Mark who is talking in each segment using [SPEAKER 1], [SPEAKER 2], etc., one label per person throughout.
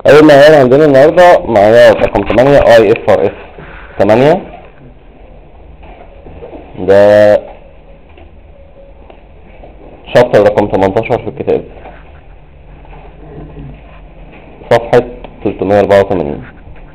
[SPEAKER 1] اول معيار عندنا النهارده معيار رقم 8 IFRS 8. ده شابتر رقم 18 في الكتاب، صفحة 384.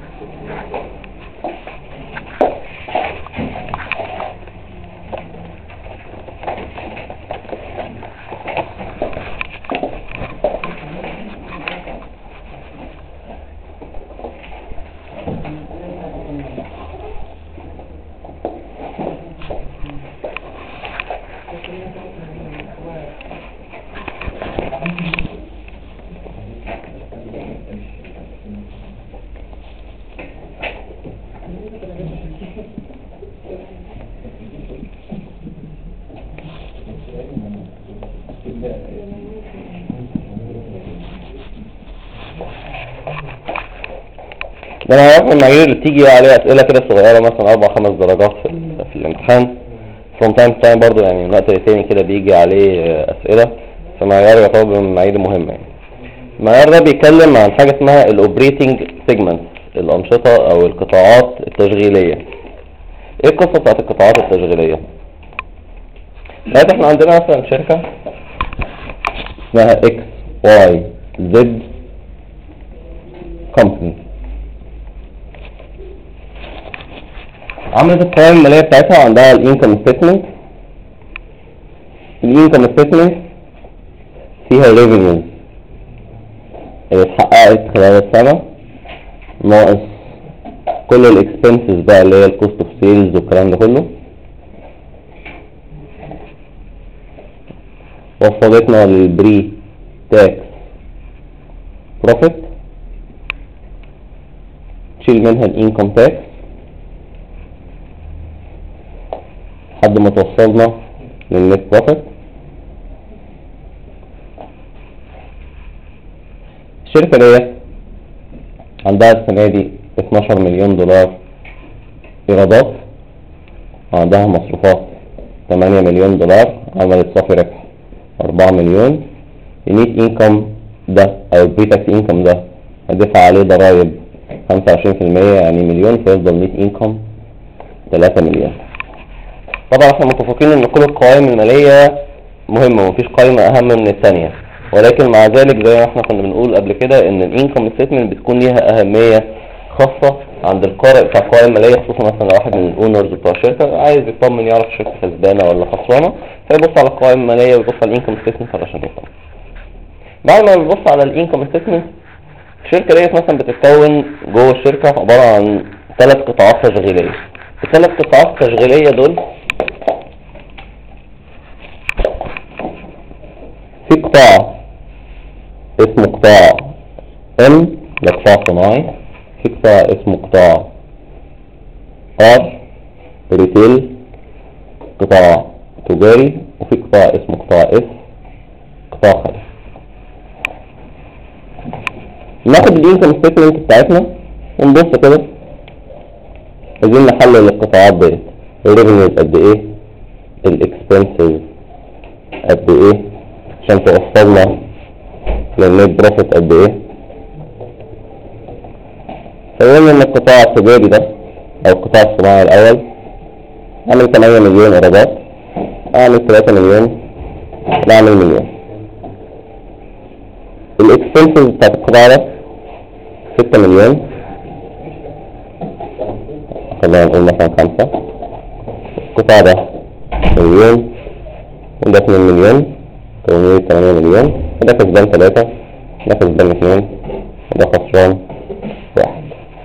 [SPEAKER 1] ده انا عارف المعايير اللي بتيجي عليها اسئله كده صغيره، مثلا 4-5 درجات في الامتحان from time to time برضه، يعني من وقت للتاني كده بيجي عليه اسئله. فمعيار يعتبر من المعايير المهمه يعني. المعيار ده بيتكلم عن حاجه اسمها الاوبريتنج سيجمنت، الانشطه او القطاعات التشغيليه. ايه القصه بتاعت القطاعات التشغيليه؟ دلوقتي احنا عندنا مثلا شركه اسمها اكس واي زد كومباني، عملت القوائم الماليه بتاعتها، عندها الانكم ستيتمنت. الانكم ستيتمنت فيها ريفينيوز اللي اتحققت خلال السنه، ناقص كل الاكسبنسز بقى اللي هي الكوست اوف سيلز والكلام ده كله. وصلتنا للبري تاكس بروفيت، تشيل منها الانكم تاكس لحد ما توصلنا للنت بروفيت. الشركة دي عندها السنة دي 12 مليون دولار ايرادات، وعندها مصروفات 8 مليون دولار، عملت صافي ربح 4 مليون. النيت انكم ده او البريتاكس انكم ده هدفع عليه ضرايب 25%، يعني مليون، فيفضل نيت انكم 3 مليون. طبعا احنا متفقين ان كل القوائم المالية مهمة ومفيش قائمة اهم من الثانية، ولكن مع ذلك زي ما احنا كنا بنقول قبل كده ان الانكم ستيتمنت بتكون ليها اهمية خاصة عند القارئ بتاع القوائم المالية، خصوصا مثلا لو واحد من الاونرز بتوع الشركة عايز يطمن يعرف الشركة كسبانة ولا خسرانة، فيبص على القوائم المالية ويبص على الانكم ستيتمنت علشان يطمن. بعد ما بيبص على الانكم ستيتمنت، الشركة ديت مثلا بتتكون جوه الشركة عبارة عن 3 قطاعات تشغيلية. ال3 قطاعات التشغيلية دول في قطاع اسمه قطاع M، ده قطاع صناعي. في قطاع اسمه قطاع R ريتيل، قطاع تجاري. وفي قطاع اسمه قطاع S، قطاع خارجي. ناخد الانكم ستيتمنت بتاعتنا ونبص كده، عايزين نحلل القطاعات ديت. الريفينيوز قد ايه، الاكسبنسز قد ايه، عشان توصلنا للنت بروفيت قد ايه. فقلنا ان القطاع التجاري ده او القطاع الصناعي الاول عامل 8 مليون ايرادات، اعمل 3 مليون، نعمل مليون. الاكسبنسز بتاعت القطاع ده 6 مليون، خلينا نقول مثلا 5. القطاع ده مليون، وده 2 مليون، 8 مليون. وده كسبان 3، ده كسبان 2، وده خسران 1.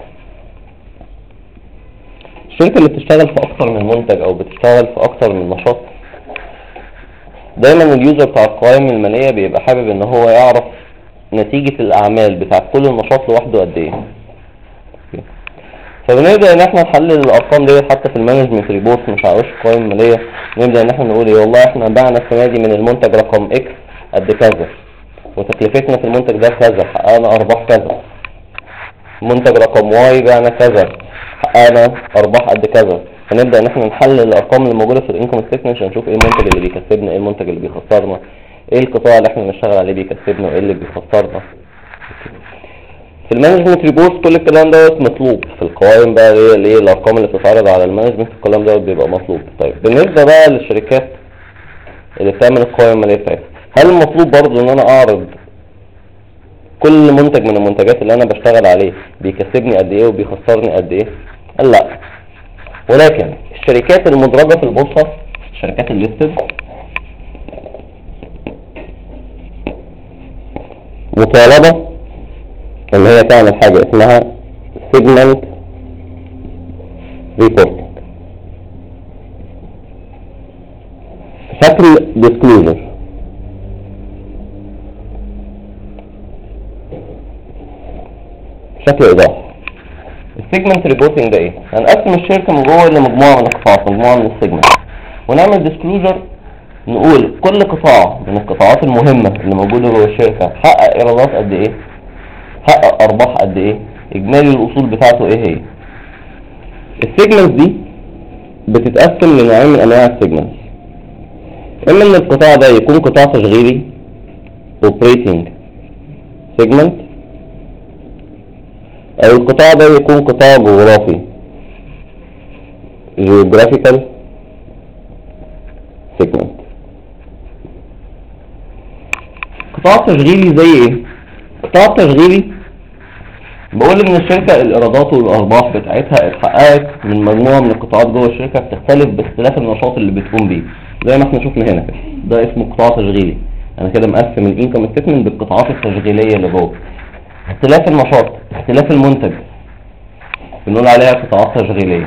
[SPEAKER 1] الشركة اللي بتشتغل في أكتر من منتج أو بتشتغل في أكتر من نشاط، دايما اليوزر بتاع القوائم المالية بيبقى حابب إن هو يعرف نتيجة الأعمال بتاع كل نشاط لوحده قد إيه. فبنبدأ إن احنا نحلل الأرقام دي حتى في المانجمنت ريبورت، مش على وش القوائم المالية. نبدأ إن احنا نقول إيه، والله احنا بعنا السنة دي من المنتج رقم إكس قد كذا، وتكلفتنا في المنتج ده كذا، حققنا أرباح كذا. منتج رقم واي بعنا كذا، حققنا أرباح قد كذا. فنبدأ إن احنا نحلل الأرقام اللي موجودة في الانكم ستيتمنت عشان نشوف إيه المنتج اللي بيكسبنا، إيه المنتج اللي بيخسرنا، إيه القطاع اللي احنا بنشتغل عليه بيكسبنا وإيه اللي بيخسرنا. في المانجمنت ريبورت كل الكلام دوت مطلوب، في القوائم بقى ايه الارقام اللي بتتعرض على المانجمنت الكلام دوت بيبقى مطلوب. طيب بالنسبه بقى للشركات اللي بتعمل القوائم الماليه بتاعتها، هل المطلوب برضه ان انا اعرض كل منتج من المنتجات اللي انا بشتغل عليه بيكسبني قد ايه وبيخسرني قد ايه؟ قال لا، ولكن الشركات المدرجه في البورصه، الشركات الليستد، مطالبه ان هي تعمل حاجه اسمها segment reporting شكل disclosure. شكل ايضاح. السيجمنت ريبورتنج ده ايه؟ هنقسم الشركه من جوه لمجموعه من القطاعات، مجموعه من السيجمنت، ونعمل ديسكلوجر نقول كل قطاع من القطاعات المهمه اللي موجوده جوه الشركه حقق ايرادات قد ايه، حقق ارباح قد ايه، اجمالي الاصول بتاعته ايه هي. السيجمنت دي بتتقسم لنوعين من انواع السيجمنت، اما ان القطاع ده يكون قطاع تشغيلي operating segment، او القطاع ده يكون قطاع جغرافي geographical segment. قطاع تشغيلي زي ايه؟ قطاع تشغيلي بقول ان الشركة الايرادات والارباح بتاعتها اتحققت من مجموعة من القطاعات جوه الشركة بتختلف باختلاف النشاط اللي بتقوم بيه، زي ما احنا شفنا هنا كده، ده اسمه قطاع تشغيلي. انا كده مقسم الانكم ستيتمنت بالقطاعات التشغيلية اللي جوه، اختلاف النشاط، اختلاف المنتج، بنقول عليها قطاعات تشغيلية.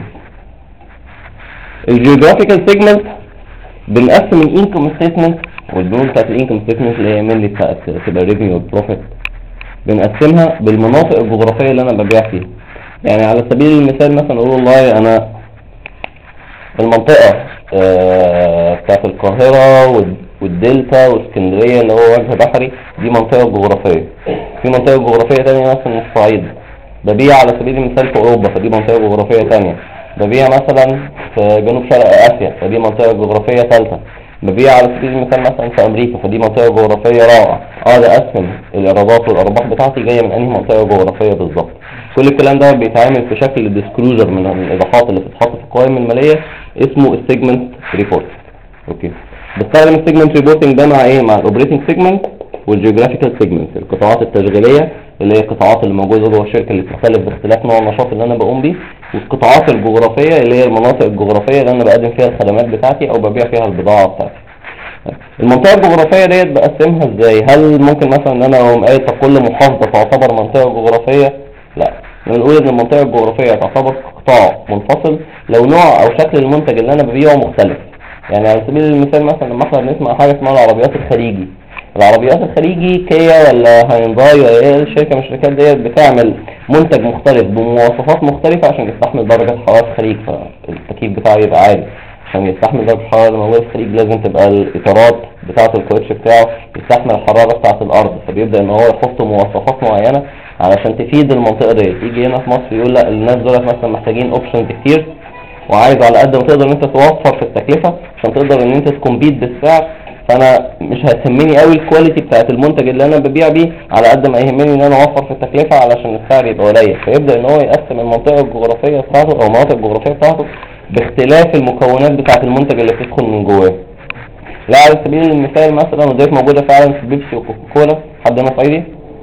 [SPEAKER 1] الجيوغرافيكال سيجمنت بنقسم الانكم ستيتمنت والبنود بتاعت الانكم ستيتمنت اللي هي مينلي بتاعت تبقى ريفينيو والبروفيت، بنقسمها بالمناطق الجغرافية اللي انا ببيع فيها. يعني على سبيل المثال مثلا اقول والله انا المنطقة بتاعت القاهرة والدلتا واسكندرية اللي هو وجه بحري، دي منطقة جغرافية. في منطقة جغرافية تانية مثلا الصعيد، ببيع على سبيل المثال في اوروبا، فدي منطقة جغرافية تانية. ببيع مثلا في جنوب شرق اسيا، فدي منطقة جغرافية ثالثة. ببيع على سبيل المثال مثلا في امريكا، فدي منطقة جغرافية رابعة. اقسم الايرادات والارباح بتاعتي جاية من انهي منطقة جغرافية بالظبط. كل الكلام ده بيتعمل في شكل ديسكلوجر من الايضاحات اللي بتتحط في القوائم المالية، اسمه السيجمنت ريبورت. اوكي، بستخدم السيجمنت ريبورتنج ده مع ايه؟ مع الاوبريتنج سيجمنت والجيوغرافيكال سيجمنت، القطاعات التشغيليه اللي هي القطاعات اللي موجوده جوه الشركه اللي بتختلف باختلاف نوع النشاط اللي انا بقوم بيه، والقطاعات الجغرافيه اللي هي المناطق الجغرافيه اللي انا بقدم فيها الخدمات بتاعتي او ببيع فيها البضاعه بتاعتي. المنطقه الجغرافيه ديت بقسمها ازاي؟ هل ممكن مثلا ان انا اقوم قايل كل محافظه تعتبر منطقه جغرافيه؟ لا، بنقول ان المنطقه الجغرافيه تعتبر قطاع منفصل لو نوع او شكل المنتج اللي انا ببيعه مختلف. يعني على سبيل المثال مثلا لما احنا بنسمع حاجه اسمها العربيات الخليجي، العربيات الخليجي كيا ولا هاينداي ولا ايه الشركه من الشركات ديت بتعمل منتج مختلف بمواصفات مختلفه عشان يستحمل درجه حراره الخليج، فالتكييف بتاعه يبقى عالي. عشان يستحمل درجه الحراره اللي موجوده في الخليج لازم تبقى الاطارات بتاعه الكاوتش بتاعه يستحمل الحراره بتاعه الارض، فبيبدا ان هو يحط مواصفات معينه علشان تفيد المنطقه ديت. يجي هنا في مصر يقول لا، الناس دول مثلا محتاجين اوبشنز كتير، وعايز على قد ما تقدر ان انت توفر في التكلفه عشان تقدر ان انت تكمبيت بالسعر، فانا مش هتهمني قوي الكواليتي بتاعت المنتج اللي انا ببيع بيه على قد ما يهمني ان انا اوفر في التكلفه علشان السعر يبقى قليل. فيبدا ان هو يقسم المنطقه الجغرافيه بتاعته او المناطق الجغرافيه بتاعته باختلاف المكونات بتاعت المنتج اللي بتدخل من جواه. لا، على سبيل المثال مثلا وديت موجوده فعلا في بيبسي وكوكاكولا. حد هنا صعيدي؟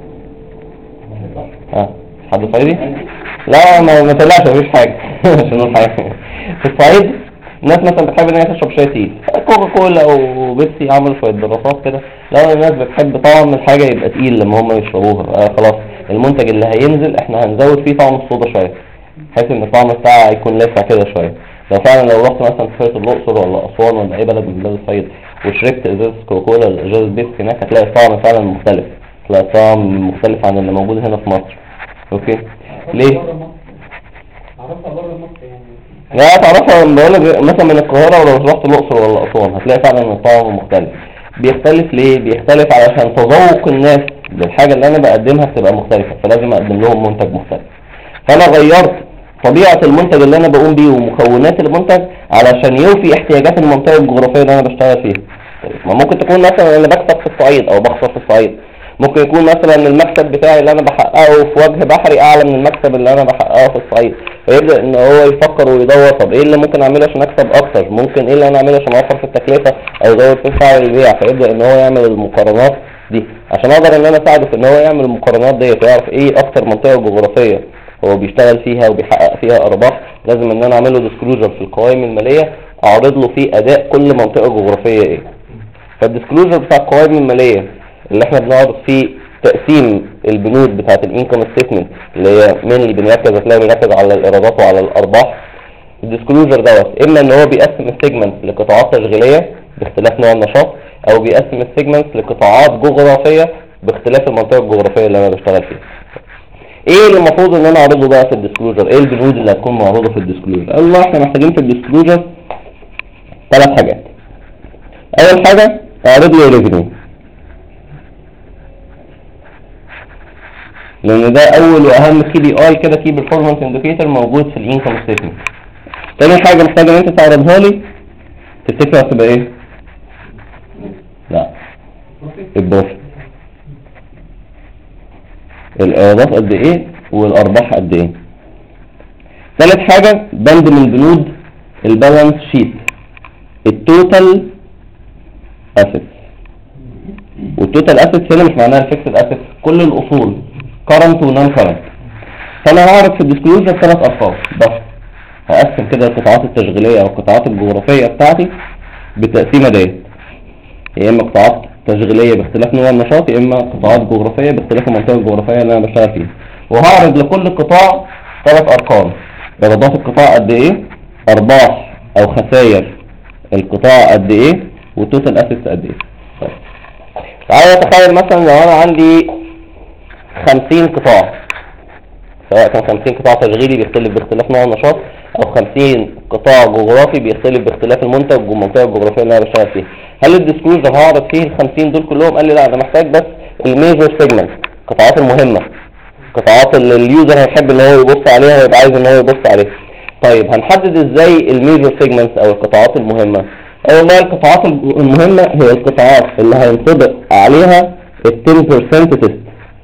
[SPEAKER 1] حد صعيدي؟ لا ما تقلقش مفيش حاجه عشان نقول حاجه. في الصعيد الناس مثلا بتحب ان هي تشرب شاي تقيل، كوكاكولا وبيبسي عملوا شويه دراسات كده، لو الناس بتحب طعم الحاجه يبقى تقيل لما هم يشربوها، خلاص المنتج اللي هينزل احنا هنزود فيه طعم الصودا شويه بحيث ان الطعم بتاعها يكون لسع كده شويه. لو رحت مثلا في الاقصر ولا اسوان ولا اي بلد من بلاد الصعيد وشربت ازازه كوكاكولا ولا ازازه بيبسي هناك، هتلاقي الطعم فعلا مختلف، هتلاقي الطعم مختلف عن اللي موجود هنا في مصر. اوكي، ليه؟
[SPEAKER 2] عرفها بره مصر يعني.
[SPEAKER 1] لا تعرفها، بقول مثلا من القاهره ولو رحت الاقصر ولا اسوان هتلاقي فعلا ان الطعم مختلف. بيختلف ليه؟ بيختلف علشان تذوق الناس للحاجه اللي انا بقدمها بتبقى مختلفه، فلازم اقدم لهم منتج مختلف. فانا غيرت طبيعه المنتج اللي انا بقوم بيه ومكونات المنتج علشان يوفي احتياجات المنطقه الجغرافيه اللي انا بشتغل فيها. ما ممكن تكون مثلا انا بكسب في الصعيد او بخسر في الصعيد، ممكن يكون مثلا المكسب بتاعي اللي انا بحققه في وجه بحري اعلى من المكسب اللي انا بحققه في الصعيد، فيبدا ان هو يفكر ويدور طب ايه اللي ممكن اعمله عشان اكسب اكتر، ممكن ايه اللي انا اعمله عشان اوفر في التكلفه او ازود في سعر البيع، فيبدا ان هو يعمل المقارنات دي. عشان اقدر ان انا اساعده في ان هو يعمل المقارنات دي ويعرف ايه اكتر منطقه جغرافيه هو بيشتغل فيها وبيحقق فيها ارباح، لازم ان انا اعمل له ديسكلوجر في القوائم الماليه، اعرض له فيه اداء كل منطقه جغرافيه ايه. فالديسكلوجر بتاع القوائم الماليه اللي احنا بنعرض فيه تقسيم البنود بتاعه الانكم ستيتمنت اللي هي مينلي بنركز على الايرادات وعلى الارباح. الديسكلوجر دوت اما ان هو بيقسم السيجمنت لقطاعات تشغيليه باختلاف نوع النشاط، او بيقسم السيجمنت لقطاعات جغرافيه باختلاف المنطقه الجغرافيه اللي انا بشتغل فيها. ايه اللي المفروض ان انا اعرضه بقى في الديسكلوجر؟ ايه البنود اللي هتكون معروضه في الديسكلوجر؟ الله احنا محتاجين في الديسكلوجر 3 حاجات. اول حاجه اعرض لي ريفينيو، لان ده اول واهم كي بي اي كده، كي بيرفورمانس انديكيتور موجود في الانكم ستيتمنت. تاني حاجه محتاج ان انت تعرضها لي، تفتكر هتبقى ايه؟ لا، البروفيت، الايرادات قد ايه والارباح قد ايه. ثالث حاجه بند من بنود البالانس شيت، التوتال اسيتس. والتوتال اسيتس هنا مش معناها الفيكسد اسيتس، كل الاصول كرنت ونون كرنت. فانا هعرض في الديسكلوجر 3 ارقام بس، هقسم كده القطاعات التشغيليه او القطاعات الجغرافيه بتاعتي بالتقسيمه ديت، يا اما قطاعات تشغيليه باختلاف نوع النشاط، يا اما قطاعات جغرافيه باختلاف المنطقه الجغرافيه اللي انا بشتغل فيها. وهعرض لكل قطاع 3 ارقام، ايرادات القطاع قد ايه، ارباح او خسائر القطاع قد ايه، والتوتال اسيتس قد ايه. طيب تعالى نتخيل مثلا لو انا عندي 50 قطاع، سواء كان 50 قطاع تشغيلي بيختلف باختلاف نوع النشاط، او 50 قطاع جغرافي بيختلف باختلاف المنتج والمنطقه الجغرافيه اللي انا بشتغل فيها. هل الديسكلوجر هعرض فيه ال 50 دول كلهم؟ قال لي لا، انا محتاج بس الميجور سيجمنت، القطاعات المهمه، القطاعات اللي اليوزر هيحب ان هو يبص عليها ويبقى عايز ان هو يبص عليها. طيب هنحدد ازاي الميجور سيجمنتس او القطاعات المهمه؟ والله القطاعات المهمه هي القطاعات اللي هينطبق عليها ال 10% تيست.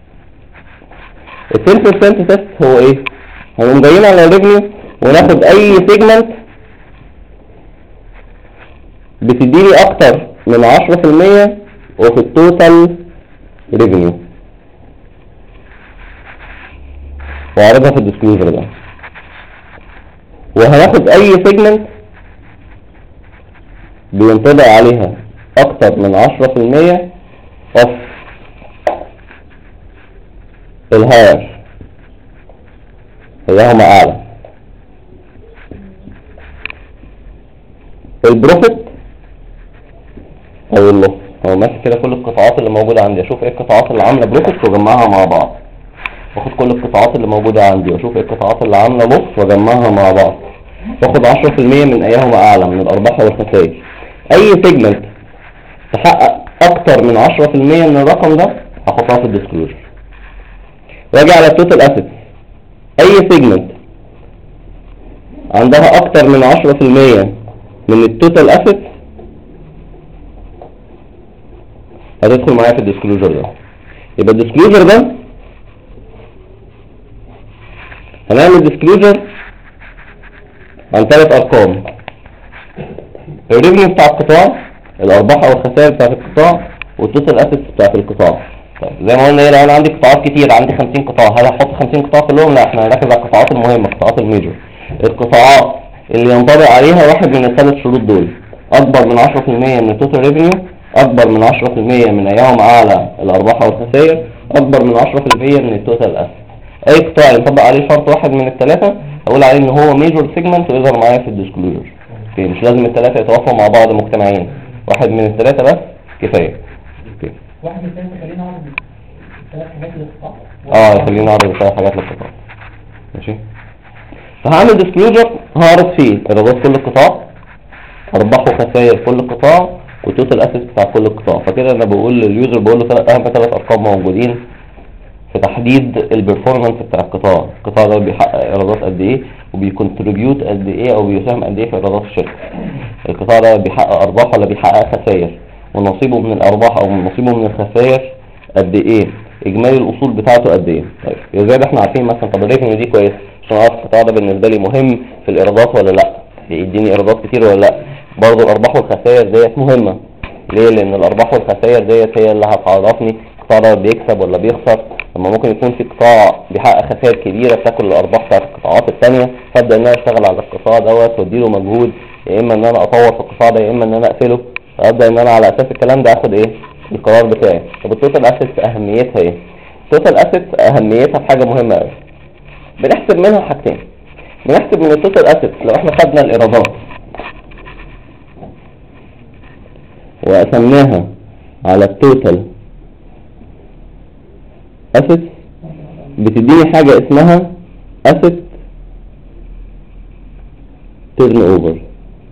[SPEAKER 1] ال 10% تيست هو ايه؟ هنقوم جايين على الريفينيو وناخد اي سيجمنت بتديني اكتر من 10% وفي التوتال ريفينيو، واعرضها في الديسكلوجر ده. وهناخد اي سيجمنت بينطبق عليها اكتر من 10% اوف الهاير هيهما اعلى. البروفيت او اللوس، هو ماشي كده كل القطاعات اللي موجوده عندي، اشوف ايه القطاعات اللي عامله بروفيت واجمعها مع بعض، واخد كل القطاعات اللي موجوده عندي واشوف ايه القطاعات اللي عامله لوس واجمعها مع بعض، واخد 10% من ايهما اعلى من الارباح والخسائر. اي سيجمنت تحقق اكتر من 10% من الرقم ده هحطها في الديسكلوجر. واجي على التوتال اسيتس، اي سيجمنت عندها اكتر من 10% من التوتال اسيتس هتدخل معايا في الديسكلوجر ده. يبقى الديسكلوجر ده هنعمل ديسكلوجر عن 3 ارقام: الريفينيو بتاع القطاع، الارباح او الخسائر بتاعت القطاع، والتوتال اسيتس بتاعت القطاع. طيب زي ما قلنا ايه، لو انا عندي قطاعات كتير، عندي 50 قطاع، هل هحط 50 قطاع كلهم؟ لا، احنا هنركز على القطاعات المهمه، القطاعات الميجور، القطاعات اللي ينطبق عليها واحد من ال3 شروط دول: اكبر من 10% من التوتال ريفينيو، اكبر من 10% من ايهما اعلى الارباح او الخسائر، اكبر من 10% من التوتال اسيتس. اي قطاع ينطبق عليه شرط واحد من ال3 اقول عليه ان هو ميجور سيجمنت ويظهر معايا في الديسكلوجر. اوكي، مش لازم ال3 يتوافقوا مع بعض مجتمعين، واحد من ال3 بس كفايه. اوكي،
[SPEAKER 2] واحد من ال3 خلينا نعرض 3 حاجات للقطاع.
[SPEAKER 1] خلينا نعرض 3 حاجات للقطاع. ماشي، فهعمل ديسكلوجر هعرض فيه ايرادات كل قطاع، ارباح وخسائر كل قطاع، والتوتال اسيتس بتاع كل قطاع. فكده انا بقول لليوزر، بقول له اهم 3 ارقام موجودين في تحديد البرفورمانس بتاع القطاع. القطاع ده بيحقق ايرادات قد ايه وبيكونتريبيوت قد ايه او بيساهم قد ايه في ايرادات الشركه. القطاع ده بيحقق ارباح ولا بيحقق خسائر، ونصيبه من الارباح او نصيبه من الخسائر قد ايه، اجمالي الاصول بتاعته قد ايه. طيب يا زياد احنا عارفين مثلا، طب الريفينيو دي كويس عشان اعرف القطاع ده بالنسبه لي مهم في الايرادات ولا لا، بيديني ايرادات كتير ولا لا. برضه الارباح والخسائر ديت مهمه. ليه؟ لان الارباح والخسائر ديت هي اللي هتعرفني القطاع ده بيكسب ولا بيخسر. لما ممكن يكون في قطاع بيحقق خسائر كبيره بتاكل الارباح بتاعت القطاعات الثانيه، فابدا ان انا اشتغل على القطاع دوت واديله مجهود، يا اما ان انا اطور في القطاع ده يا اما ان انا اقفله. فابدا ان انا على اساس الكلام ده اخد ايه القرار بتاعي. طب التوتال اسيتس اهميتها ايه؟ التوتال اسيتس اهميتها في حاجه مهمه قوي، بنحسب منها حاجتين. بنحسب من التوتال اسيتس لو احنا خدنا الايرادات وقسمناها على التوتال اسيتس بتديني حاجه اسمها اسيت تيرن اوفر.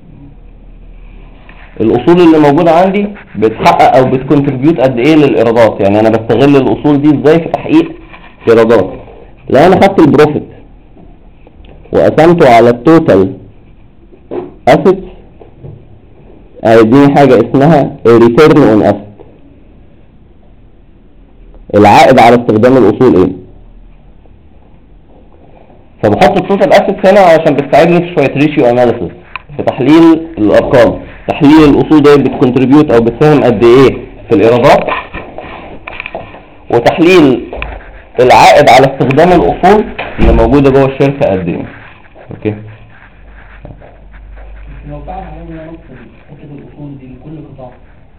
[SPEAKER 1] الاصول اللي موجوده عندي بتحقق او بتكونتريبيوت قد ايه للايرادات، يعني انا بستغل الاصول دي ازاي في تحقيق ايرادات. لو انا خدت البروفيت وقسمته على التوتال اسيتس هيديني حاجه اسمها ريتيرن اون اسيت، العائد على استخدام الاصول ايه. فبحط التوتال اسيتس هنا عشان بتساعدني في شويه ريشيو اناليسيس، في تحليل الارقام، تحليل الاصول دي بتكونتريبيوت او بتساهم قد ايه في الايرادات، وتحليل العائد على استخدام الاصول اللي موجوده جوه الشركه قد ايه. اوكي،
[SPEAKER 2] لو فعلا عملنا نص حته الاصول دي لكل قطاع،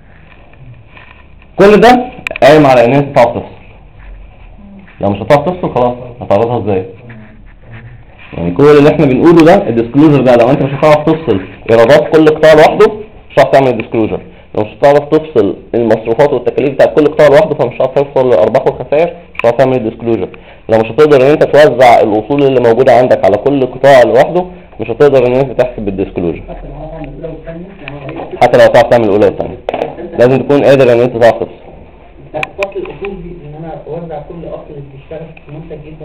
[SPEAKER 1] كل ده قايم على ان انت تعرف تفصل. لو مش هتعرف تفصل خلاص هتعرضها ازاي؟ يعني كل اللي احنا بنقوله ده الديسكلوجر ده، لو انت مش هتعرف تفصل ايرادات كل قطاع لوحده مش هتعرف تعمل ديسكلوجر. لو مش هتعرف تفصل المصروفات والتكاليف بتاع كل قطاع لوحده فمش هتعرف تفصل الارباح والخسائر، مش هتعرف تعمل ديسكلوجر. لو مش هتقدر ان انت توزع الاصول اللي موجوده عندك على كل قطاع لوحده مش هتقدر ان انت تحسب الديسكلوجر. حتى لو تعرف تعمل الاولى والثانيه لازم تكون قادر ان انت تعرف تفصل.
[SPEAKER 2] فصل الاصول دي ان انا اوزع كل اصل اللي بيشتغل في منتج جدا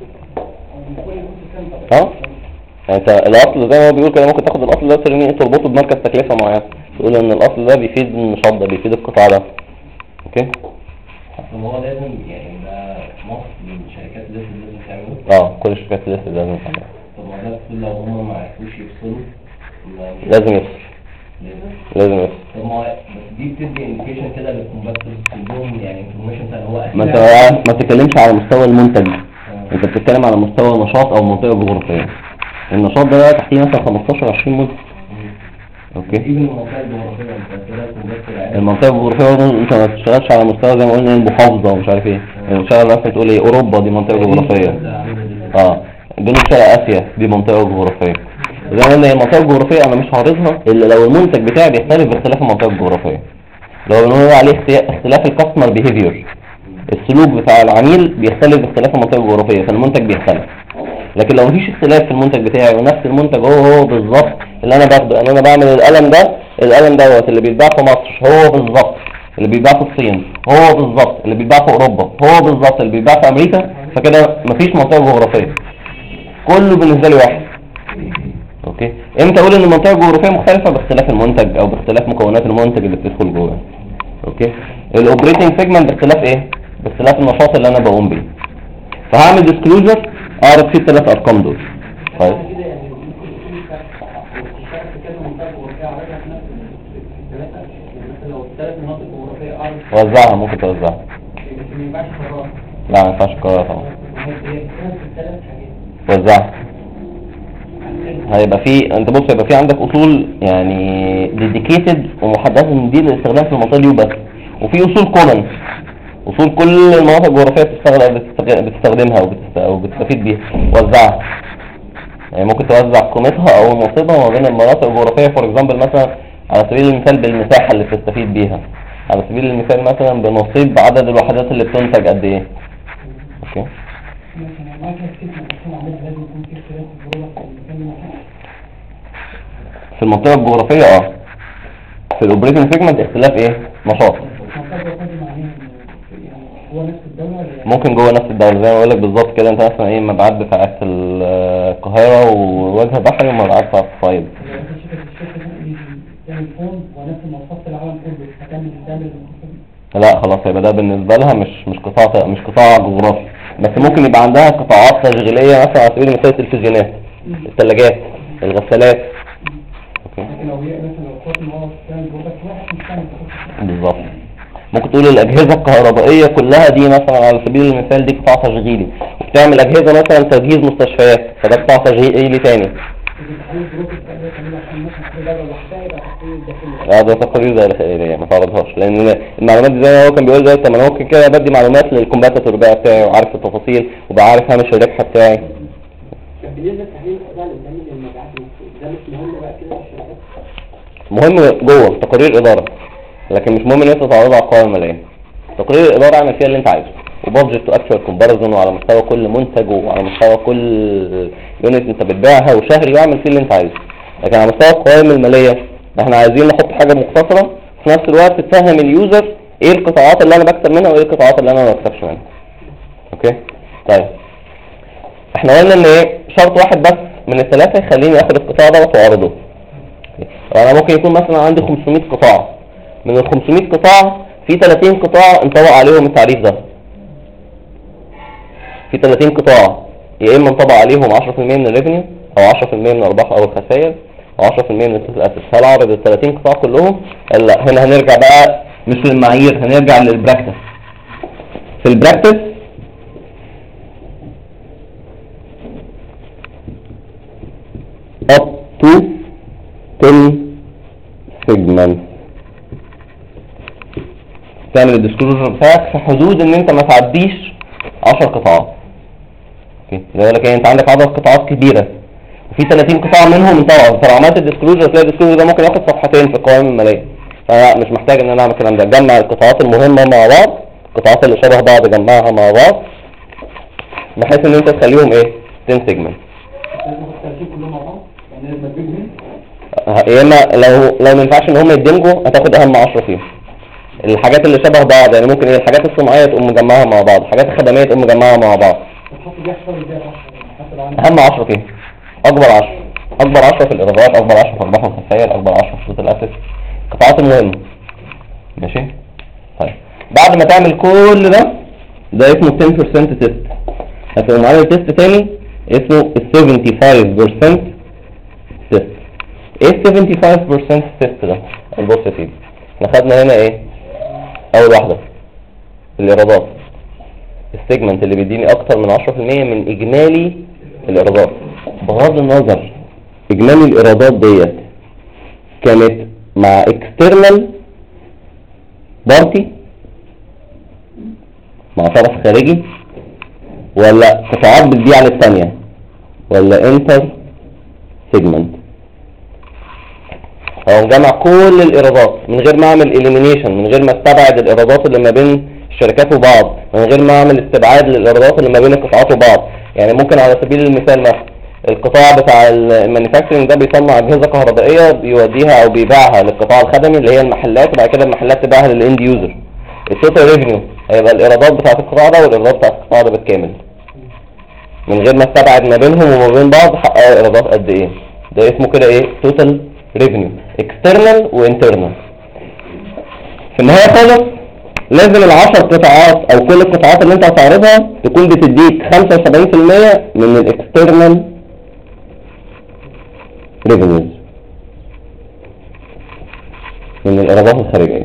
[SPEAKER 1] يعني انت الاصل زي ما هو بيقول كده ممكن تاخد الاصل ده تربطه بمركز تكلفه معين، تقول ان الاصل ده بيفيد النشاط ده بيفيد القطاع ده. اوكي،
[SPEAKER 3] هو لازم يعني ده نص من الشركات اللي لازم تعمله.
[SPEAKER 1] كل الشركات لازم تعمله.
[SPEAKER 3] طب ما ده لو هم ما عرفوش يفصلوا
[SPEAKER 1] لازم يفصل. لازم يفصل.
[SPEAKER 3] طب بس دي بتدي انديكيشن كده للكومباتورز كلهم، يعني انفورميشن بتاع هو
[SPEAKER 1] ما تتكلمش على مستوى المنتج، انت بتتكلم على مستوى النشاط او المنطقه الجغرافيه. النشاط ده تحتيه مثلا 15 20 منتج. اوكي، المنطقه الجغرافيه انت ما بتشتغلش على مستوى زي ما قلنا المحافظه ومش عارف ايه، يعني بتشتغل مثلا تقول ايه اوروبا دي منطقه جغرافيه، جنوب شرق اسيا دي منطقه جغرافيه. زي ما قلنا المنطقه الجغرافيه انا مش هعرضها الا لو المنتج بتاعي بيختلف باختلاف المنطقه الجغرافيه. لو بنقول عليه اختلاف الكاستمر بيهيفير، السلوك بتاع العميل بيختلف باختلاف المنطقه الجغرافيه فالمنتج بيختلف. لكن لو مفيش اختلاف في المنتج بتاعي ونفس المنتج هو بالظبط اللي انا باخده، يعني انا بعمل القلم دوت اللي بيتباع في مصر هو بالظبط اللي بيتباع في الصين، هو بالظبط اللي بيتباع في اوروبا، هو بالظبط اللي بيتباع في امريكا، فكده مفيش منطقه جغرافيه، كله بالنسبه لي واحد. اوكي، امتى اقول ان المنطقه الجغرافيه مختلفه؟ باختلاف المنتج او باختلاف مكونات المنتج اللي بتدخل جوه. اوكي، الاوبريتنج سيجمنت باختلاف ايه؟ باختلاف النشاط اللي انا بقوم بيه. فهعمل ديسكلوجر اعرض فيه الثلاث ارقام دول. طيب وزعها، ممكن توزعها. لا ما ينفعش القرار طبعا. وزعها. هيبقى في انت بص هيبقى في عندك اصول يعني ديديكيتد ومحدده دي للاستخدام في المنطقه دي وبس، وفي اصول كومن، اصول كل المناطق الجغرافيه بتستخدمها وبتستفيد بيها. وزعها، يعني ممكن توزع قيمتها او نصيبها ما بين المناطق الجغرافيه. فور اكزامبل مثلا على سبيل المثال بالمساحه اللي بتستفيد بيها، على سبيل المثال مثلا بنصيب عدد الوحدات اللي بتنتج قد ايه. اوكي، في المنطقه الجغرافيه في الاوبريتنج سيجمنت اختلاف ايه؟ نشاط. ممكن جوه نفس الدوله زي ما بقول لك بالظبط كده. انت مثلا مبيعات بتاعت القاهره ووجه بحري ومبيعات بتاعت الصعيد. لا خلاص، يبقى ده بالنسبه لها مش قطاع جغرافي، بس ممكن يبقى عندها قطاعات تشغيليه، مثلا على سبيل المثال التلفزيونات، الثلاجات، الغسالات.
[SPEAKER 4] لكن لو هي مثلا لو قلت ان هو بتعمل برودكت واحد مش هتعمل
[SPEAKER 1] بالظبط. ممكن تقول الاجهزه الكهربائيه كلها دي مثلا على سبيل المثال دي قطاع تشغيلي، وبتعمل اجهزه مثلا تجهيز مستشفيات، فده قطاع تشغيلي تاني. ده تقارير داخليه ما تعرضهاش، لان المعلومات دي زي ما هو كان بيقول دلوقتي، انا ممكن كده بدي معلومات للكومباتيتور بتاعي وعارف التفاصيل وبعرف هامش الربح بتاعي.
[SPEAKER 2] بالنسبه لتحليل القطاع الاسلامي للمبيعات ده مش مهم بقى كده في الشركات؟
[SPEAKER 1] مهم جوه تقارير اداره، لكن مش مهم ان انت تعرضها على القوائم الماليه. تقرير الاداره اعمل فيها اللي انت عايزه، وبادجت تو اكشوال كومباريزون، وعلى مستوى كل منتج وعلى مستوى كل يونت انت بتبيعها وشهري، واعمل فيه اللي انت عايزه. لكن على مستوى القوائم الماليه احنا عايزين نحط حاجه مختصره في نفس الوقت تفهم اليوزر ايه القطاعات اللي انا بكسب منها وايه القطاعات اللي انا ما بكسبش منها. اوكي طيب، احنا قلنا ان ايه شرط واحد بس من الثلاثه يخليني اخد القطاع ده واعرضه. انا ممكن يكون مثلا عندي 500 قطاع، من ال 500 قطاع في 30 قطاع انطبق عليهم التعريف ده، في 30 قطاع يا اما انطبق عليهم 10% من الريفينيو او 10% من الارباح او الخسائر او 10% من التوتال اسيتس. هل اعرض ال 30 قطاع كلهم؟ لا، هنا هنرجع بقى مش للمعايير، هنرجع للبراكتس. في البراكتس up to 10 segments تعمل الديسكلوجر بتاعك في حدود ان انت ما تعديش 10 قطاعات. اوكي، زي لك انت عندك عدد قطاعات كبيره وفي 30 قطاع منهم انطبقوا، فعملت الديسكلوجر تلاقي الديسكلوجر ده ممكن ياخد صفحتين في القوائم الماليه. فلا، مش محتاج ان انا اعمل الكلام ده. جمع القطاعات المهمه مع بعض، القطاعات اللي شبه بعض جمعها مع بعض، بحيث ان انت تخليهم ايه 10 سيجمنت.
[SPEAKER 4] كلهم مع بعض يعني لازم تجيبهم.
[SPEAKER 1] يا اما لو ما ينفعش ان هم يدمجوا هتاخد اهم 10 فيهم. الحاجات اللي شبه بعض يعني ممكن ايه الحاجات الصناعيه تقوم مجمعها مع بعض، الحاجات الخدميه تقوم مجمعها مع بعض. اهم 10 فيهم، اكبر 10 في الايرادات، اكبر 10 في ارباح والخسائر، اكبر 10 في التوتال اسيتس، القطاعات المهمه. ماشي طيب، بعد ما تعمل كل ده اسمه 10% تيست. هتقوم عامل تيست تاني اسمه 75% تيست. ايه 75% تيست ده؟ البص يا سيدي، احنا خدنا هنا ايه اول واحده الايرادات، السيجمنت اللي بيديني اكتر من 10% من اجمالي الايرادات. بغض النظر اجمالي الايرادات ديت كانت مع اكسترنال بارتي، مع طرف خارجي، ولا قطاعات بتبيع للثانيه، ولا انتر سيجمنت. او جمع كل الايرادات من غير ما اعمل اليمينيشن، من غير ما استبعد الايرادات اللي ما بين الشركات وبعض، من غير ما اعمل استبعاد للايرادات اللي ما بين القطاعات وبعض. يعني ممكن على سبيل المثال مثلا القطاع بتاع المانيفاكتشرنج ده بيصنع اجهزه كهربائيه بيوديها او بيبيعها للقطاع الخدمي اللي هي المحلات، وبعد كده المحلات تبيعها للاند يوزر. التوتال ريفينيو هيبقى الايرادات بتاعه القطاع ده والايرادات بتاعه القطاع ده بالكامل، من غير ما استبعد ما بينهم وما بين بعض حققوا ايرادات قد ايه. ده اسمه كده ايه توتال ريفينيو، اكسترنال وانترنال. في النهايه خالص لازم ال10 قطاعات او كل القطاعات اللي انت هتعرضها تكون بتديك 75% من الاكسترنال ريفينيوز، من الايرادات الخارجيه.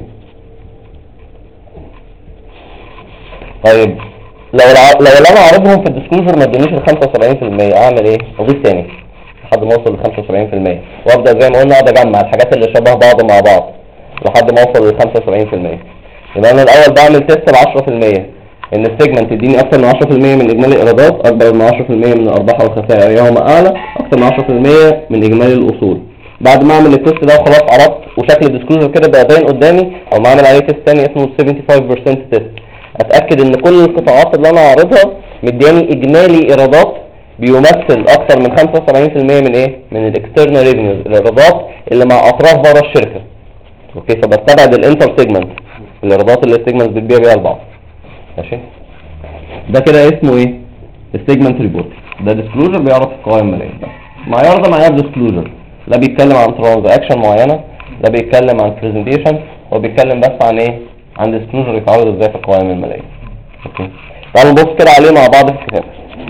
[SPEAKER 1] طيب لو انا عارضهم في الديسكلوجر ما ادونيش ال 75%، اعمل ايه؟ اضيف تاني لحد ما اوصل ل 75%، وابدا زي ما قلنا اقعد اجمع الحاجات اللي شبه بعض مع بعض لحد ما اوصل ل 75%. يبقى انا الاول بعمل تيست ل 10% ان السيجمنت يديني اكتر من 10% من اجمالي الايرادات، اكبر من 10% من الارباح والخسائر يوم اعلى، اكتر من 10% من اجمالي الاصول. بعد ما اعمل التيست ده وخلاص عرضت وشكل الديسكلوجر كده بقى باين قدامي، او ما اعمل عليه تيست ثاني اسمه 75% تيست، اتاكد ان كل القطاعات اللي انا عارضها مدياني اجمالي ايرادات بيمثل اكتر من 75% من ايه؟ من الاكسترنال ريفينيوز، الايرادات اللي مع اطراف بره الشركه. اوكي، فبستبعد الانتر سيجمنت، الايرادات اللي السيجمنت بتبيع بيها لبعض. ماشي، ده كده اسمه ايه؟ السيجمنت ريبورت. ده ديسكلوجر بيعرف القوائم الماليه. معيار ده معيار ديسكلوجر، لا بيتكلم عن ترانزاكشن معينه، لا بيتكلم عن برزنتيشن، هو بيتكلم بس عن ايه؟ عند ديسكلوجر يتعرض ازاي في القوائم المالية. اوكي، تعالوا نبص كده عليه مع بعض في الكتاب.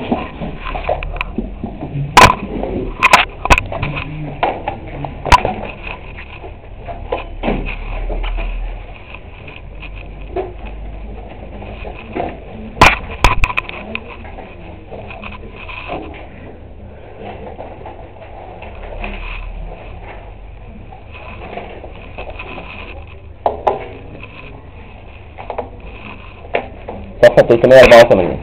[SPEAKER 1] صفحة 384.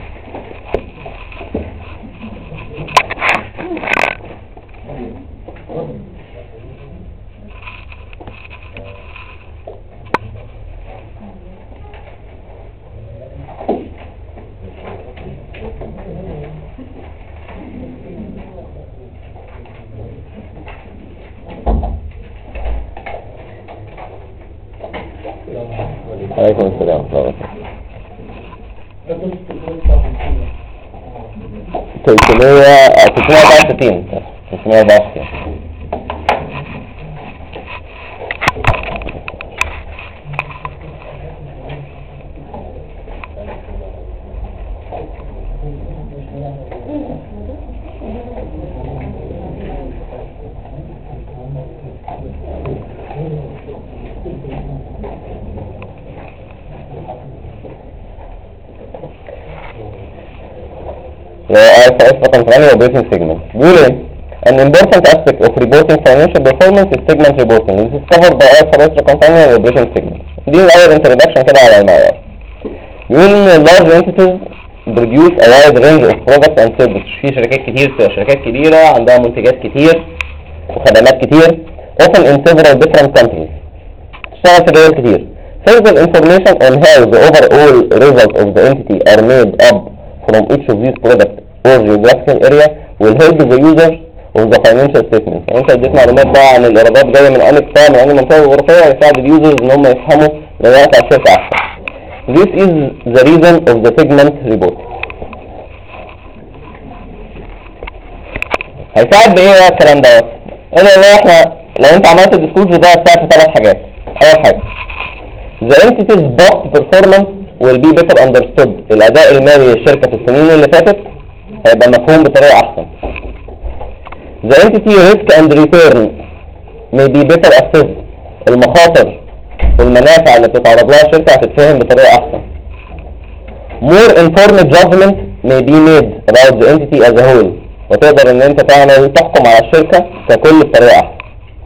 [SPEAKER 1] عليكم السلام ورحمة الله وبركاته. 364. IFRS رقم 8 operating segment. بيقول ايه؟ An important aspect of reporting financial performance is segment reporting. This is covered by IFRS رقم 8 operating segment. دي الأول introduction كده على المعيار. بيقول إن large entities produce a wide range of products and services. في شركات كتير، شركات كبيرة عندها منتجات كتير وخدمات كتير often in several different countries. تشتغل في دول كتير. Further information on how the overall results of the entity are made up from each of these products or geographical area will help the user of the financial statements. وانت اديت معلومات بقى عن الايرادات جايه من انهي قطاع من انهي منطقه جغرافيه هيساعد اليوزرز ان هم يفهموا الوضع على الشركه احسن. This is the reason of the segment report. هيساعد بايه بقى الكلام ده؟ الا احنا لو انت عملت الديسكلوجر ده هتساعد في 3 حاجات. اول حاجه the entity's past performance will be better understood. الاداء المالي للشركه في السنين اللي فاتت هيبقى مفهوم بطريقه احسن. The entity risk and return may be better assessed. المخاطر والمنافع اللي بتتعرض لها الشركه هتتفهم بطريقه احسن. More informed judgment may be made about the entity as a whole. وتقدر ان انت تعمل تحكم على الشركه ككل بطريقه احسن.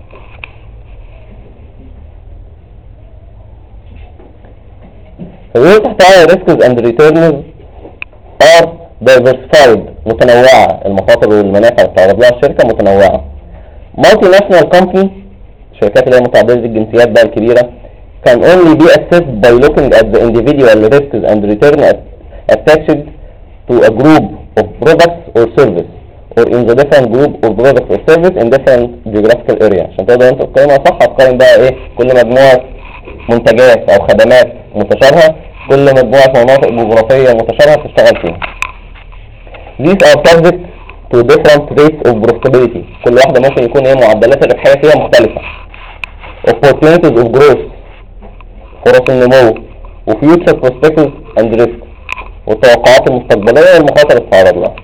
[SPEAKER 1] فبيقول تحتها risks and returns are diversified. متنوعة، المخاطر والمنافع اللي بتتعرض لها الشركة متنوعة. multinational company، الشركات اللي هي متعددة الجنسيات بقى الكبيرة can only be assessed by looking at the individual risks and return attached to a group of products or service or in the different group of products or service in different geographical area. عشان تقدر انت تقيمها صح هتقيم بقى ايه كل مجموعة منتجات او خدمات متشابهة، كل مجموعة مناطق جغرافية متشابهة تشتغل فيها. These are subject to different rates of profitability. كل واحدة ممكن يكون ايه معدلات الربحية فيها مختلفة. Opportunities of growth، فرص النمو، و future prospects and risk، والتوقعات المستقبلية والمخاطر التعرض لها.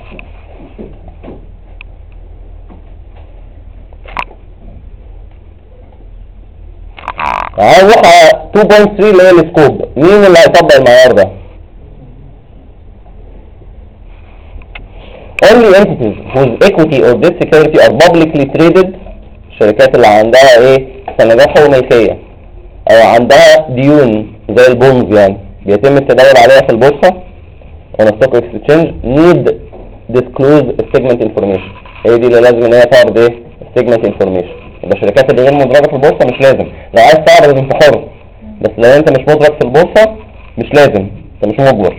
[SPEAKER 1] هنروح على 2.3 اللي هي السكوب. مين اللي هيطبق المعيار ده؟ Only entities whose equity or debt security are publicly traded. الشركات اللي عندها ايه سندات حقوق ملكية او عندها ديون زي البونز يعني بيتم التداول عليها في البورصة on stock exchange need disclose segment information. هي دي اللي لازم ان هي تعرض ايه segment information. يبقى الشركات اللي غير مدرجة في البورصة مش لازم. لو عايز تعرض انت حر، بس لو انت مش مدرج في البورصة مش لازم، انت مش مجبر.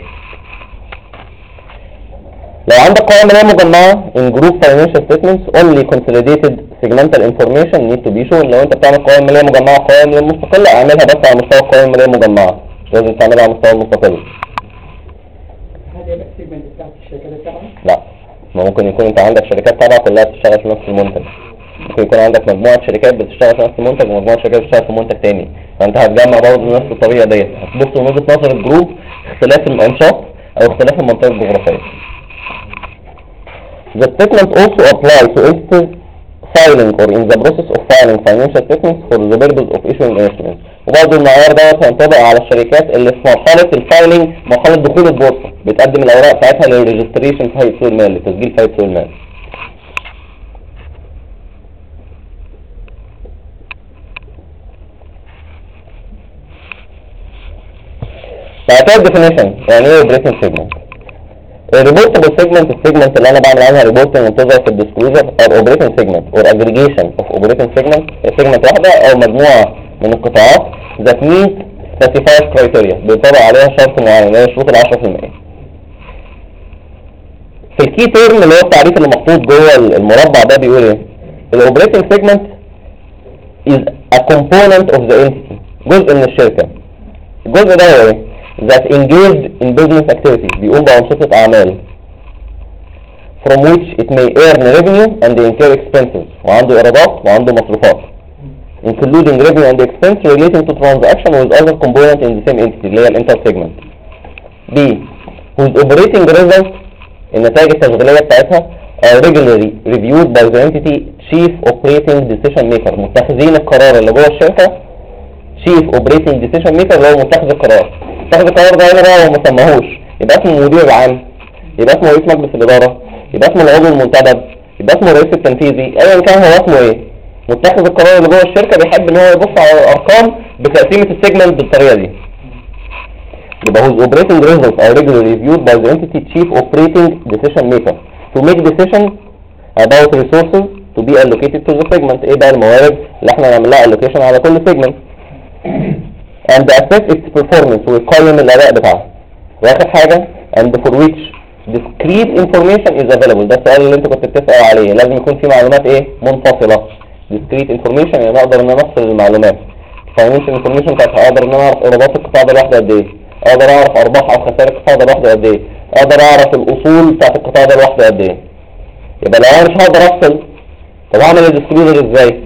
[SPEAKER 1] لو عندك قوائم مالية مجمعة in group financial statements only consolidated segmental information need to be shown. لو انت بتعمل قوائم مالية مجمعة قوائم مالية مستقلة اعملها بس على مستوى القوائم المالية المجمعة، مش لازم تعملها على مستوى المستقل.
[SPEAKER 4] هذا يبقى السيجمنت بتاعت الشركات التابعة؟
[SPEAKER 1] لا، ما ممكن يكون انت عندك شركات تابعة كلها بتشتغل في نفس المنتج. ممكن يكون عندك مجموعة شركات بتشتغل في نفس المنتج ومجموعة شركات بتشتغل في منتج تاني. فانت هتجمع برضه بنفس الطريقه ديت، هتبص من وجهه نظر الجروب اختلاف الانشاط او اختلاف المنطقه الجغرافيه. The statement also applies to entities filing or in the process of filing financial statements for the purpose of issuing instruments. وبرضه المعيار دوت هينطبق على الشركات اللي في مرحله الفايلنج، مرحله دخول البورصه، بتقدم الاوراق بتاعتها للريجستريشن في هيئه سوق المال، لتسجيل في هيئه سوق المال. بعد كده الديفينيشن، يعني ايه اوبريتنج سيجمنت؟ الريبورتبل سيجمنت، السيجمنت اللي انا بعمل عنها ريبورتنج وانتظر في الديسكلوجر، او اوبريتنج سيجمنت اور اجريجيشن اوف اوبريتنج سيجمنت، سيجمنت واحده او مجموعه من القطاعات ذات ميت سبيسيفايد كرايتيريا، بيطبق عليها شرط معين اللي هي شروط ال 10%. في الكي تيرم اللي هو التعريف اللي محطوط جوه المربع ده بيقول ايه؟ الاوبريتنج سيجمنت is a component of the entity، جزء من الشركه. الجزء ده هو ايه؟ that engaged in business activity، بيقوم بأنشطة أعمال from which it may earn revenue and incur expenses، وعنده إيرادات وعنده مصروفات including revenue and expense relating to transaction with other component in the same entity اللي هي الانتر segment. B whose operating results، النتائج التشغيلية بتاعتها are regularly reviewed by the entity chief operating decision maker، متخذين القرار اللي جوه الشركة chief operating decision maker اللي هو متخذ القرار. متخذ القرار ده هنا بقى هو ما سماهوش، يبقى اسمه المدير العام، يبقى اسمه رئيس مجلس الإدارة، يبقى اسمه العضو المنتدب، يبقى اسمه الرئيس التنفيذي، ايا كان هو اسمه ايه. متخذ القرار اللي جوه الشركة بيحب ان هو يبص على الارقام بتقسيمة السيجمنت بالطريقة دي. يبقى whose operating results are regularly reviewed by the entity chief operating decision maker to make decisions about resources to be allocated to the segment. ايه بقى الموارد اللي احنا نعملها allocation على كل segment and assess its performance، ويقيم الاداء بتاعه. واخر حاجة and for which discrete information is available، ده السؤال اللي انت كنت بتسأل عليه، لازم يكون في معلومات ايه؟ منفصلة. discrete information يعني اقدر ان انا افصل المعلومات. financial information بتاعتها اقدر ان انا اعرف ايرادات القطاع ده لوحده قد ايه، اقدر اعرف ارباح او خسائر القطاع ده لوحده قد ايه، اقدر اعرف الاصول بتاعت القطاع ده لوحده قد ايه. يبقى لو انا مش هقدر افصل، طب هعمل الديسكلوجر ازاي؟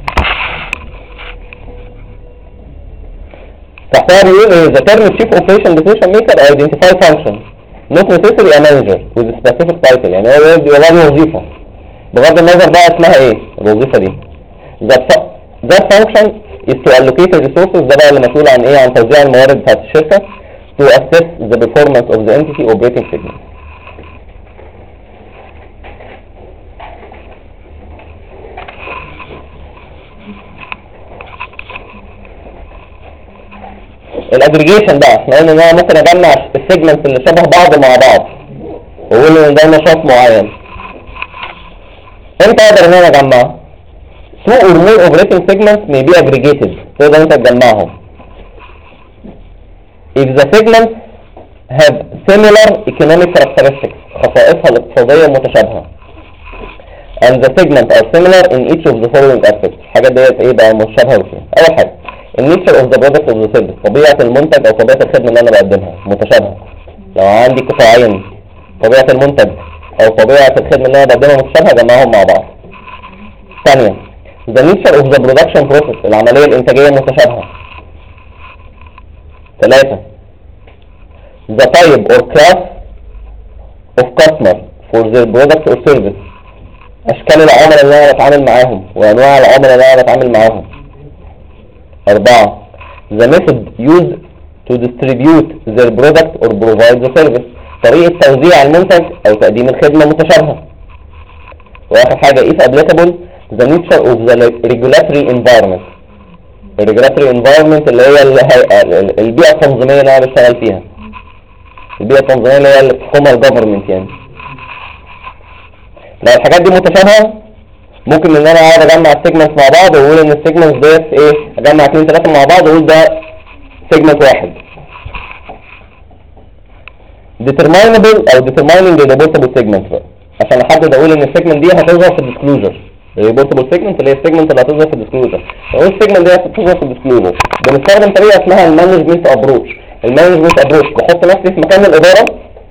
[SPEAKER 1] تحتها بيقول ايه؟ the term chief operation decision maker identify function not necessarily a manager with a specific title، يعني هو بيبقى له وظيفة بغض النظر بقى اسمها ايه الوظيفة دي. that function is to allocate the resources، ده بقى اللي مسؤول عن ايه؟ عن توزيع الموارد بتاعت الشركة to assess the performance of the entity operating segment. الاجريجيشن بقى احنا قلنا ان انا ممكن اجمع السيجمنتس اللي شبه بعض مع بعض واقول ان ده نشاط معين. امتى اقدر ان انا اجمع؟ two or more operating segments may be aggregated، تقدر انت تجمعهم if the segments have similar economic characteristics، خصائصها الاقتصادية متشابهة and the segments are similar in each of the following aspects. الحاجات ديت ايه بقى متشابهة فيها؟ اول حاجة النيتشر اوف ذا برودكت اوف ذا سيرفيس، طبيعة المنتج او طبيعة الخدمة اللي انا بقدمها متشابهة. لو عندي قطاعين طبيعة المنتج او طبيعة الخدمة اللي انا بقدمها متشابهة، جمعهم مع بعض. ثانيا the nature of the production process، العملية الانتاجية متشابهة. ثلاثة the type or class of customer for their product or service، اشكال العملاء اللي انا بتعامل معاهم وانواع العملاء اللي انا بتعامل معاهم. 4 the method used to distribute their product or provide the service، طريقة توزيع المنتج او تقديم الخدمة متشابهة. واخر حاجة if applicable the nature of the regulatory environment، regulatory environment اللي هي البيئة التنظيمية اللي انا بشتغل فيها، البيئة التنظيمية اللي هي اللي بتحكمها الجفرمنت. يعني لو الحاجات دي متشابهة ممكن ان انا اقعد اجمع السيجمنتس مع بعض واقول ان السيجمنتس ديت ايه، اجمع 2 3 مع بعض واقول ده سيجمنت واحد. determinable او determining the reportable segment بقى، عشان احدد اقول ان السيجمنت دي هتظهر في الديسكلوجر. الريبورتبل سيجمنت اللي هي السيجمنت اللي هتظهر في الديسكلوجر، لو السيجمنت دي هتظهر في الديسكلوجر بنستخدم طريقه اسمها المانجمنت ابروتش. المانجمنت ابروتش بحط نفسي في مكان الاداره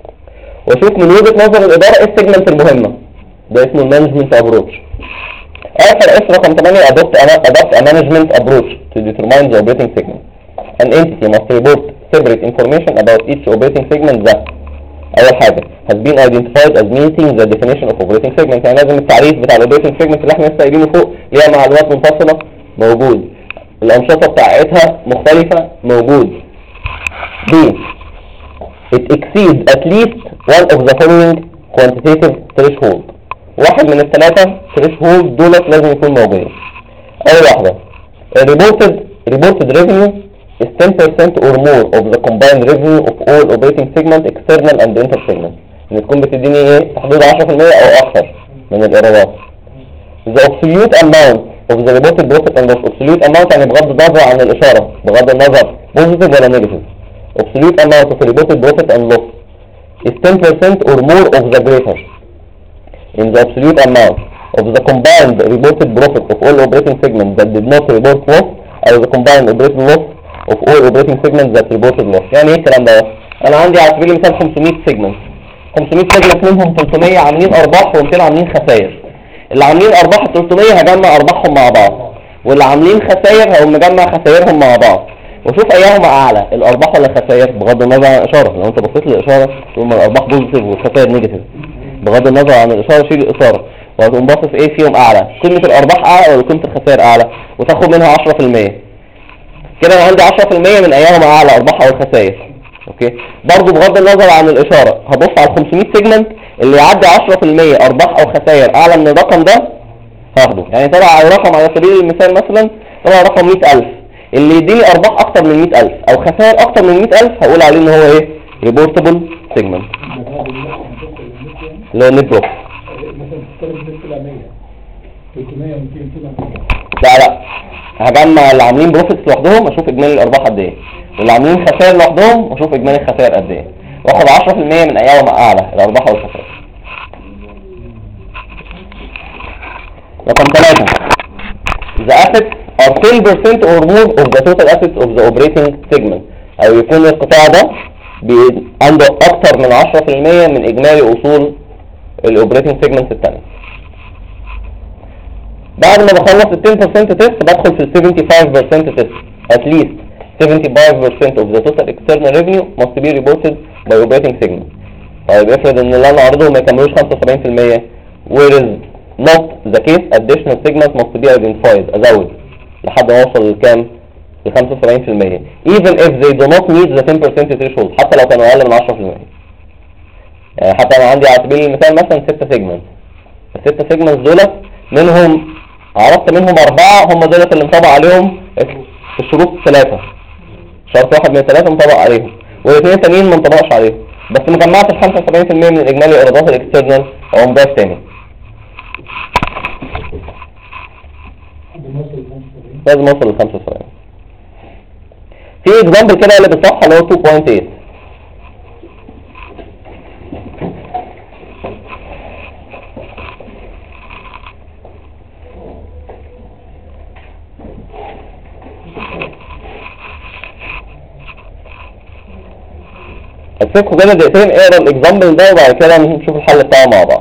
[SPEAKER 1] واشوف من وجهه نظر الاداره ايه السيجمنت المهمه، ده اسمه المانجمنت ابروتش. IFRS رقم 8 adopt a management approach to determine the operating segment. An entity must report separate information about each operating segment that أول حاجة has been identified as meeting the definition of operating segment. يعني لازم التعريف بتاع operating segment اللي احنا لسه قايلينه فوق ليها معلومات منفصلة موجود، الأنشطة بتاعتها مختلفة موجود. B. It exceeds at least one of the following quantitative threshold. واحد من الثلاثة threshold دولت لازم يكون موجودين. أول واحدة reported revenue is 10% or more of the combined revenue of all operating segment external and inter segment. إن تكون بتديني إيه في حدود 10% أو أكثر من الإيرادات. The absolute amount of the reported profit and loss. absolute amount يعني بغض النظر عن الإشارة، بغض النظر positive ولا negative. absolute amount of reported profit and loss is 10% or more of the greater in the absolute amount of the combined reported profit of all operating segments that did not report loss or the combined operating loss of all operating segments that reported loss. يعني ايه الكلام ده؟ انا عندي على سبيل المثال 500 segments 500 segments منهم 300 عاملين ارباح و200 عاملين خسائر. اللي عاملين ارباح 300 هجمع ارباحهم مع بعض، واللي عاملين خسائر هقوم مجمع خسائرهم مع بعض وشوف ايهما اعلى الارباح ولا الخسائر بغض النظر عن الاشاره. لو انت بصيت للاشاره تقول الارباح بوزيتيف والخسائر نيجاتيف، بغض النظر عن الاشاره شيل الاشاره وهتقوم باصص ايه فيهم اعلى، قيمه الارباح اعلى ولا قيمه الخسائر اعلى، وتاخد منها 10%. كده انا عندي 10% من ايهما اعلى ارباح او الخسائر. اوكي برضو بغض النظر عن الاشاره هبص على 500 سيجمنت اللي يعدي 10% ارباح او خسائر اعلى من الرقم ده هاخده. يعني طلع الرقم على سبيل المثال مثلا طلع رقم 100,000، اللي يديني ارباح اكتر من 100,000 او خسائر اكتر من 100,000 هقول عليه ان هو ايه ريبورتبل سيجمنت اللي هو نت بروفيت.
[SPEAKER 4] مثلا تتكلم بالنسبه ل 100 300 200
[SPEAKER 1] لا هجمع اللي عاملين بروفيتس لوحدهم اشوف اجمالي الارباح قد ايه، واللي عاملين خسائر لوحدهم اشوف اجمالي الخسائر قد ايه، واخد 10% من ايهما اعلى الارباح والخسائر. رقم 3 the assets are 10% or more of the total assets of the operating segment. او يكون القطاع ده عنده اكتر من 10% من اجمالي اصول الاوبريتنج سيجمنتس الثانيه. بعد ما بخلص ال 10% تيست بدخل في ال 75% تيست. at least 75% of the total external revenue must be reported by operating segment. طيب افرض ان اللي انا عارضه ما يكملوش 75% whereas not the case additional segment must be identified ازود لحد ما اوصل لكام ل 75% even if they do not meet the 10% threshold حتى لو كانوا اقل من 10%. يعني حتى انا عندي على سبيل المثال مثلا 6 segments، ال 6 segments دولت منهم عرفت منهم 4 هم دولت اللي مطبق عليهم الشروط 3، شرط واحد من 3 مطبق عليهم والاثنين التانيين ما انطبقش عليهم، بس ما جمعتش 75% من الاجمالي ايرادات الاكسترنال او مضاف تاني لازم اوصل ل 75. في اكزامبل كده اللي بالصفحه اللي هو 2.8 هتسيبكوا كده دقيقتين اقرا الاكزامبل ده وبعد كده نشوف الحل بتاعه مع بعض.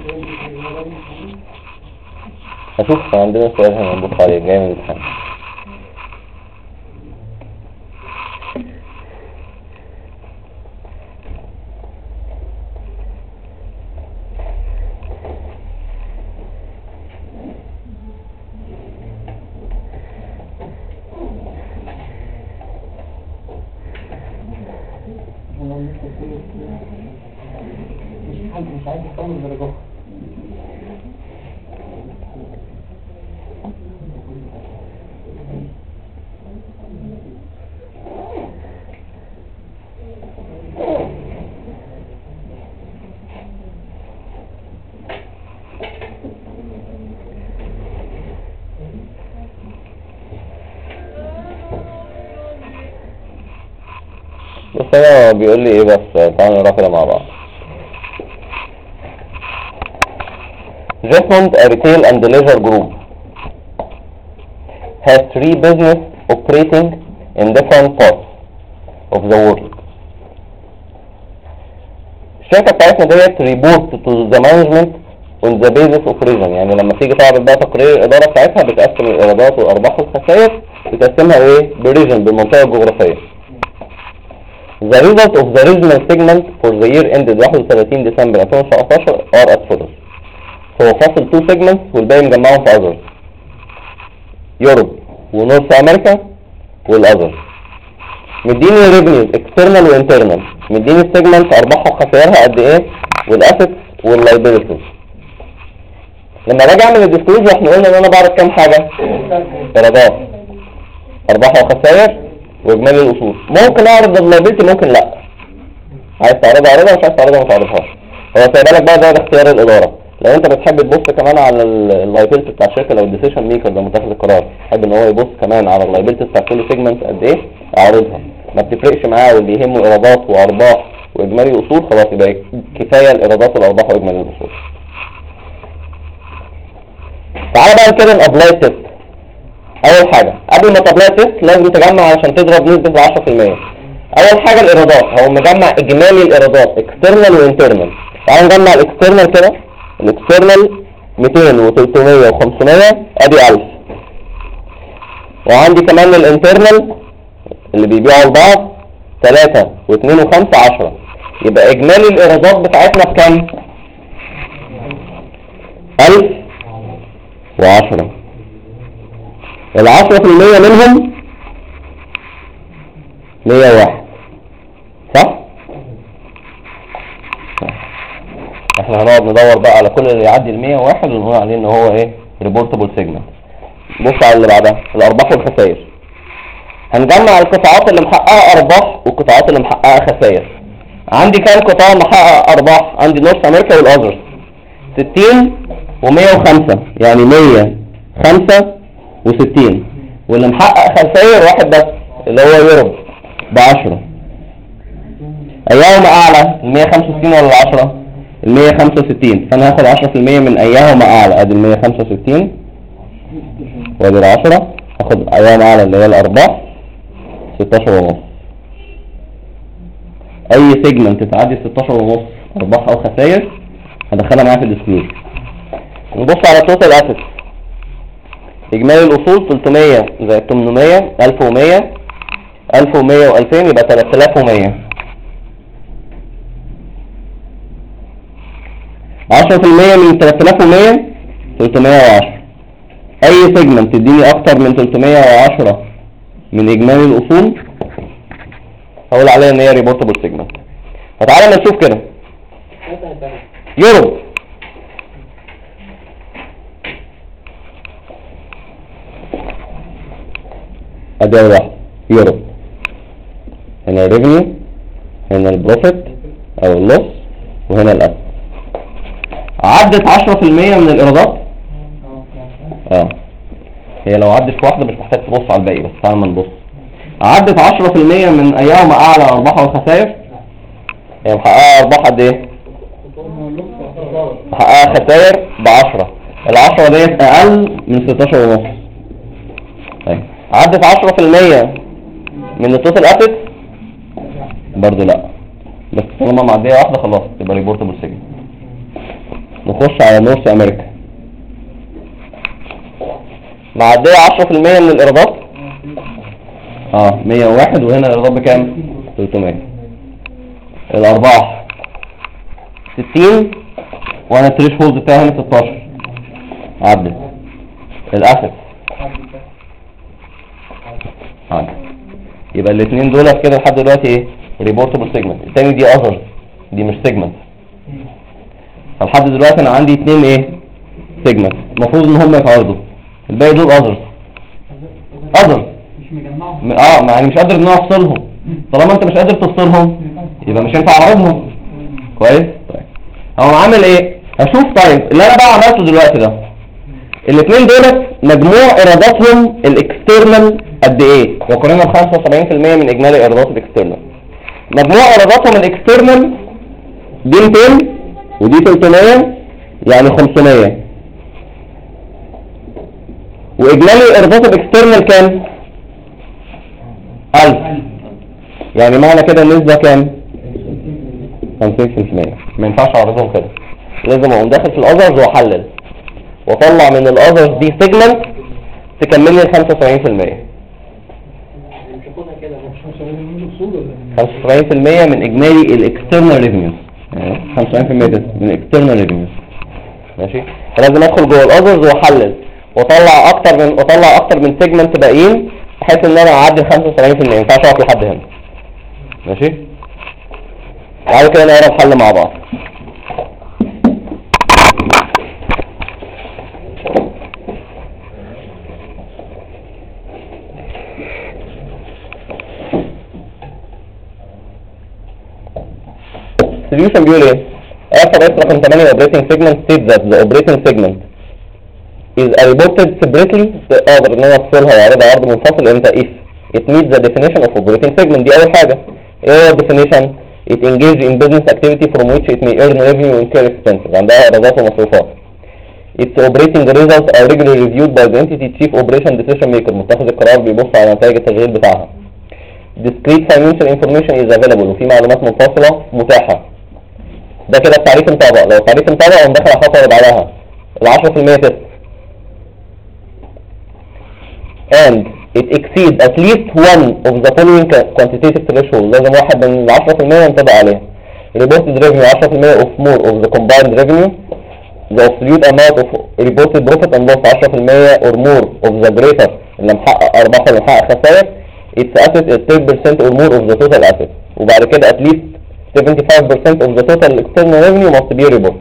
[SPEAKER 1] هشوف عندنا سؤال هنبص عليه جاي من الامتحان.
[SPEAKER 4] مش عايز يكمل درجات.
[SPEAKER 1] بص هنا بيقول لي ايه، بس تعالوا نقرا كده مع بعض. Richmond, a retail and leisure group, has 3 business operating in different parts of the world. الشركة بتاعتنا ديت report to the management on the basis of reason، يعني لما تيجي تعرض بقى تقرير الإدارة بتاعتها بتقسم الإيرادات والأرباح والخسائر، بتقسمها ايه؟ بريجن، بالمنطقة الجغرافية. The result of the regional segment for the year ended 31 ديسمبر 2019 are as follows. هو فاصل 2 segments والباقي مجمعهم في others. يوروب ونورث أمريكا والothers. مديني revenues external و internal. مديني السيجمنت أرباحها وخسائرها قد إيه والأسيتس واللايبيلتيز. لما باجي أعمل الديسكلوجر احنا قلنا إن أنا بعرض كام حاجة؟ إيرادات، أرباح وخسائر، واجمالي الاصول. ممكن اعرض اللايبيلتي ممكن لا، عايز تعرضها اعرضها، مش عايز تعرضها ما تعرضهاش. هو سايبها لك بقى ده اختيار الاداره. لو انت بتحب تبص كمان على اللايبيلتي بتاع الشركه، لو الديسيشن ميكر ده متخذ القرار حابب ان هو يبص كمان على اللايبيلتي بتاع كل سيجمنت قد ايه اعرضها، ما بتفرقش معاه واللي يهمه ايرادات وارباح واجمالي الاصول خلاص يبقى كفايه الايرادات والارباح واجمالي الاصول. تعالى بقى كده نابلاي تيست. اول حاجة قبل ما تابلاي تيست لازم تجمع عشان تضرب نسبة 10%. اول حاجة الايرادات، هو مجمع اجمالي الايرادات اكسترنال وانترنال. تعالى نجمع الاكسترنال كده. الاكسترنال 200 و300 و500 ادي 1000. وعندي كمان الانترنال اللي بيبيعوا لبعض 3 و2 و5 10. يبقى اجمالي الايرادات بتاعتنا بكام؟ 1010. 10% منهم 101 صح؟ احنا هنقعد ندور بقى على كل اللي يعدي ال 101 ونقول عليه ان هو ايه؟ ريبورتبل سيجمنت. بص على اللي بعدها الارباح والخسائر. هنجمع القطاعات اللي محققه ارباح والقطاعات اللي محققه خسائر. عندي كام قطاع محقق ارباح؟ عندي نورث امريكا والاذرز 60 و105 يعني 165، واللي محقق خسائر واحد بس اللي هو يوروب ب10. ايهما اعلى ال 165 ولا ال10؟ ال 165. فانا هاخد 10% من ايهما اعلى، ادي ال 165 وادي ال10. هاخد ايهما اعلى اللي هي الارباح 16.5. اي سيجمنت تعدي 16.5 ارباح او خسائر هدخلها معايا في الديسكلوجر. نبص على توتال اسيتس. اجمالي الاصول 300 زائد 800 1100 1100 و2000 يبقى 3100. 10% من 3100 310. اي سيجمنت تديني اكتر من 310 من اجمالي الاصول هقول عليها ان هي ريبورتبل سيجمنت. فتعالى نشوف كده. يوروب ادي اول واحد يوروب. هنا الريفينيو، هنا البروفيت او اللوس، وهنا الاسد. عدت 10% من الايرادات. هي لو عدت في واحده مش محتاج تبص على الباقي، بس تعالى ما نبص. عدت 10% من ايهما اعلى ارباح والخسائر. هي محققه ارباح قد ايه؟ محققه خسائر ب10. ال10 ديت اقل من 16.5. طيب عدت 10% من التوتال اسيتس برضه لا، بس طالما معديه واحده خلاص يبقى ريبورتبل سيجمنت. نخش على نورث امريكا. معدية 10% من الايرادات 101، وهنا الايرادات بكام؟ 300. الارباح 60 وانا الثريش هولد بتاعي هنا 16 عدل. الاسيت عدل. يبقى الاثنين دول كده لحد دلوقتي ايه؟ ريبورتبل سيجمنت. الثاني دي اذر، دي مش سيجمنت. فلحد دلوقتي انا عندي اثنين ايه؟ سيجمنت المفروض ان هم يتعرضوا. الباقي دول اذر
[SPEAKER 4] مش مجمعهم.
[SPEAKER 1] ما يعني مش قادر ان انا افصلهم. طالما انت مش قادر تفصلهم يبقى مش هينفع اعرضهم. كويس؟ طيب هو عامل ايه؟ هشوف. طيب اللي انا بقى عملته دلوقتي ده، الاثنين دولت مجموع ايراداتهم الاكسترنال قد ايه؟ وقارنها ب 75% من اجمالي ايرادات الاكسترنال. مجموع ايراداتهم الاكسترنال دي 200 ودي 300 يعني 500. واجمالي ايرادات الاكسترنال كام؟ 1000. يعني معنى كده النسبة كام؟ 50%. ما ينفعش اعرضهم كده، لازم اقوم داخل في الاذرز واحلل واطلع من الاذرز دي سيجمنت تكمل لي ال 75%. 75% من اجمالي الاكسترنال ريفينيوز، 75% ده من الاكسترنال ريفينيوز. ماشي؟ فلازم ادخل جوه الاذرز واحلل واطلع اكتر من سيجمنت باقيين بحيث ان انا اعدي ال 75%. ما ينفعش اقف لحد هنا. ماشي؟ تعالوا كده نقرا الحل مع بعض. solution بيقول ايه؟ IFRS رقم 8 operating segment states that the operating segment is reported separately. اقدر ان انا افصلها واعرضها عرض منفصل امتى؟ if it meets the definition of operating segment. دي اول حاجة. ايه هو definition؟ it engage in business activity from which it may earn revenue and incur expenses. عندها ايرادات ومصروفات. its operating results are regularly reviewed by the entity chief operation decision maker. متخذ القرار بيبص على نتائج التشغيل بتاعها. discrete financial information is available. وفي معلومات منفصلة متاحة. ده كده التعريف انطبق. لو التعريف انطبق اقوم داخل على الخطوة اللي بعدها ال 10% تست. and it exceeds at least one of the following quantitative threshold. لازم واحد من ال 10% ينطبق عليها. reported revenue 10% of more of the combined revenue, the absolute amount of reported profit and loss 10% or more of the greater اللي محقق ارباح اللي محقق خسائر. its asset is 10% or more of the total asset. وبعد كده at least 75% of the total external revenue must be reported.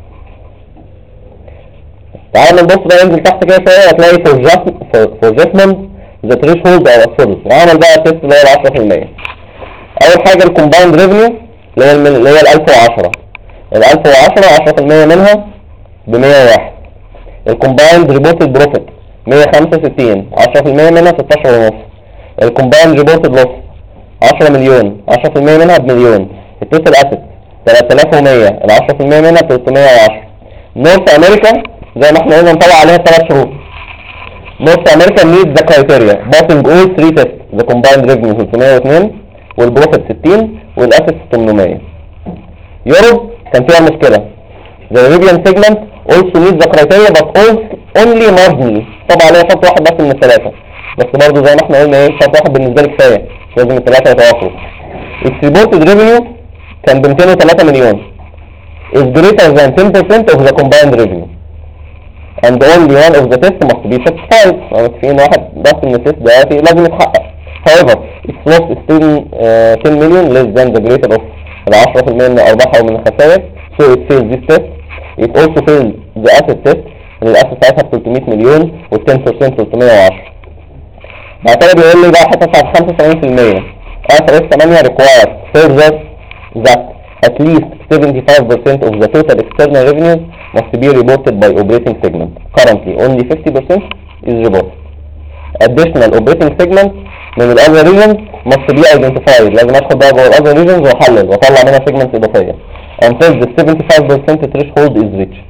[SPEAKER 1] تعالى نبص بقى ننزل تحت كده شوية هتلاقي for adjustment the threshold or absolute. وعمل بقى تيست اللي هو ال 10%. أول حاجة ال combined revenue اللي هي ال 1010. ال 1010 10% منها ب 101. ال combined reported profit 165 10% منها 16.5. ال combined reported loss 10 مليون 10% منها بمليون. التوتال اسيت 3100 ال 10% منها 310. نورث امريكا زي ما احنا قلنا نطلع عليها 3 شروط. نورث امريكا meet the criteria passing all 3 tests. the combined revenue 302 والبروفيت 60 والاسيت 800. يوروب كان فيها مشكلة. the Arabian segment also meet the criteria but only marginally. طبعا عليها شرط واحد بس من الثلاثة، بس برضه زي ما احنا قلنا ايه شرط واحد بالنسبة لي كفاية، لازم الثلاثة يتوافقوا. its reported revenue كان ب 203 مليون is greater than 10% of the combined revenue and only one of the tests must be satisfied. في واحد بس من التست دلوقتي لازم يتحقق. however its loss is 10 million less than the greater of ال 10% من ارباحها ومن الخسائر so it fails this test. it also fails the asset test. الاسيت ساعتها ب 300 مليون وال 10% 310. بعد كده بيقول لي بقى حتى بتاعت 75%. IFRS 8 requires further that at least 75% of the total external revenues must be reported by operating segment. Currently only 50% is reported. Additional operating segment من ال other regions must be identified. لازم ادخل بقى جوه ال other regions واحلل واطلع منها segments اضافية until the 75% threshold is reached.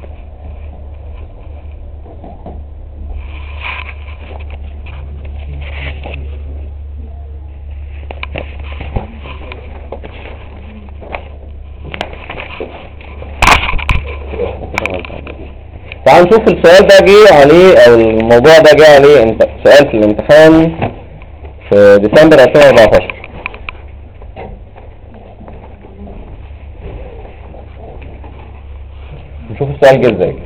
[SPEAKER 1] تعال نشوف السؤال ده جه عليه او الموضوع ده جه عليه سؤال في الامتحان في ديسمبر 2014. نشوف السؤال جه ازاي.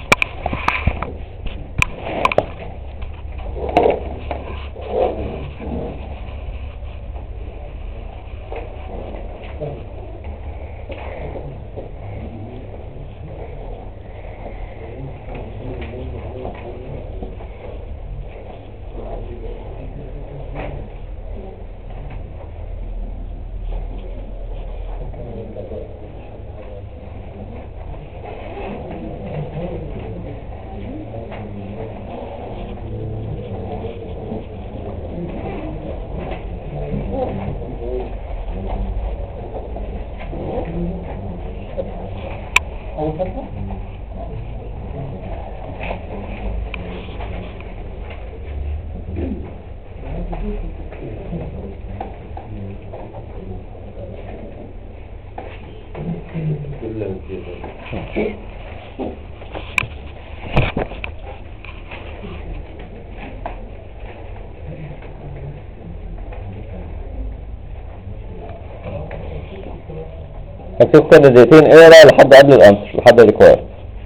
[SPEAKER 1] هتشوف كده دقيقتين اقرا لحد قبل الانسر لحد الريكواير.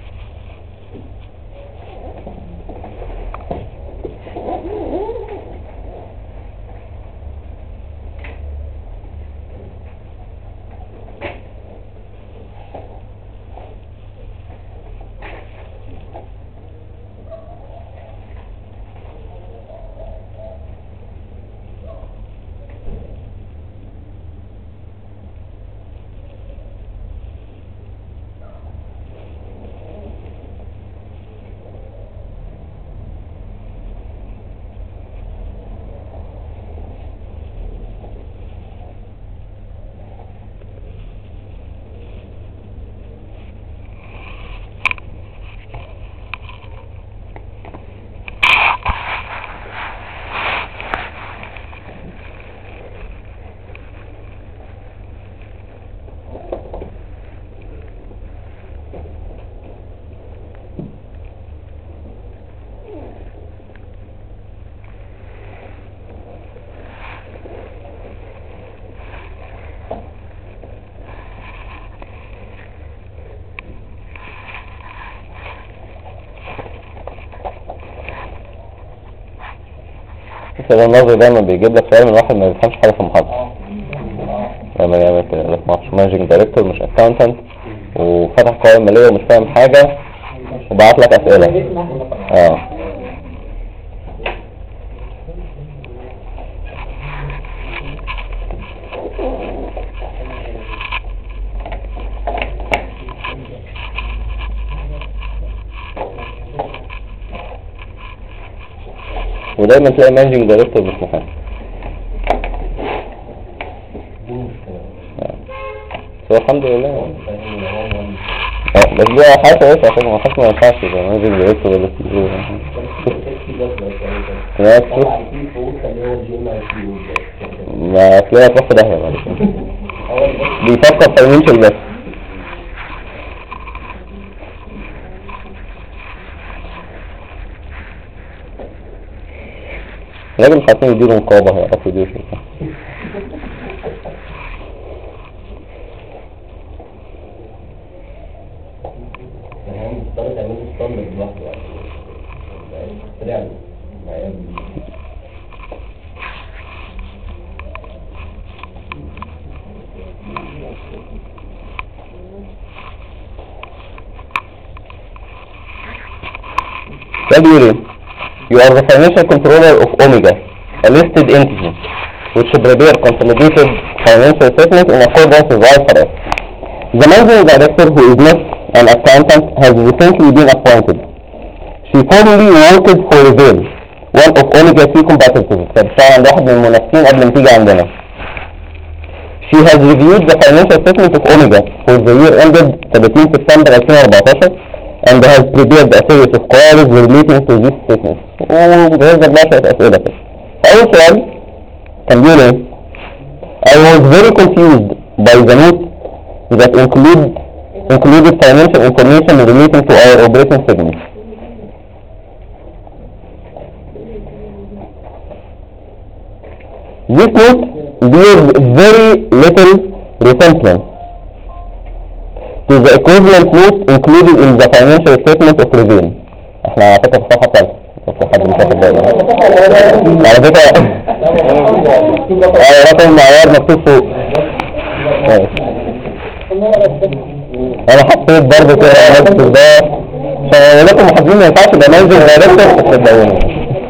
[SPEAKER 1] السؤال النظري دايما بيجيب لك سؤال من واحد ما بيفهمش حاجه في المحاضره. لما يعمل كده لك معرفش مانجنج دايركتور مش اكاونتنت وفتح قوائم ماليه ومش فاهم حاجه وبعت لك اسئله. ودايما تلاقي مانجنج دايركتور مش محاسب. بس الحمد لله بس دي حاجة كويسة عشان ما حاسس ما ينفعش يبقى مانجنج دايركتور ولا سي ما تلاقيها تروح في داهية بعد كده. بيفكر فاينانشال بس. لازم مش عارفين يديروا نقابة هيعرفوا يديروا شركة. You are the financial controller of Omega, a listed entity, which prepare consolidated financial statements in accordance with IFRS. The managing director, who is not an accountant, has recently been appointed. She formerly worked for Reveal, one of Omega C competitors. كان عند واحد من المنافسين قبل ما تيجي عندنا. She has reviewed the financial statements of Omega for the year ended 13 September 2014 and has prepared a series of queries relating to these statements. وجهزت بقى شوية أسئلة كده. أول سؤال كان بيقول إيه؟ I was very confused by the note that included financial information relating to our operating segments. This note bears very little resemblance to the equivalent note included in the financial statement of Reveal. احنا على فكرة في الصفحة الثالثة بس حد مش واخد باله على فكرة رقم معيار مكتوب فوق. انا حطيت برضه كده نفس ده عشان لكم محاسبين ما ينفعش يبقى نازل دايركتور بس صدقوني.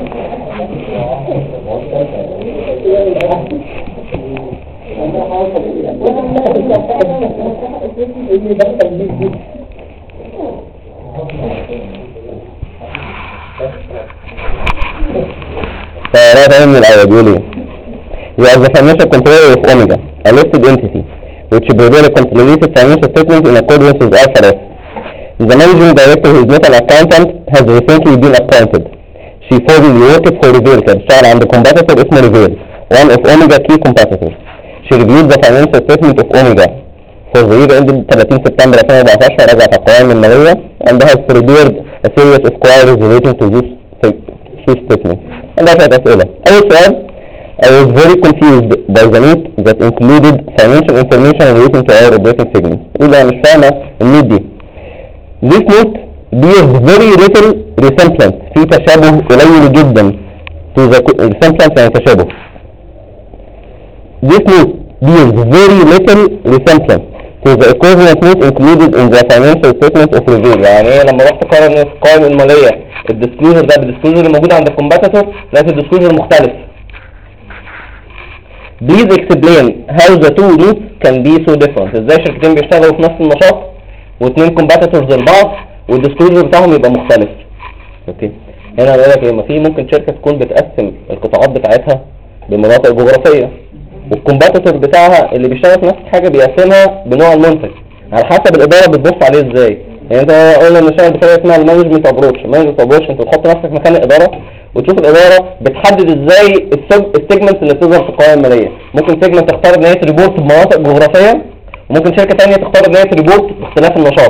[SPEAKER 1] فلا فاهم من الأول بيقول ايه؟ You are the financial controller of Omega, a listed entity, which prepare a consolidated financial statement in accordance with IFRS. The managing director, who is not an accountant, has recently been appointed. She formerly worked for Reveal, كان عند competitor اسمه Reveal, one of Omega key competitors. She reviewed the financial statement of Omega for the year ended 30 September 2014 وراجعت القوائم المالية and has prepared a series of queries relating to this statement. عندها شوية أسئلة. أول سؤال, I was very confused by the note that included financial information relating to our operating segment. يقول أنا مش فاهمة النوت دي. This note bears very little resemblance, في تشابه قليل جدا to the resemblance يعني تشابه. This note bears very little resemblance to the equivalent note included in the financial statement of Reveal. يعني ايه لما رحت اقارن القوائم المالية الديسكلوجر ده بالديسكلوجر اللي موجود عند الكومباتيتور لقيت الديسكلوجر مختلف. Please explain how the two notes can be so different. ازاي شركتين بيشتغلوا في نفس النشاط واثنين كومباتيتورز لبعض والديسكلوجر بتاعهم يبقى مختلف. اوكي هنا بقول لك ايه, ما في ممكن شركة تكون بتقسم القطاعات بتاعتها بمناطق جغرافية والكومباتيتور بتاعها اللي بيشتغل في نفس الحاجة بيقسمها بنوع المنتج على حسب الإدارة بتبص عليه ازاي. يعني انت قلنا ان شغال بطريقة اسمها المانجمنت ابروتش. المانجمنت ابروتش انت تحط نفسك مكان الإدارة وتشوف الإدارة بتحدد ازاي السيجمنتس اللي بتظهر في القوائم المالية. ممكن سيجمنت تختار ان هي ريبورت بمناطق جغرافية وممكن شركة ثانية تختار ان هي ريبورت باختلاف النشاط.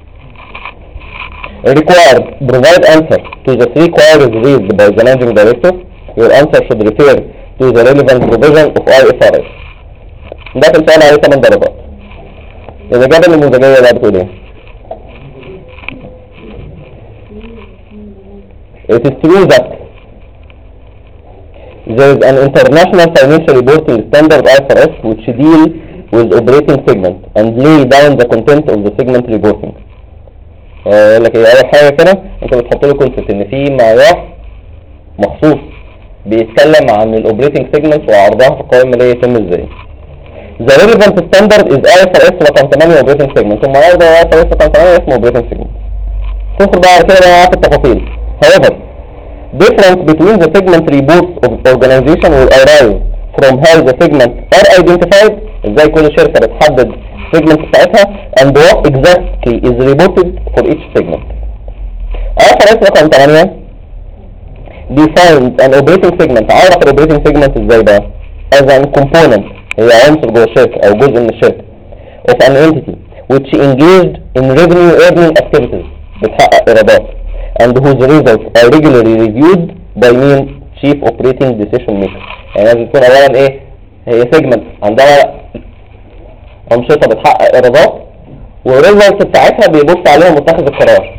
[SPEAKER 1] Required provide answer to the three queries raised by the managing director. Your answer should refer to the relevant provision of IFRS. ده في السؤال عليه 8 درجات. الإجابة النموذجية بقى بتقول ايه؟ It is true that there is an international financial reporting standard IFRS which deal with operating segment and lay down the content of the segment reporting. لك ايه اول حاجة كده انت بتحط له كونسبت ان في معيار مخصوص بيتكلم عن الاوبريتنج سيجمنت وعرضها في القوائم المالية يتم ازاي. The relevant standard is IFRS رقم 8 operating segment. ثم عرض IFRS رقم 8 اسمه operating segment. تدخل بعد كده بقى في التفاصيل. However, difference between the segment reports of organization will arise from how the segments are identified. ازاي كل شركة بتحدد segment بتاعتها and what exactly is reported for each segment. IFRS رقم 8 defines an operating segment. عرف operating segment ازاي بقى as a component, هي عنصر جوه الشركة او جزء من الشركة of an entity which engaged in revenue earning activities, بتحقق ايرادات and whose results are regularly reviewed by main chief operating decision maker. يعني لازم تكون اولا ايه, هي segment عندها أنشطة بتحقق إيرادات والريزلتس بتاعتها بيبص عليها متخذ القرار.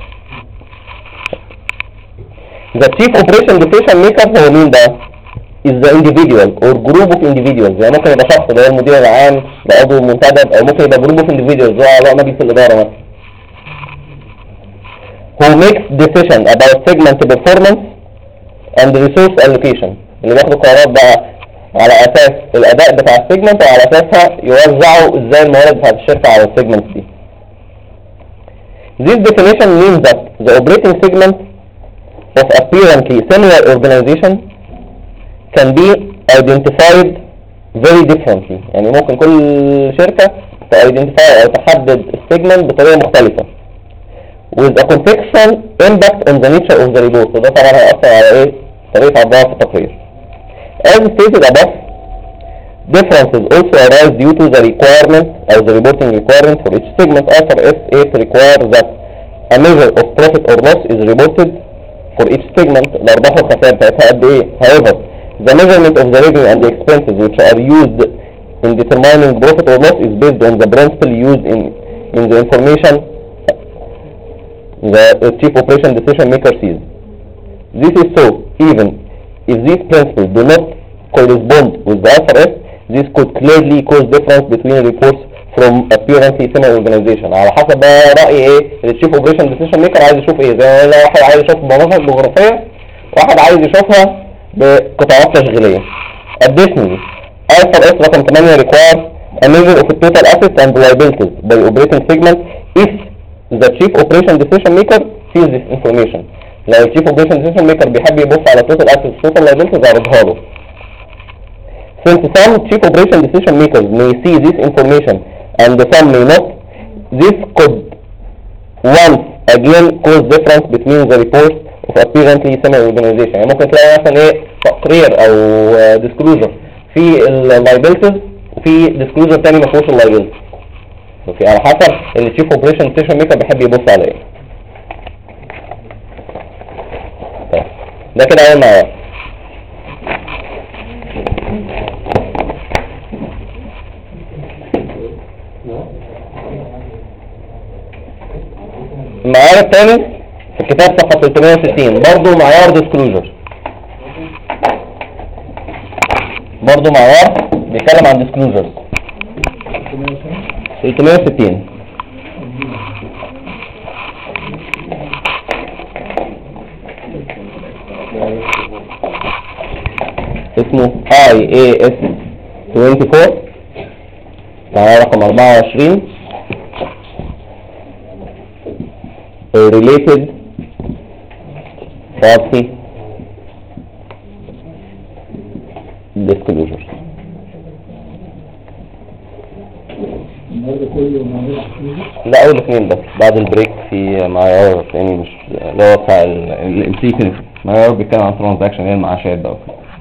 [SPEAKER 1] The chief operation decision maker هو مين بقى؟ is the individual or group of individuals. يعني ممكن يبقى شخص ده المدير العام ده عضو المنتدب أو ممكن يبقى group of individuals هو أعضاء مجلس الإدارة مثلا. Who makes decision about segment performance and resource allocation. اللي بياخد القرارات بقى على اساس الاداء بتاع السيجمنت وعلى اساسها يوزعوا ازاي الموارد بتاعت الشركة على السيجمنت دي. This definition means that the operating segment of apparently similar organization can be identified very differently. يعني ممكن كل شركة identify او تحدد السيجمنت بطريقة مختلفة with a contextual impact on the nature of the report. ده طبعا هيأثر على ايه طريقة عرضها في التقرير. As stated above, differences also arise due to the requirement or the reporting requirement for each segment. IFRS 8 requires that a measure of profit or loss is reported for each segment. الأرباح والخسائر بتاعتها قد إيه. However, The measurement of the revenue and the expenses which are used in determining profit or loss is based on the principle used in the information the chief operation decision maker sees. This is so even if these principles do not correspond with the IFRS. This could clearly cause difference between reports from apparently similar organization. على حسب بقى رأي ايه الشيف اوبريشن ديسيشن ميكر عايز يشوف ايه. زي لو واحد عايز يشوف مناطق جغرافية، واحد عايز يشوفها بقطاعات تشغيلية. Additionally, IFRS رقم 8 requires a measure of total assets and liabilities by operating segment if the chief operation decision maker sees this information. لو الشيف operation decision maker بيحب يبص على total assets total liabilities عرضها له. Since some chief operation decision makers may see this information and some may not, this could once again cause difference between the reports of apparently similar organization. يعني ممكن تلاقي مثلا ايه تقرير او disclosure في liabilities وفي disclosure تاني ما فيهوش liabilities. اوكي، على حسب الشيف اوبريشن decision maker بيحب يبص على ايه. ده كده اول معيار. المعيار الثاني في الكتاب صفحة 360 برضو معيار ديسكلوجر. برضو معيار بيتكلم عن ديسكلوجر 360. اسمه IAS 24 معيار رقم 24 related party disclosures. لا اول اثنين بس، بعد البريك في معيار ثاني مش اللي هو بتاع الامسيكنس، معيار بيتكلم عن ترانزاكشن هي المعاشات بقى.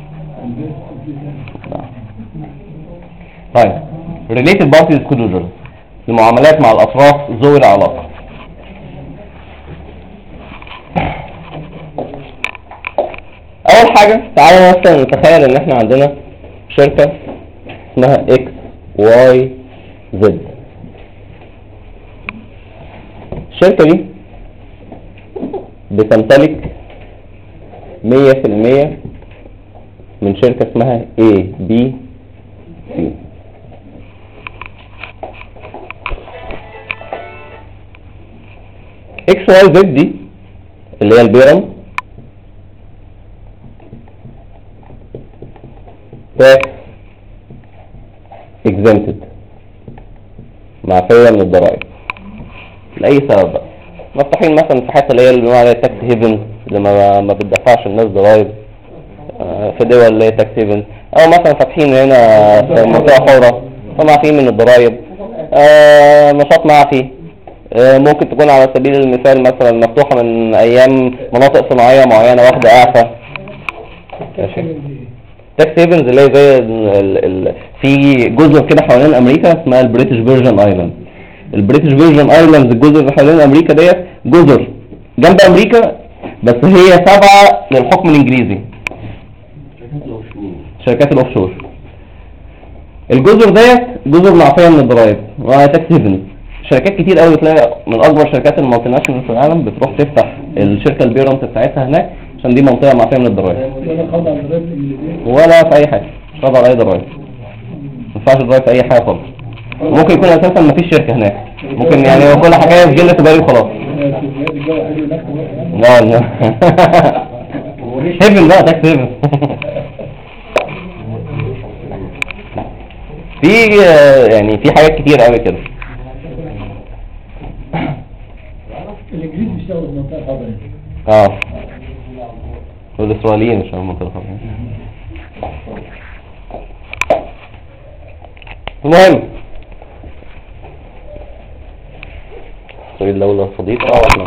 [SPEAKER 1] طيب related party disclosures المعاملات مع الاطراف ذوي العلاقه. اول حاجة تعالى مثلا نتخيل ان احنا عندنا شركة اسمها XYZ. الشركة دي بتمتلك 100% من شركة اسمها ABC. XYZ دي اللي هي البيرم tax exempted معفية من الضرائب لأي سبب بقى. مفتوحين مثلا في حتة اللي هي اللي بنقول عليها tax haven اللي ما بتدفعش الناس ضرائب في دول اللي هي tax haven، أو مثلا فاتحين هنا في منطقة حرة فمعفيين من الضرائب. نشاط معفي ممكن تكون على سبيل المثال مثلا مفتوحة من أيام مناطق صناعية معينة واحدة أعفى. تاكس هيفنز اللي هي زي في جزر كده حوالين امريكا اسمها البريتش فيرجن ايلاند. البريتش فيرجن ايلاند الجزر اللي حوالين امريكا ديت جزر جنب امريكا بس هي تابعه للحكم الانجليزي، شركات الاوفشور. الجزر ديت جزر معفيه من الضرائب وهي تاكس هيفنز. شركات كتير قوي تلاقي من اكبر شركات المالتي ناشونال في العالم بتروح تفتح الشركه البيرنت بتاعتها هناك عشان دي منطقه معفيه من الضرائب. ولا في اي حاجه، مش خاضع على اي ضرائب، ما ينفعش ضرائب في اي حاجه خالص. ممكن يكون اساسا ما فيش شركه هناك، ممكن يعني هو كل حاجه في جنة تباري وخلاص. لا هيفن بقى تاكس هيفن. في يعني في حاجات كتير قوي كده.
[SPEAKER 4] الانجليز بيشتغلوا في منطقه خضراء.
[SPEAKER 1] والاسرائيليين مش هم منطقه خضراء. المهم سوري لولا صديق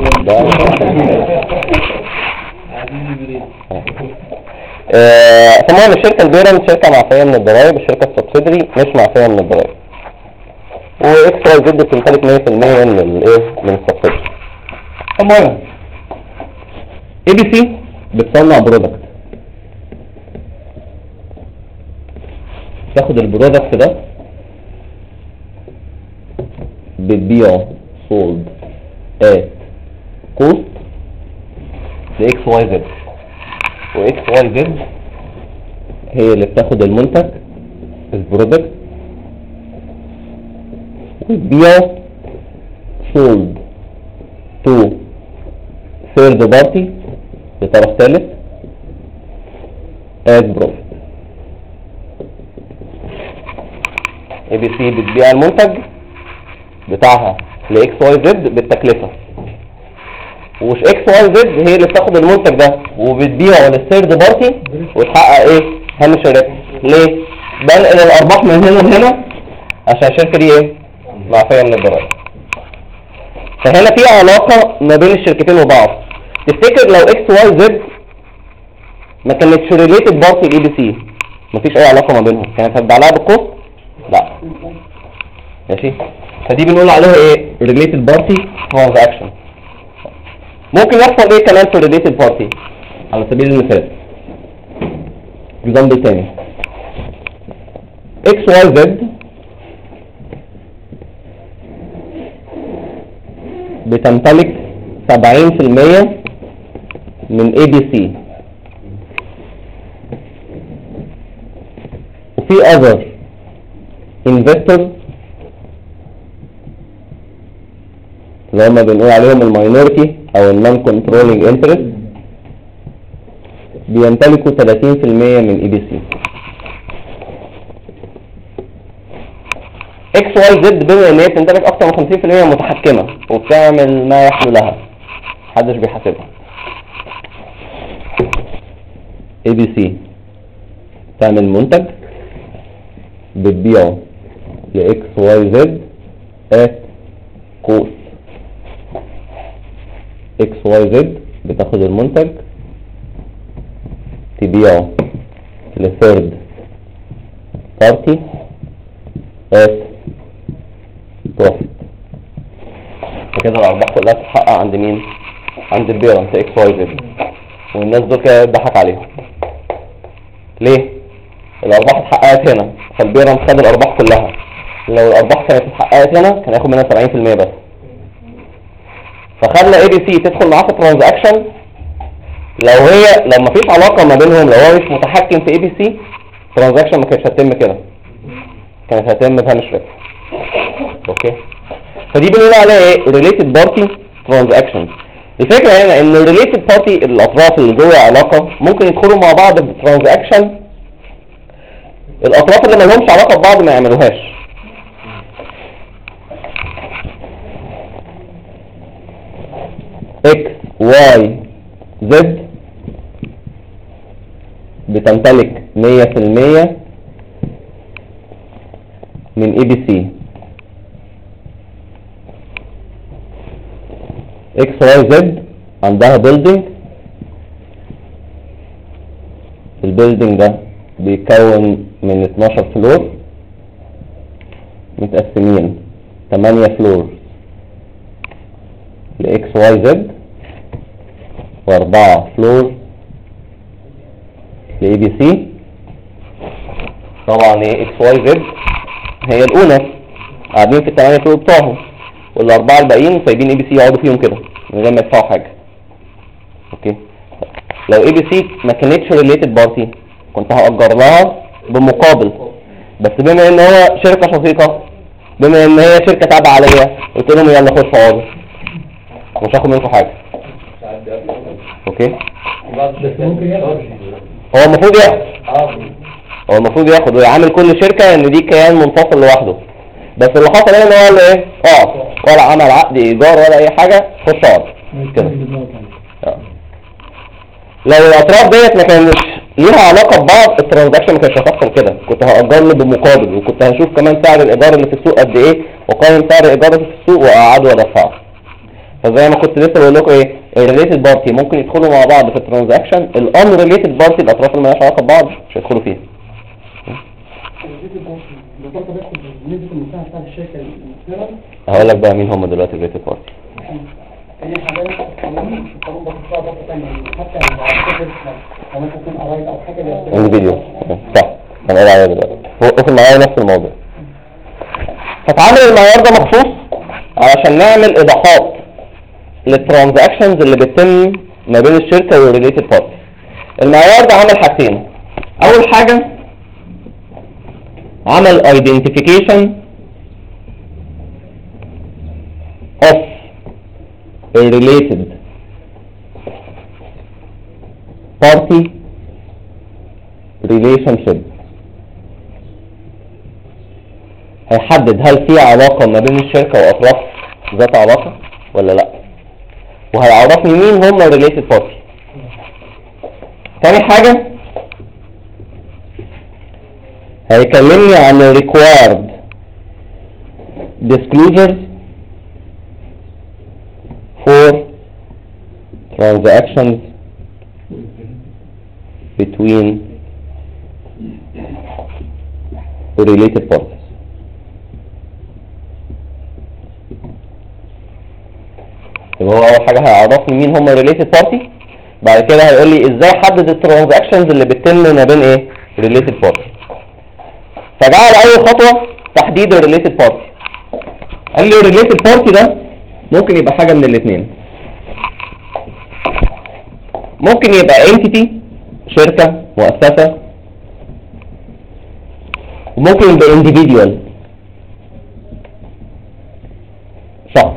[SPEAKER 1] المهم الشركه البيرنت شركه معفيه من الضرائب، الشركه السبسيدري مش معفيه من الضرائب، واكس واي زد بتمتلك 100% من الايه من السبسيدري. المهم ABC بتصنع برودكت تاخد البرودكت ده بتبيعه sold at cost ل XYZ، و XYZ هي اللي بتاخد المنتج البرودكت وتبيعه sold to third party لطرف ثالث as profit. ABC بتبيع المنتج بتاعها ل XYZ بالتكلفة، ومش XYZ هي اللي بتاخد المنتج ده وبتبيعه للثيرد بارتي وتحقق ايه؟ هامش الربح. ليه؟ بنقل الارباح من هنا لهنا عشان الشركة دي ايه؟ معفية من الضرائب. فهنا في علاقة ما بين الشركتين وبعض. تفتكر لو XYZ ما كانتش ريليتد بارتي ABC مفيش اي علاقة ما بينهم، كانت هتبقى لها بالقسط؟ لا. ماشي؟ فدي بنقول عليها ايه؟ ريليتد بارتي ترانزاكشن. ممكن يحصل ايه كمان في ريليتد بارتي؟ على سبيل المثال اكزامبل تاني، XYZ بتمتلك 70% من ABC، وفي other investors اللي هما بنقول عليهم الماينورتي او النون كنترولينج انترست بيمتلكوا 30% من ABC. XYZ بما ان هي بتمتلك اكتر من 50% متحكمة وبتعمل ما يحلو لها، محدش بيحاسبها. ABC تعمل منتج بتبيعه ل XYZ at cost. XYZ بتاخد المنتج تبيعه لثيرد بارتي at profit. فكده الارباح كلها تتحقق عند مين؟ عند البيرنت XYZ، والناس دول كده ضحك عليهم. ليه؟ الارباح اتحققت هنا فالبيرنت خد الارباح كلها. لو الارباح كانت اتحققت هنا كان هياخد منها 70% بس. فخلى ABC تدخل معاه في ترانزاكشن لو مفيش علاقة ما بينهم، لو هو مش متحكم في ABC ترانزاكشن ما كانتش هتتم كده، كانت هتتم بهامش ربح. اوكي، فدي بنقول عليها ايه؟ ريليتد بارتي ترانزاكشن. الفكرة هنا ان الريليتد بارتي الاطراف اللي جوه علاقة ممكن يدخلوا مع بعض في ترانزاكشن الاطراف اللي ما لهمش علاقة ببعض ما يعملوهاش. XYZ بتمتلك 100% من ABC. XYZ عندها بيلدينج، البيلدينج ده بيتكون من 12 فلور متقسمين 8 فلور ل XYZ و4 فلور ل ABC. طبعا ايه XYZ هي الاونر قاعدين في ال8 فلور بتوعهم، والاربعه الباقيين سايبين ABC يقعدوا فيهم كده من غير ما يدفعوا حاجه. اوكي، لو ABC ما كانتش ريليتد بارتي كنت هأجر لها بمقابل، بس بما ان هو شركه شقيقه، بما ان هي شركه تابعه عليا، قلت لهم يلا خشوا اقعدوا مش هاخد منكم حاجه. اوكي،
[SPEAKER 4] ممكن ياخد.
[SPEAKER 1] هو المفروض ياخد ويعامل كل شركه ان دي كيان منفصل لوحده، بس اللي حصل هنا ان هو ايه؟ ولا عمل عقد ايجار ولا اي حاجه، خش اقعد كده. لو الاطراف ديت ما كانش ليها علاقه ببعض الترانزاكشن ما كانش هتحصل كده، كنت هاجر له بمقابل، وكنت هشوف كمان سعر الايجار اللي في السوق قد ايه، واقيم سعر الايجار اللي في السوق واقعده وادفعه. فزي ما كنت لسه بقول لكم ايه، الريليتد بارتي ممكن يدخلوا مع بعض في الترانزاكشن، الان ريليتد بارتي الاطراف اللي مالهاش علاقه ببعض مش هيدخلوا فيها. هقول لك بقى مين هم دلوقتي الريليتد بارتي. الفيديو صح. هنقول عليها دلوقتي. وقف المعيار نفس الموضوع. فتعامل المعيار ده مخصوص علشان نعمل ايضاحات للترانزاكشنز اللي بتتم ما بين الشركة والريليتد بارتي. المعيار ده عمل حاجتين. اول حاجة عمل identification of a related party relationship. هيحدد هل في علاقة ما بين الشركة وأطراف ذات علاقة ولا لا، وهيعرفني مين هم related party. تاني حاجة هيكلمني عن required disclosures for transactions between related parties. يبقى هو اول حاجه هيعرفني مين هم related party، بعد كده هيقول لي ازاي احدد الترانزاكشنز اللي بتتم ما بين ايه related party. فجعل اول خطوه تحديد related party. قال لي related party ده ممكن يبقى حاجه من الاثنين. ممكن يبقى entity شركه مؤسسه، وممكن يبقى individual شخص.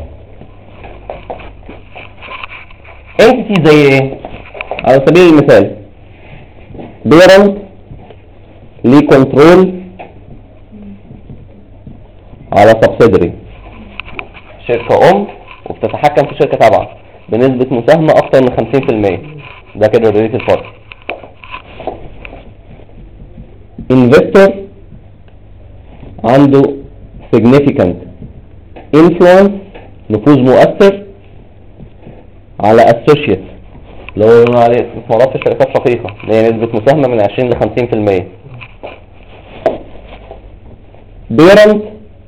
[SPEAKER 1] entity زي ايه؟ على سبيل المثال parent ليه كنترول على subsidiary، شركة وبتتحكم في شركة تابعة بنسبة مساهمة أكتر من 50%. ده كده related party. investor عنده significant influence نفوذ مؤثر على associates اللي هو يقولون عليه استثمارات في شركات شقيقة اللي هي نسبة مساهمة من 20 ل 50%. parent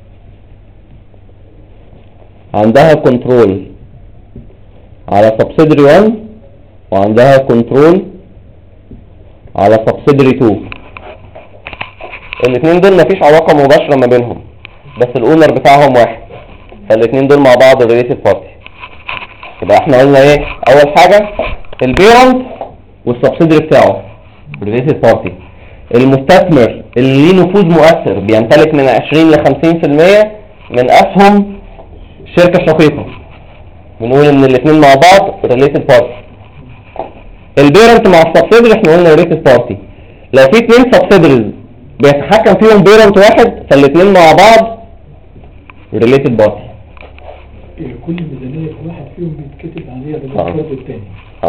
[SPEAKER 1] عندها كنترول على subsidiary 1 وعندها كنترول على subsidiary 2. الاثنين دول مفيش علاقة مباشرة ما بينهم، بس الاونر بتاعهم واحد، فالاثنين دول مع بعض related party. يبقى احنا قلنا ايه؟ اول حاجة البيرنت والسبسيدري بتاعه related party. المستثمر اللي ليه نفوذ مؤثر بيمتلك من 20 ل 50% من اسهم الشركة الشقيقة، بنقول ان الاثنين مع بعض related party. البيرنت مع السبسيدري احنا قلنا related party. لو في 2 سبسيدريز بيتحكم فيهم بيرنت واحد فالاثنين مع بعض related party.
[SPEAKER 4] كل ميزانية في واحد فيهم بيتكتب عليها بالنسبة للتاني.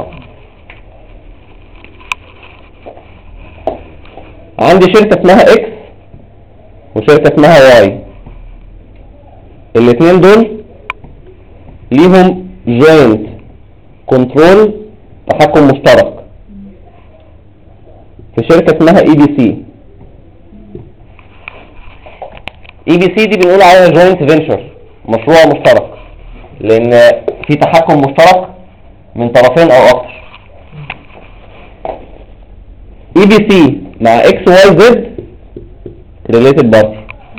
[SPEAKER 1] عندي شركة اسمها اكس وشركة اسمها واي. الاثنين دول ليهم joint control تحكم مشترك في شركة اسمها اي بي سي. اي بي سي دي بنقول عليها joint venture، مشروع مشترك، لان في تحكم مشترك من طرفين او اكتر. اي بي سي مع اكس واي زد related party،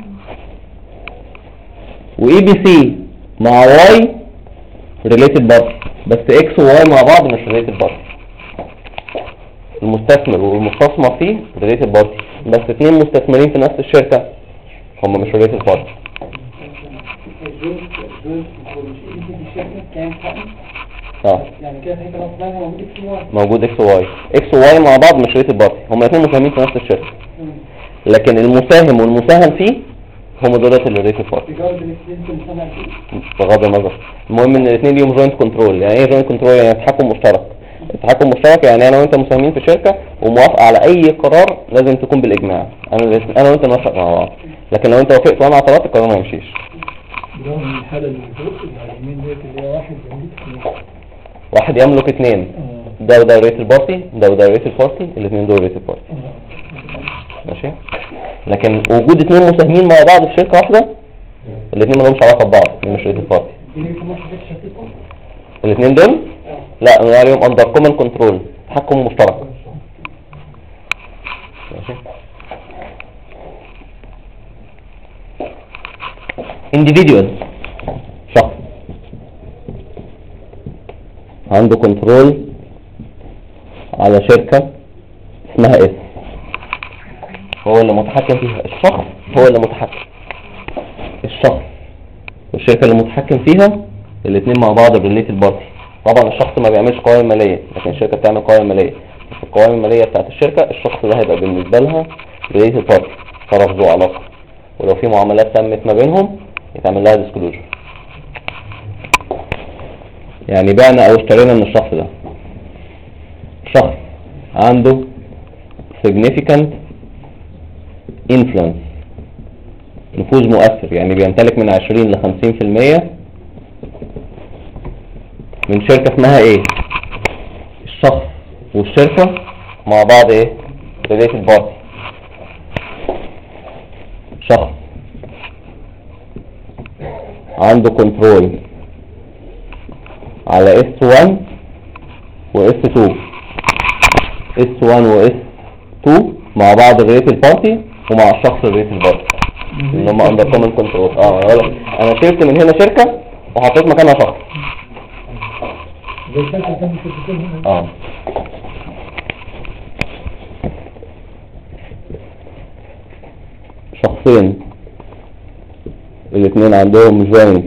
[SPEAKER 1] واي بي سي مع واي related party، بس اكس وواي مع بعض مش related party. المستثمر والمستثمر فيه related party، بس 2 مستثمرين في نفس الشركة هم مش related party.
[SPEAKER 4] يعني كده هيك اصلا موجود اكس واي.
[SPEAKER 1] موجود اكس وواي. اكس وواي مع بعض مش ريتد بارتي، هم الاثنين مساهمين في نفس الشركه، لكن المساهم والمساهم فيه هم دولت اللي ريتد بارتي بغض النظر. المهم ان الاثنين ليهم جوينت كنترول. يعني ايه جوينت كنترول؟ يعني تحكم مشترك. التحكم المشترك يعني انا وانت مساهمين في شركه وموافقه على اي قرار لازم تكون بالاجماع. انا وانت نوافق مع بعض، لكن لو انت وافقت وانا اعترضت القرار ما يمشيش.
[SPEAKER 4] برغم الحاله اللي فوق اليمين ديت اللي هي
[SPEAKER 1] واحد يملك 2، ده وده ريتد بارتي، ده وده ريتد بارتي، الاثنين دول ريتد بارتي. ماشي. لكن وجود 2 مساهمين مع بعض في شركه واحده الاثنين ما لهمش علاقه ببعض، مش ريتد بارتي. الاثنين دول لا نقول عليهم اندر كومن كنترول، تحكم مشترك. ماشي. individual، شخص عنده كنترول على شركة اسمها اس، هو اللي متحكم فيها. الشخص هو اللي متحكم، الشخص والشركة اللي متحكم فيها الاثنين مع بعض related party. طبعا الشخص ما بيعملش قوائم مالية، لكن الشركة بتعمل قوائم مالية. في القوائم المالية بتاعت الشركة الشخص ده هيبقى بالنسبة لها related party، طرف ذو علاقة، ولو في معاملات تمت ما بينهم يتعمل لها disclosure. يعني بعنا او اشترينا من الشخص ده، شخص عنده significant influence، نفوذ مؤثر، يعني بيمتلك من 20 ل 50% من شركة اسمها ايه. الشخص والشركة مع بعض ايه related party. شخص عنده كنترول على S1 و S2، S1 و S2 مع بعض related party ومع الشخص related party اللي هم under common control. انا شلت من هنا شركة وحطيت مكانها شخص. شخصين الاثنين عندهم joint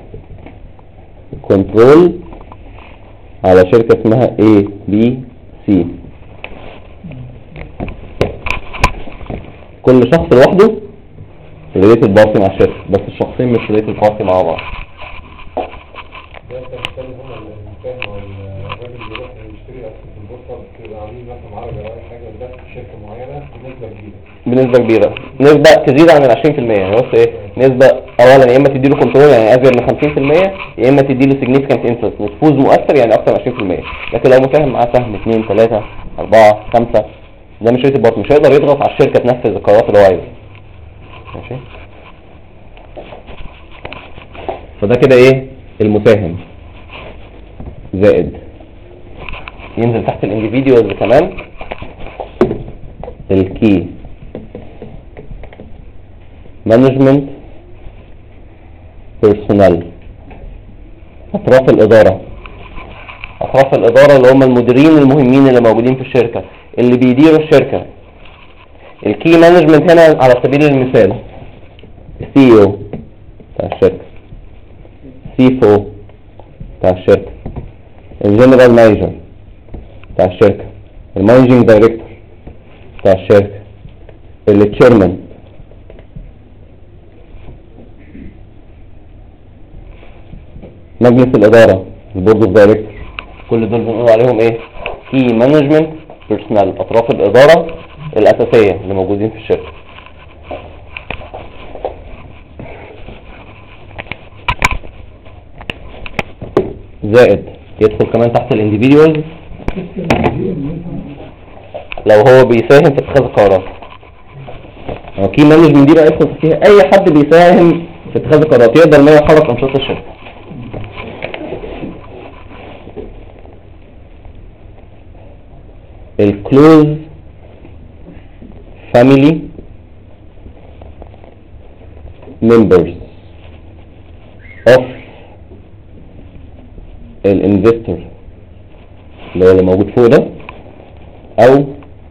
[SPEAKER 1] control على شركة اسمها A B C. كل شخص لوحده related party مع الشركة، بس الشخصين مش related party مع بعض. بنسبة كبيرة، نسبة تزيد عن 20%. يعني بص ايه، نسبة اولا يا اما تديله كنترول يعني ازيد من 50%، يا اما تديله significant influence نفوذ مؤثر يعني اكتر من 20%. لكن لو مساهم معاه سهم 2 3 4 5 ده مش ريتي بارت، مش هيقدر يضغط على الشركة تنفذ القرارات اللي هو عايزها. ماشي، فده كده ايه المساهم. زائد ينزل تحت الانديفيديوالز كمان الكي مانجمنت بيرسونال، اطراف الاداره. اطراف الاداره اللي هم المديرين المهمين اللي موجودين في الشركه، اللي بيديروا الشركه. الكي مانجمنت هنا على سبيل المثال السي او بتاع الشركه، سي او بتاع الشركه، الجنرال مانجر بتاع الشركه، المانجنج دايركتور بتاع الشركه، التشيرمان، مجلس الاداره، البورد اوف دايركتور. كل دول بنقول عليهم ايه؟ كي مانجمنت بيرسونال، اطراف الاداره الاساسيه اللي موجودين في الشركه. زائد يدخل كمان تحت الانديفيدوالز لو هو بيساهم في اتخاذ القرارات. هو كي مانجمنت دي بقى يدخل فيها اي حد بيساهم في اتخاذ القرارات، يقدر انه يحرك انشطه الشركه. الكلوز فاميلي ممبرز اوف الانفستور اللي هو اللي موجود فوق ده، او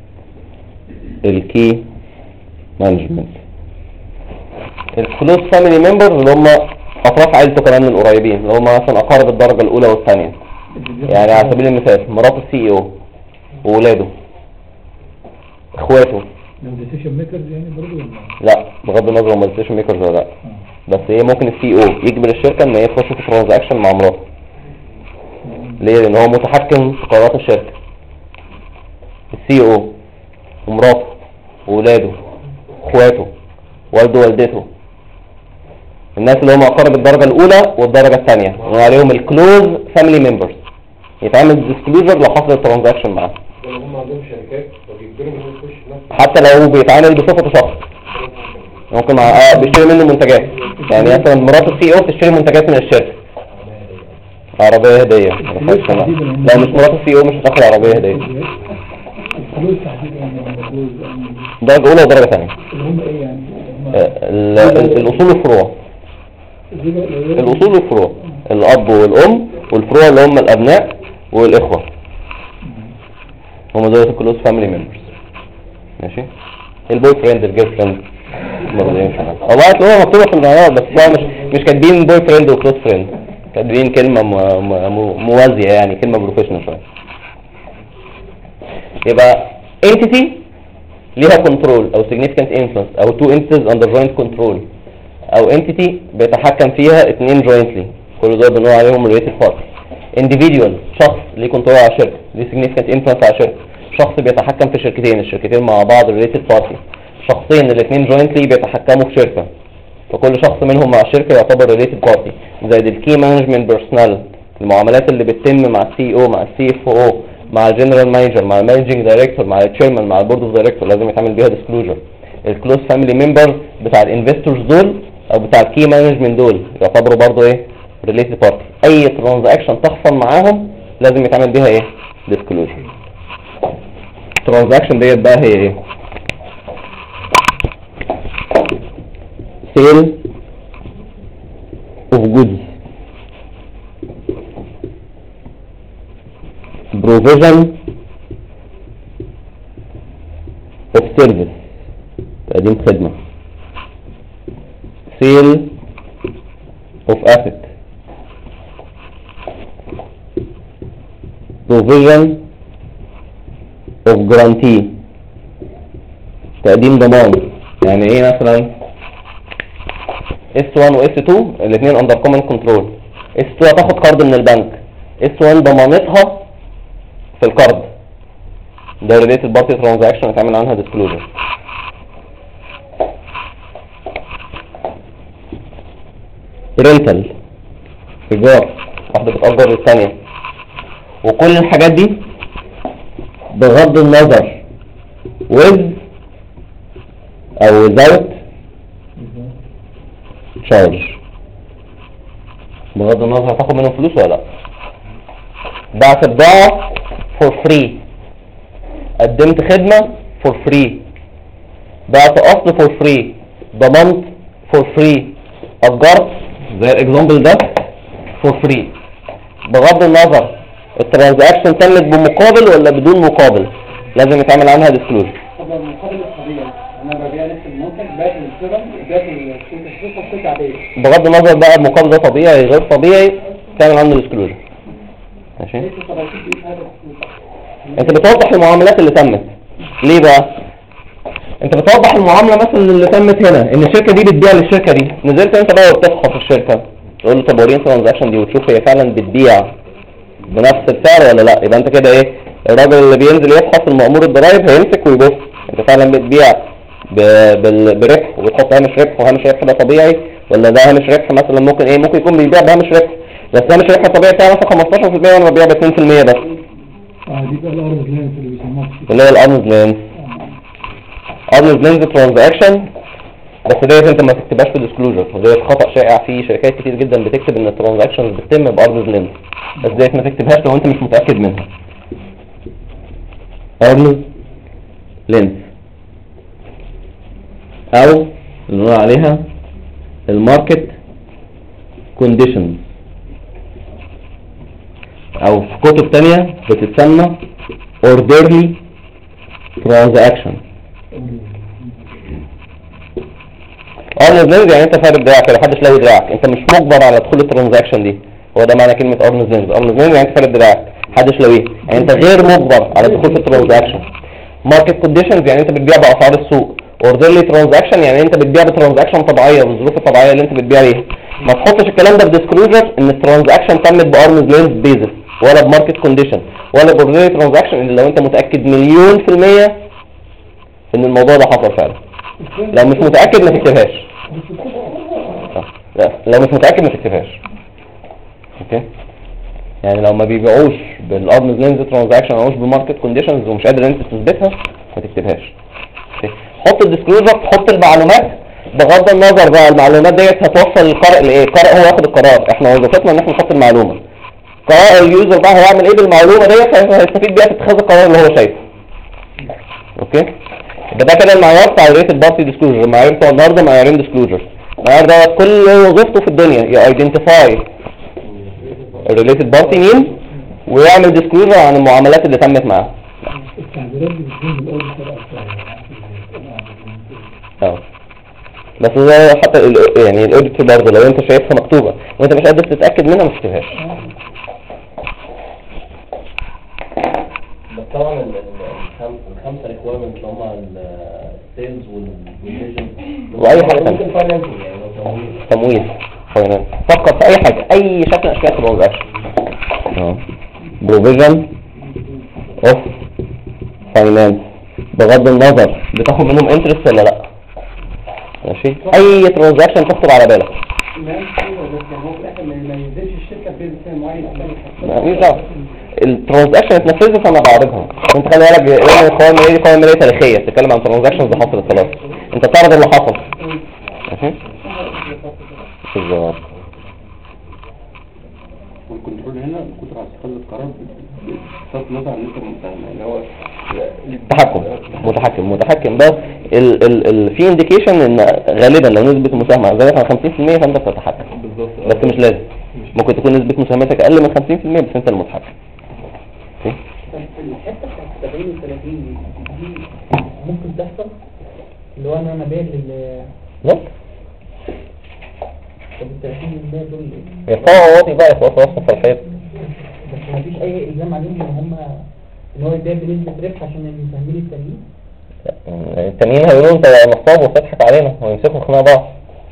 [SPEAKER 1] الكي مانجمنت. الكلوز فاميلي ممبرز اللي هم اطراف عائلته كمان من القريبين، اللي هم مثلا اقارب الدرجه الاولى والثانيه. يعني على سبيل المثال مرات السي او وولاده، اخواته.
[SPEAKER 4] ديسيشن ميكرز يعني برضه ولا
[SPEAKER 1] لا، بغض النظر هم ديسيشن ميكرز ولا لا، بس هي ممكن السي او يجبر الشركه ان هي تخش في ترانزاكشن مع مراته. ليه؟ لان هو متحكم في قرارات الشركه. السي او ومراته وولاده اخواته والده ووالدته، الناس اللي هم اقارب الدرجه الاولى والدرجه الثانيه بنقول عليهم الكلوز فاميلي ممبرز، يتعمل ديسكلوجر لو حصل ترانزاكشن معاه.
[SPEAKER 5] هم عندهم شركات فبيجبروا انهم يخشوا نفس
[SPEAKER 1] حتى لو بيتعامل بصفته شخص، ممكن مع بيشتري منه منتجات. يعني مثلا مرات السي او بتشتري منتجات من الشركه، عربيه هديه. لا مش مرات السي او مش هتاخد عربيه هديه.
[SPEAKER 4] الفلوس تحديدا
[SPEAKER 1] درجه اولى ودرجه ثانيه.
[SPEAKER 4] اللي هم ايه يعني؟
[SPEAKER 1] الاصول والفروع. الاصول والفروع، الاب والام والفروع اللي هم الابناء والاخوه، هم دول الكلوز فاميلي ممبرز. ماشي. البوي فريند الجيرل فريند والله هتلاقوها مكتوبه في المعيار، بس طبعا مش كاتبين بوي فريند وكلوز فريند، كاتبين كلمه موازيه يعني، كلمه بروفيشنال شويه. يبقى entity ليها كنترول او significant influence او two entities under joint control، او entity بيتحكم فيها اتنين jointly، كل دول بنقول عليهم related party. individual شخص ليه كنترول على شركه، ليه significant influence على شركه، شخص بيتحكم في شركتين، الشركتين مع بعض related party. شخصين الاثنين jointly بيتحكموا في شركه، فكل شخص منهم مع الشركه يعتبر related party. زي الكي مانجمنت بيرسونال، المعاملات اللي بتتم مع السي او مع السي اف او مع الجنرال مانجر مع المانجنج دايركتور مع التشيرمان مع البورد اوف دايركتور، لازم يتعمل بيها ديسكلوجر. الكلوز فاميلي ممبر بتاع الانفستورز دول او بتاع الكي مانجمنت دول يعتبروا برضه ايه؟ ريليتد بارتي. اي ترانزاكشن تحصل معاهم لازم يتعمل بيها ايه؟ ديسكلوجر. الترانزاكشن ديت بقى هي ايه؟ سيل اوف جودز، provision of service تقديم خدمة، sale of asset، provision of guarantee تقديم ضمان. يعني ايه مثلا S1 و S2 الاثنين under common control، S2 هتاخد قرض من البنك، S1 ضمانتها في القرض، ده related party transaction هتعمل عنها disclosure. rental إيجار، واحدة بتأجر للثانية، وكل الحاجات دي بغض النظر with أو without charge، بغض النظر هتاخد منهم فلوس ولا لا. بعت بضاعة for free، قدمت خدمة for free، بعت أصل for free، ضمنت for free، أجرت زي الإكزامبل ده for free. بغض النظر الترانزاكشن تمت بمقابل ولا بدون مقابل لازم يتعمل عنها ديسكلوجر.
[SPEAKER 4] طب المقابل الطبيعي انا ببيع نفس المنتج باقي الشغل باقي الشركه عاديه،
[SPEAKER 1] بغض النظر بقى المقابل ده طبيعي غير طبيعي تعمل عنه ديسكلوجر. ماشي. انت بتوضح المعاملات اللي تمت ليه بقى؟ انت بتوضح المعامله مثلا اللي تمت هنا ان الشركه دي بتبيع للشركه دي، نزلت انت بقى وبتفحص الشركه تقول له طب وريني الترانزاكشن دي وتشوف هي فعلا بتبيع بنفس السعر ولا لا. يبقى انت كده ايه؟ الراجل اللي بينزل يفحص المأمور الضرايب هيمسك ويبص انت فعلا بتبيع بربح وبتحط هامش ربح، وهامش ربح ده طبيعي ولا ده هامش ربح مثلا ممكن ايه؟ ممكن يكون بيبيع بهامش ربح بس هامش ربح الطبيعي بتاعه مثلا 15% وانا ببيع ب 2% بس.
[SPEAKER 4] دي بقى الارمز لينس اللي بيسموها
[SPEAKER 1] اللي هي الارمز لينس. ارمز لينس ترانزاكشن، بس ديت انت ما تكتبهاش في الديسكلوجر، وديت خطأ شائع في شركات كتير جدا بتكتب ان الترانزاكشنز بتتم بارمز لينس، بس ديت ما تكتبهاش لو انت مش متأكد منها. ارمز لينس او اللي نقول عليها الماركت كونديشنز، او في كتب تانية بتتسمى orderly transaction. ارنز لينز يعني انت فارق دراعك، محدش لاقي دراعك، انت مش مجبر على دخول الترانزاكشن دي، هو ده معنى كلمة ارنز لينز. ارنز لينز يعني انت فارق دراعك محدش لاقيه، يعني انت غير مجبر على الدخول في الترانزاكشن. ماركت كونديشنز يعني انت بتبيع باسعار السوق. اوردرلي ترانزاكشن يعني انت بتبيع بترانزاكشن طبيعيه بالظروف الطبيعيه اللي انت بتبيع بيها. ما تحطش الكلام ده في ديسكلوجر ان الترانزاكشن تمت بارمز لينز بيزس ولا بماركت كونديشن ولا باوردرلي ترانزاكشن الا لو انت متاكد مليون في المية ان الموضوع ده حصل فعلا. لو مش متاكد ما تكتبهاش. لا لو مش متاكد ما تكتبهاش. اوكي؟ يعني لو ما بيبيعوش بالارمز لينز ترانزاكشن او مش بماركت كونديشنز ومش قادر انت تثبتها ما تكتبهاش. حط الديسكلوجر، تحط المعلومات بغض النظر بقى المعلومات ديت هتوصل للقارئ لايه؟ القارئ هو ياخد القرار، احنا وظيفتنا ان احنا نحط المعلومه. قارئ اليوزر بقى هيعمل ايه بالمعلومه ديت؟ هيستفيد بيها في اتخاذ القرار اللي هو شايفه. اوكي؟ يبقى ده كده المعيار بتاع الريتد بارتي ديسكلوجر، المعايير بتوع النهارده معيارين ديسكلوجر. معايا دوت كل وظيفته في الدنيا يايدنتيفاي الريليتد بارتي مين ويعمل ديسكلوجر عن المعاملات اللي تمت معاه. بس ده حتى يعني الاوديت برضه لو انت شايفها مكتوبه وانت مش قادر تتاكد منها ما تكتبهاش.
[SPEAKER 3] بس طبعا الخمسه ريكويرمنت اللي هم السيلز والفيجن
[SPEAKER 1] واي حاجه
[SPEAKER 3] ممكن
[SPEAKER 1] ثانيه
[SPEAKER 3] فاينانسنج يعني لو
[SPEAKER 1] تمويل فاينانس فكر في اي حاجه اي شكل من اشكال الترانزاكشن بروفيجن اوف فاينانس بغض النظر بتاخد منهم انترست ولا لا. ماشي اي ترانزاكشن تخطر على بالك
[SPEAKER 4] هو في الاخر ما ينزلش الشركه في سعر معين
[SPEAKER 1] ماليش دعوه الترانزاكشن اتنفذت فانا بعرضها. انت خلي بالك قوائم ماليه تاريخيه بتتكلم عن ترانزاكشنز حصلت خلاص انت بتعرض اللي حصل. ماشي بالظبط.
[SPEAKER 5] والكنترول هنا القدرة على اتخاذ القرار بصرف النظر عن انت اللي هو متحكم بس في انديكيشن ان غالبا لو نسبة المساهمة زادت عن 50% فانت بتتحكم بس مش لازم. ممكن تكون نسبة مساهمتك اقل من 50% بس انت المتحكم.
[SPEAKER 2] الحته بتاعت 70 و 30 دي ممكن تحصل اللي هو انا بايع
[SPEAKER 1] لا
[SPEAKER 2] طب ال 30% دول
[SPEAKER 1] يرفعوا واطي بقى يخلصوا في الحيط
[SPEAKER 2] بس مفيش اي الزام عليهم ان هو يبيع بنسبه ربح عشان المساهمين
[SPEAKER 1] التانيين هيقولوا انت نصاب وتضحك علينا ويمسكوا خناقه بعض.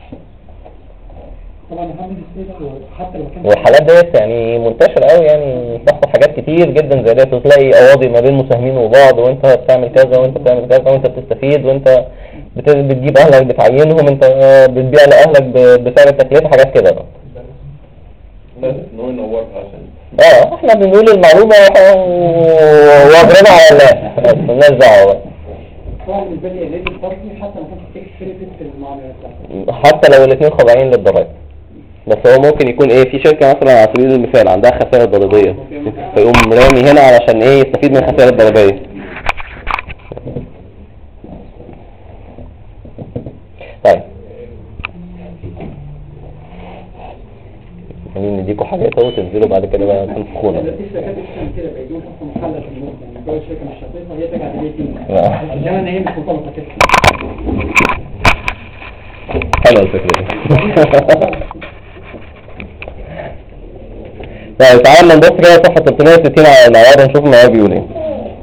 [SPEAKER 4] طبعا محمد السيد حتى لو كان
[SPEAKER 1] والحالات ديت يعني منتشره قوي يعني بتحصل حاجات كتير جدا زي ديت وتلاقي قواضي ما بين مساهمين وبعض وانت بتعمل كذا وانت بتعمل كذا وانت بتستفيد وانت بتجيب اهلك بتعينهم انت بتبيع لاهلك بسعر التكلفه حاجات كده بقى.
[SPEAKER 5] لازم ان هو ينورها عشان
[SPEAKER 1] احنا بنقول المعلومه واضربها على الناس مالناش دعوه بقى.
[SPEAKER 4] طبعا بالنسبه لي الريت الفرضي حتى لو كان تكس في المعاملات
[SPEAKER 1] حتى لو الاثنين خاضعين للضرائب بس هو ممكن يكون ايه في شركه مثلا على سبيل المثال عندها خسائر ضريبيه فيقوم رامي هنا علشان ايه يستفيد من الخسائر الضريبيه. طيب يعني نديكوا حاجات اهو تنزلوا بعد كده بقى تنفخونا.
[SPEAKER 4] في شركات بتعمل كده بيدوها حتى محلة في الموت يعني جوه الشركه مش شرطتها هي ترجع للبيت عشان ان هي مش مرتبطه كده.
[SPEAKER 1] حلوه الفكره دي. طيب تعالى نبص كده صفحه 360 على العيار ونشوف المعيار بيقول ايه.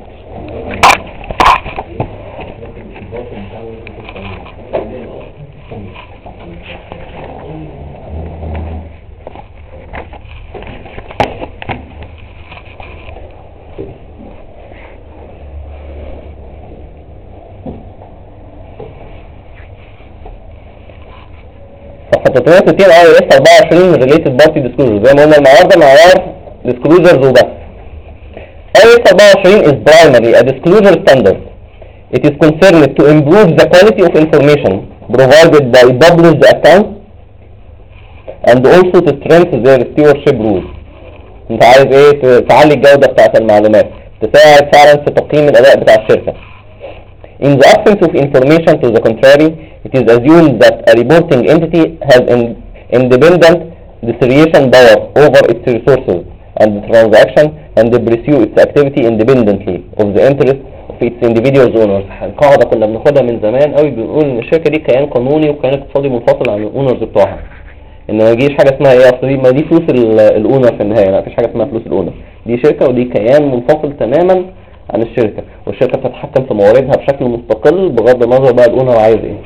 [SPEAKER 1] صفحة 360 IAS 24 related party disclosure زي ما قلنا المعيار ده معيار disclosures وبس. IAS 24 is primarily a disclosure standard. It is concerned to improve the quality of information provided by published accounts and also to strengthen their stewardship rules. انت عايز ايه تعلي الجودة بتاعت المعلومات تساعد فعلا في تقييم الاداء بتاع الشركة. In the absence of information to the contrary, it is assumed that a reporting entity has independent decision power over its resources and the transaction and pursue its activity independently of the interest of its individual owners. القاعدة كنا بناخدها من زمان قوي بنقول ان الشركة دي كيان قانوني وكيان اقتصادي منفصل عن الاونرز بتوعها. ان ما يجيش حاجة اسمها ايه اصل دي ما دي فلوس الاونر في النهاية لا مفيش حاجة اسمها فلوس الاونر. دي شركة ودي كيان منفصل تماما عن الشركة والشركة بتتحكم في مواردها بشكل مستقل بغض النظر بقى الاونر عايز ايه.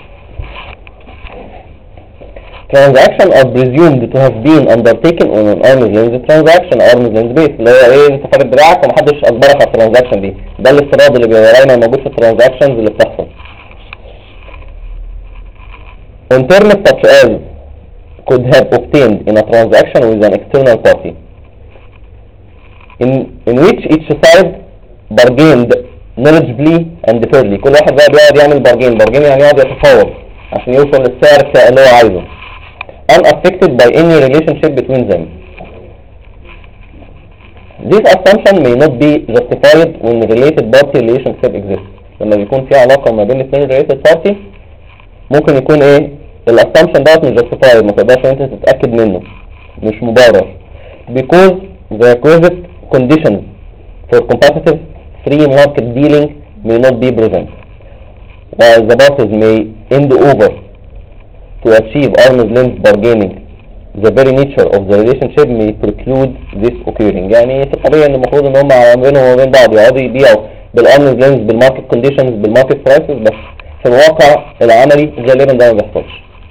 [SPEAKER 1] Transaction are presumed to have been undertaken on an arm's length transaction arm's length base اللي هو ايه انت فارق دراعك ومحدش اجبرك على الترانزاكشن دي. ده الافتراض اللي بيبقى دايما موجود في الترانزاكشنز اللي بتحصل. On terms such as could have obtained in a transaction with an external party in which each side bargained knowledgeably and fairly. كل واحد بقى بيقعد يعمل bargain يعني يقعد يتفاوض عشان يوصل للسعر اللي هو عايزه unaffected by any relationship between them. This assumption may not be justified when related party relationship exists. لما بيكون في علاقة ما بين الاثنين related party ممكن يكون ايه
[SPEAKER 5] الاسامبشن دوت مش justified، ما تقدرش انت تتاكد منه، مش مبرر. because the requisite conditions for competitive free market dealing may not be present, while the parties may end over to achieve arm's length bargaining. The very nature of the relationship may preclude this occurring. يعني في الطبيعي ان المفروض ان هم بينهم وبين بعض يقعدوا يبيعوا بالارمز لينث بالماركت كونديشنز بالماركت برايسز، بس في الواقع العملي غالبا ده ما بيحصلش.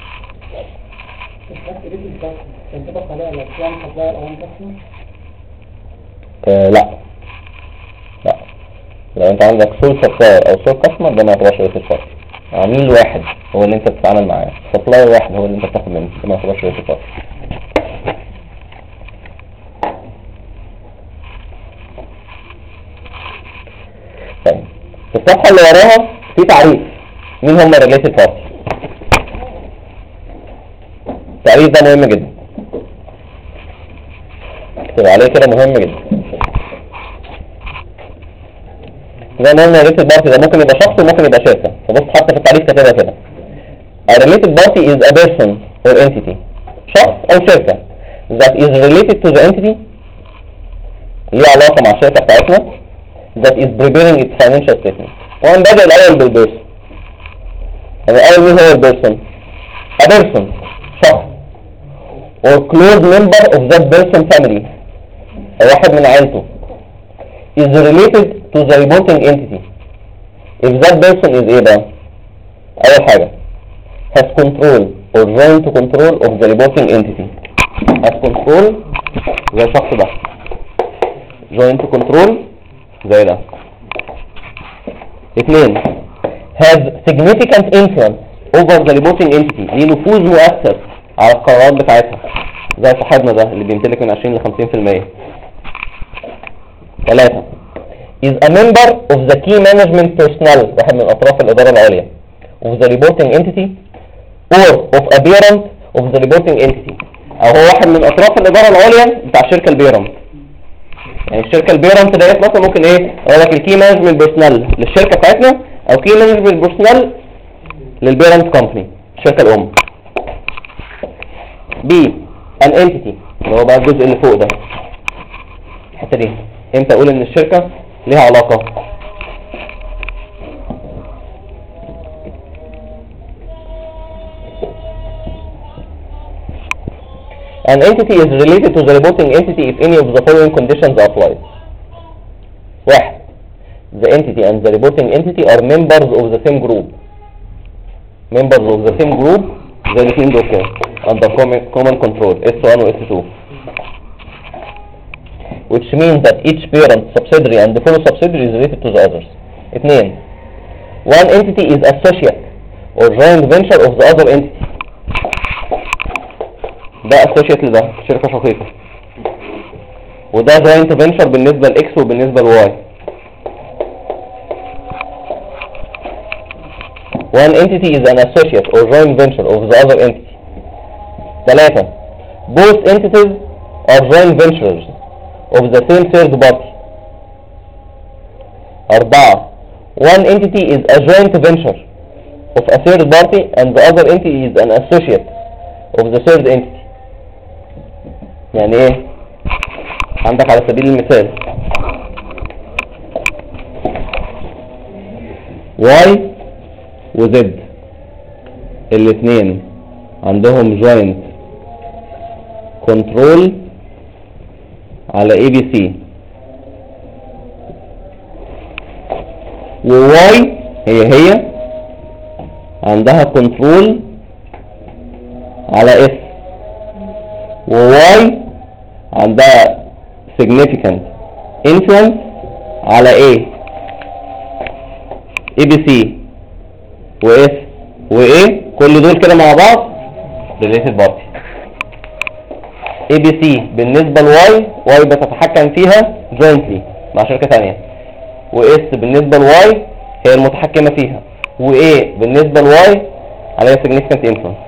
[SPEAKER 5] لا لا، لو انت عندك سول سبلاير او سول كاستمر ده ما يعتبرش ريت الفرق. عميل واحد هو اللي انت بتتعامل معاه، سبلاير واحد هو اللي انت بتاخد منه، ده ما يعتبرش ريت الفرق. طيب في الصفحة اللي وراها في تعريف مين هم الريليتد بارتي. التعريف ده مهم جدا، اكتب عليه كده، مهم جدا. زي ما قلنا الريليتد بارتي ده ممكن يبقى شخص وممكن يبقى شركة، فبص حتى في التعريف كاتبها كده. A related party is a person or entity، شخص أو شركة that is related to the entity، ليه علاقة مع الشركة بتاعتنا، that is preparing its financial statement. وهنبدأ الأول بالبيرسون. يعني الأول مين هو البيرسون؟ a person، شخص or close member of that person family، واحد من عائلته is related to the reporting entity. If that person is ايه بقى؟ أول حاجة has control or joint control of the reporting entity. has control زي الشخص ده، joint control زي ده. اثنين has significant influence over the reporting entity، ليه نفوذ مؤثر على القرارات بتاعتها زي صاحبنا ده اللي بيمتلك من 20 ل 50%. ثلاثة is a member of the key management personnel، واحد من أطراف الإدارة العليا of the reporting entity or of a parent of the reporting entity، أو هو واحد من أطراف الإدارة العليا بتاع الشركة البيرنت. يعني الشركة البيرنت ديت مثلا ممكن ايه اقول لك الكي مانجمنت بيرسونال للشركة بتاعتنا، او كي مانجمنت بيرسونال للبيرنت كومباني الشركة الام. بي ان انتيتي اللي هو بقى الجزء اللي فوق ده، الحته دي امتى اقول ان الشركة ليها علاقة؟ An entity is related to the reporting entity if any of the following conditions are applied. 1. The entity and the reporting entity are members of the same group. Members of the same group زي الاثنين دول كده under common control S1 و S2. Which means that each parent subsidiary and the fellow subsidiary is related to the others. 2. One entity is associate or joint venture of the other entity. ده associate لده شركة شقيقة، وده joint venture بالنسبة لإكس وبالنسبة لواي. One entity is an associate or joint venture of the other entity. 3. Both entities are joint ventures of the same third party. 4. One entity is a joint venture of a third party and the other entity is an associate of the third entity. يعني ايه؟ عندك على سبيل المثال Y و Z الاثنين عندهم joint control على ABC، و Y هي عندها control على S، و Y عندها significant influence على A. ABC و S و A كل دول كده مع بعض related party. ABC بالنسبة لواي، واي بتتحكم فيها jointly مع شركة تانية، و S بالنسبة لواي هي المتحكمة فيها، و A بالنسبة لواي عليها significant influence.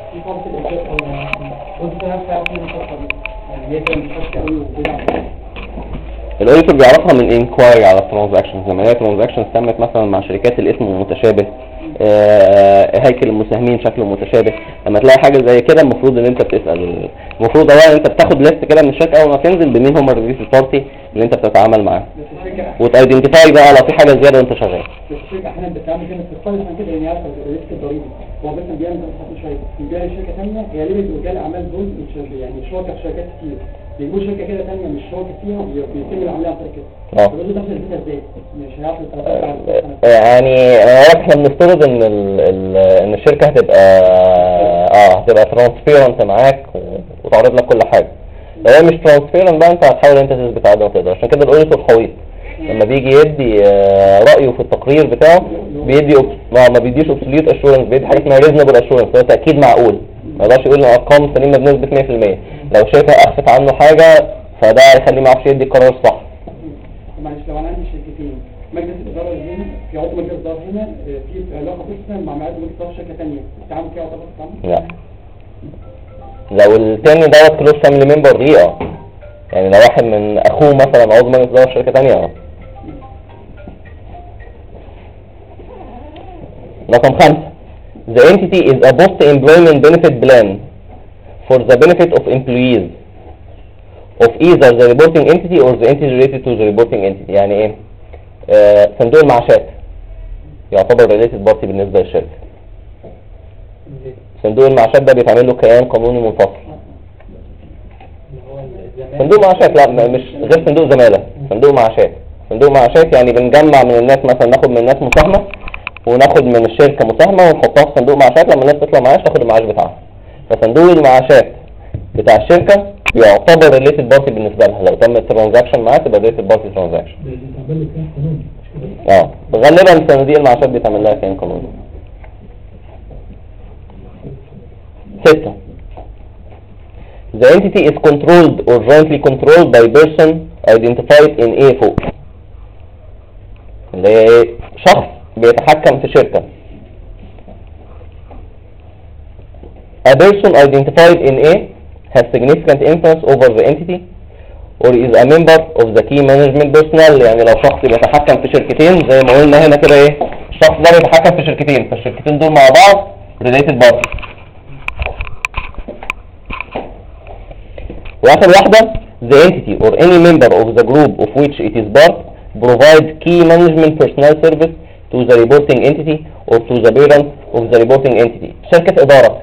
[SPEAKER 5] الاوديتور بيعرفها من انكوايري على الترانزاكشنز، لما هي ترانزاكشنز تمت مثلا مع شركات الاسم المتشابه هيكل المساهمين شكله متشابه. لما تلاقي حاجه زي كده المفروض ان انت بتسال، المفروض اولا انت بتاخد ليست كده من الشركه اول ما تنزل بمين هم الريليتد بارتي اللي انت بتتعامل معاه،
[SPEAKER 4] بس الشركه
[SPEAKER 5] وتايدنتيفاي بقى لو في حاجه زياده وانت شغال.
[SPEAKER 4] بس الشركه احيانا بتعمل كده بتختار عشان كده يعني عارفه الريسك الضريبي. هو مثلا بيعمل زي شويه بيجي شركه ثانيه هي ليه رجال اعمال دول مش يعني شركه في شركات كتير، بيجوا شركه كده ثانيه مش شركه فيها وبيتم العمليه عن طريق كده. فبيقولوا دخل البيتا ازاي؟ مش هيعرف
[SPEAKER 5] يعني احنا بنفترض ان ان الشركه هتبقى ترانسبيرنت معاك وتعرض لك كل حاجه. لو هي مش ترانسبيرنت بقى انت هتحاول انت تثبت عدم تقدر. عشان كده الاوديتور الخويط لما بيجي يدي رايه في التقرير بتاعه بيدي ما بيديش اوبسوليوت اشورنس، بيدي حاجه اسمها ريزونبل اشورنس، هو تاكيد معقول. ما يقدرش يقول ان الارقام سليمه بنسبه 100%. لو شايفها اخفت عنه حاجه فده هيخليه ما يعرفش يدي القرار الصح.
[SPEAKER 4] معلش لو انا عندي شركتين مجلس الاداره هنا في عضو مجلس الاداره هنا في علاقه بيرسونال مع معاد مجلس الاداره شركه ثانيه، التعامل كده يعتبر تعامل؟
[SPEAKER 5] لا، لو التاني دوت كلوز فاميلي ممبر دي يعني لو واحد من اخوه مثلا عضو مجلس اداره في شركه ثانيه رقم 5 The entity is a post-employment benefit plan for the benefit of employees of either the reporting entity or the entity related to the reporting entity. يعني ايه؟ صندوق المعاشات يعتبر related party بالنسبة للشركة. صندوق المعاشات ده بيتعمل له كيان قانوني منفصل. صندوق معاشات لا مش غير صندوق زمالة، صندوق معاشات. صندوق معاشات يعني بنجمع من الناس، مثلا ناخد من الناس مساهمة وناخد من الشركة مساهمة ونحطها في صندوق معاشات، لما الناس تطلع معاش تاخد المعاش بتاعها. فصندوق المعاشات بتاع الشركة يعتبر related party بالنسبة لها، لو تم الترانزاكشن معاه تبقى related party transaction. غالبا صناديق المعاشات بيتعمل لها كيان قانوني. 6 The entity is controlled or jointly controlled by person identified in A فوق، اللي هي شخص بيتحكم في شركة. A person identified in A has significant influence over the entity or is a member of the key management personnel. يعني لو شخص بيتحكم في شركتين زي ما قلنا هنا كده ايه، الشخص ده بيتحكم في شركتين، فالشركتين دول مع بعض related party. واخر واحدة the entity or any member of the group of which it is part provides key management personnel service to the reporting entity or to the parent of the reporting entity. شركة إدارة،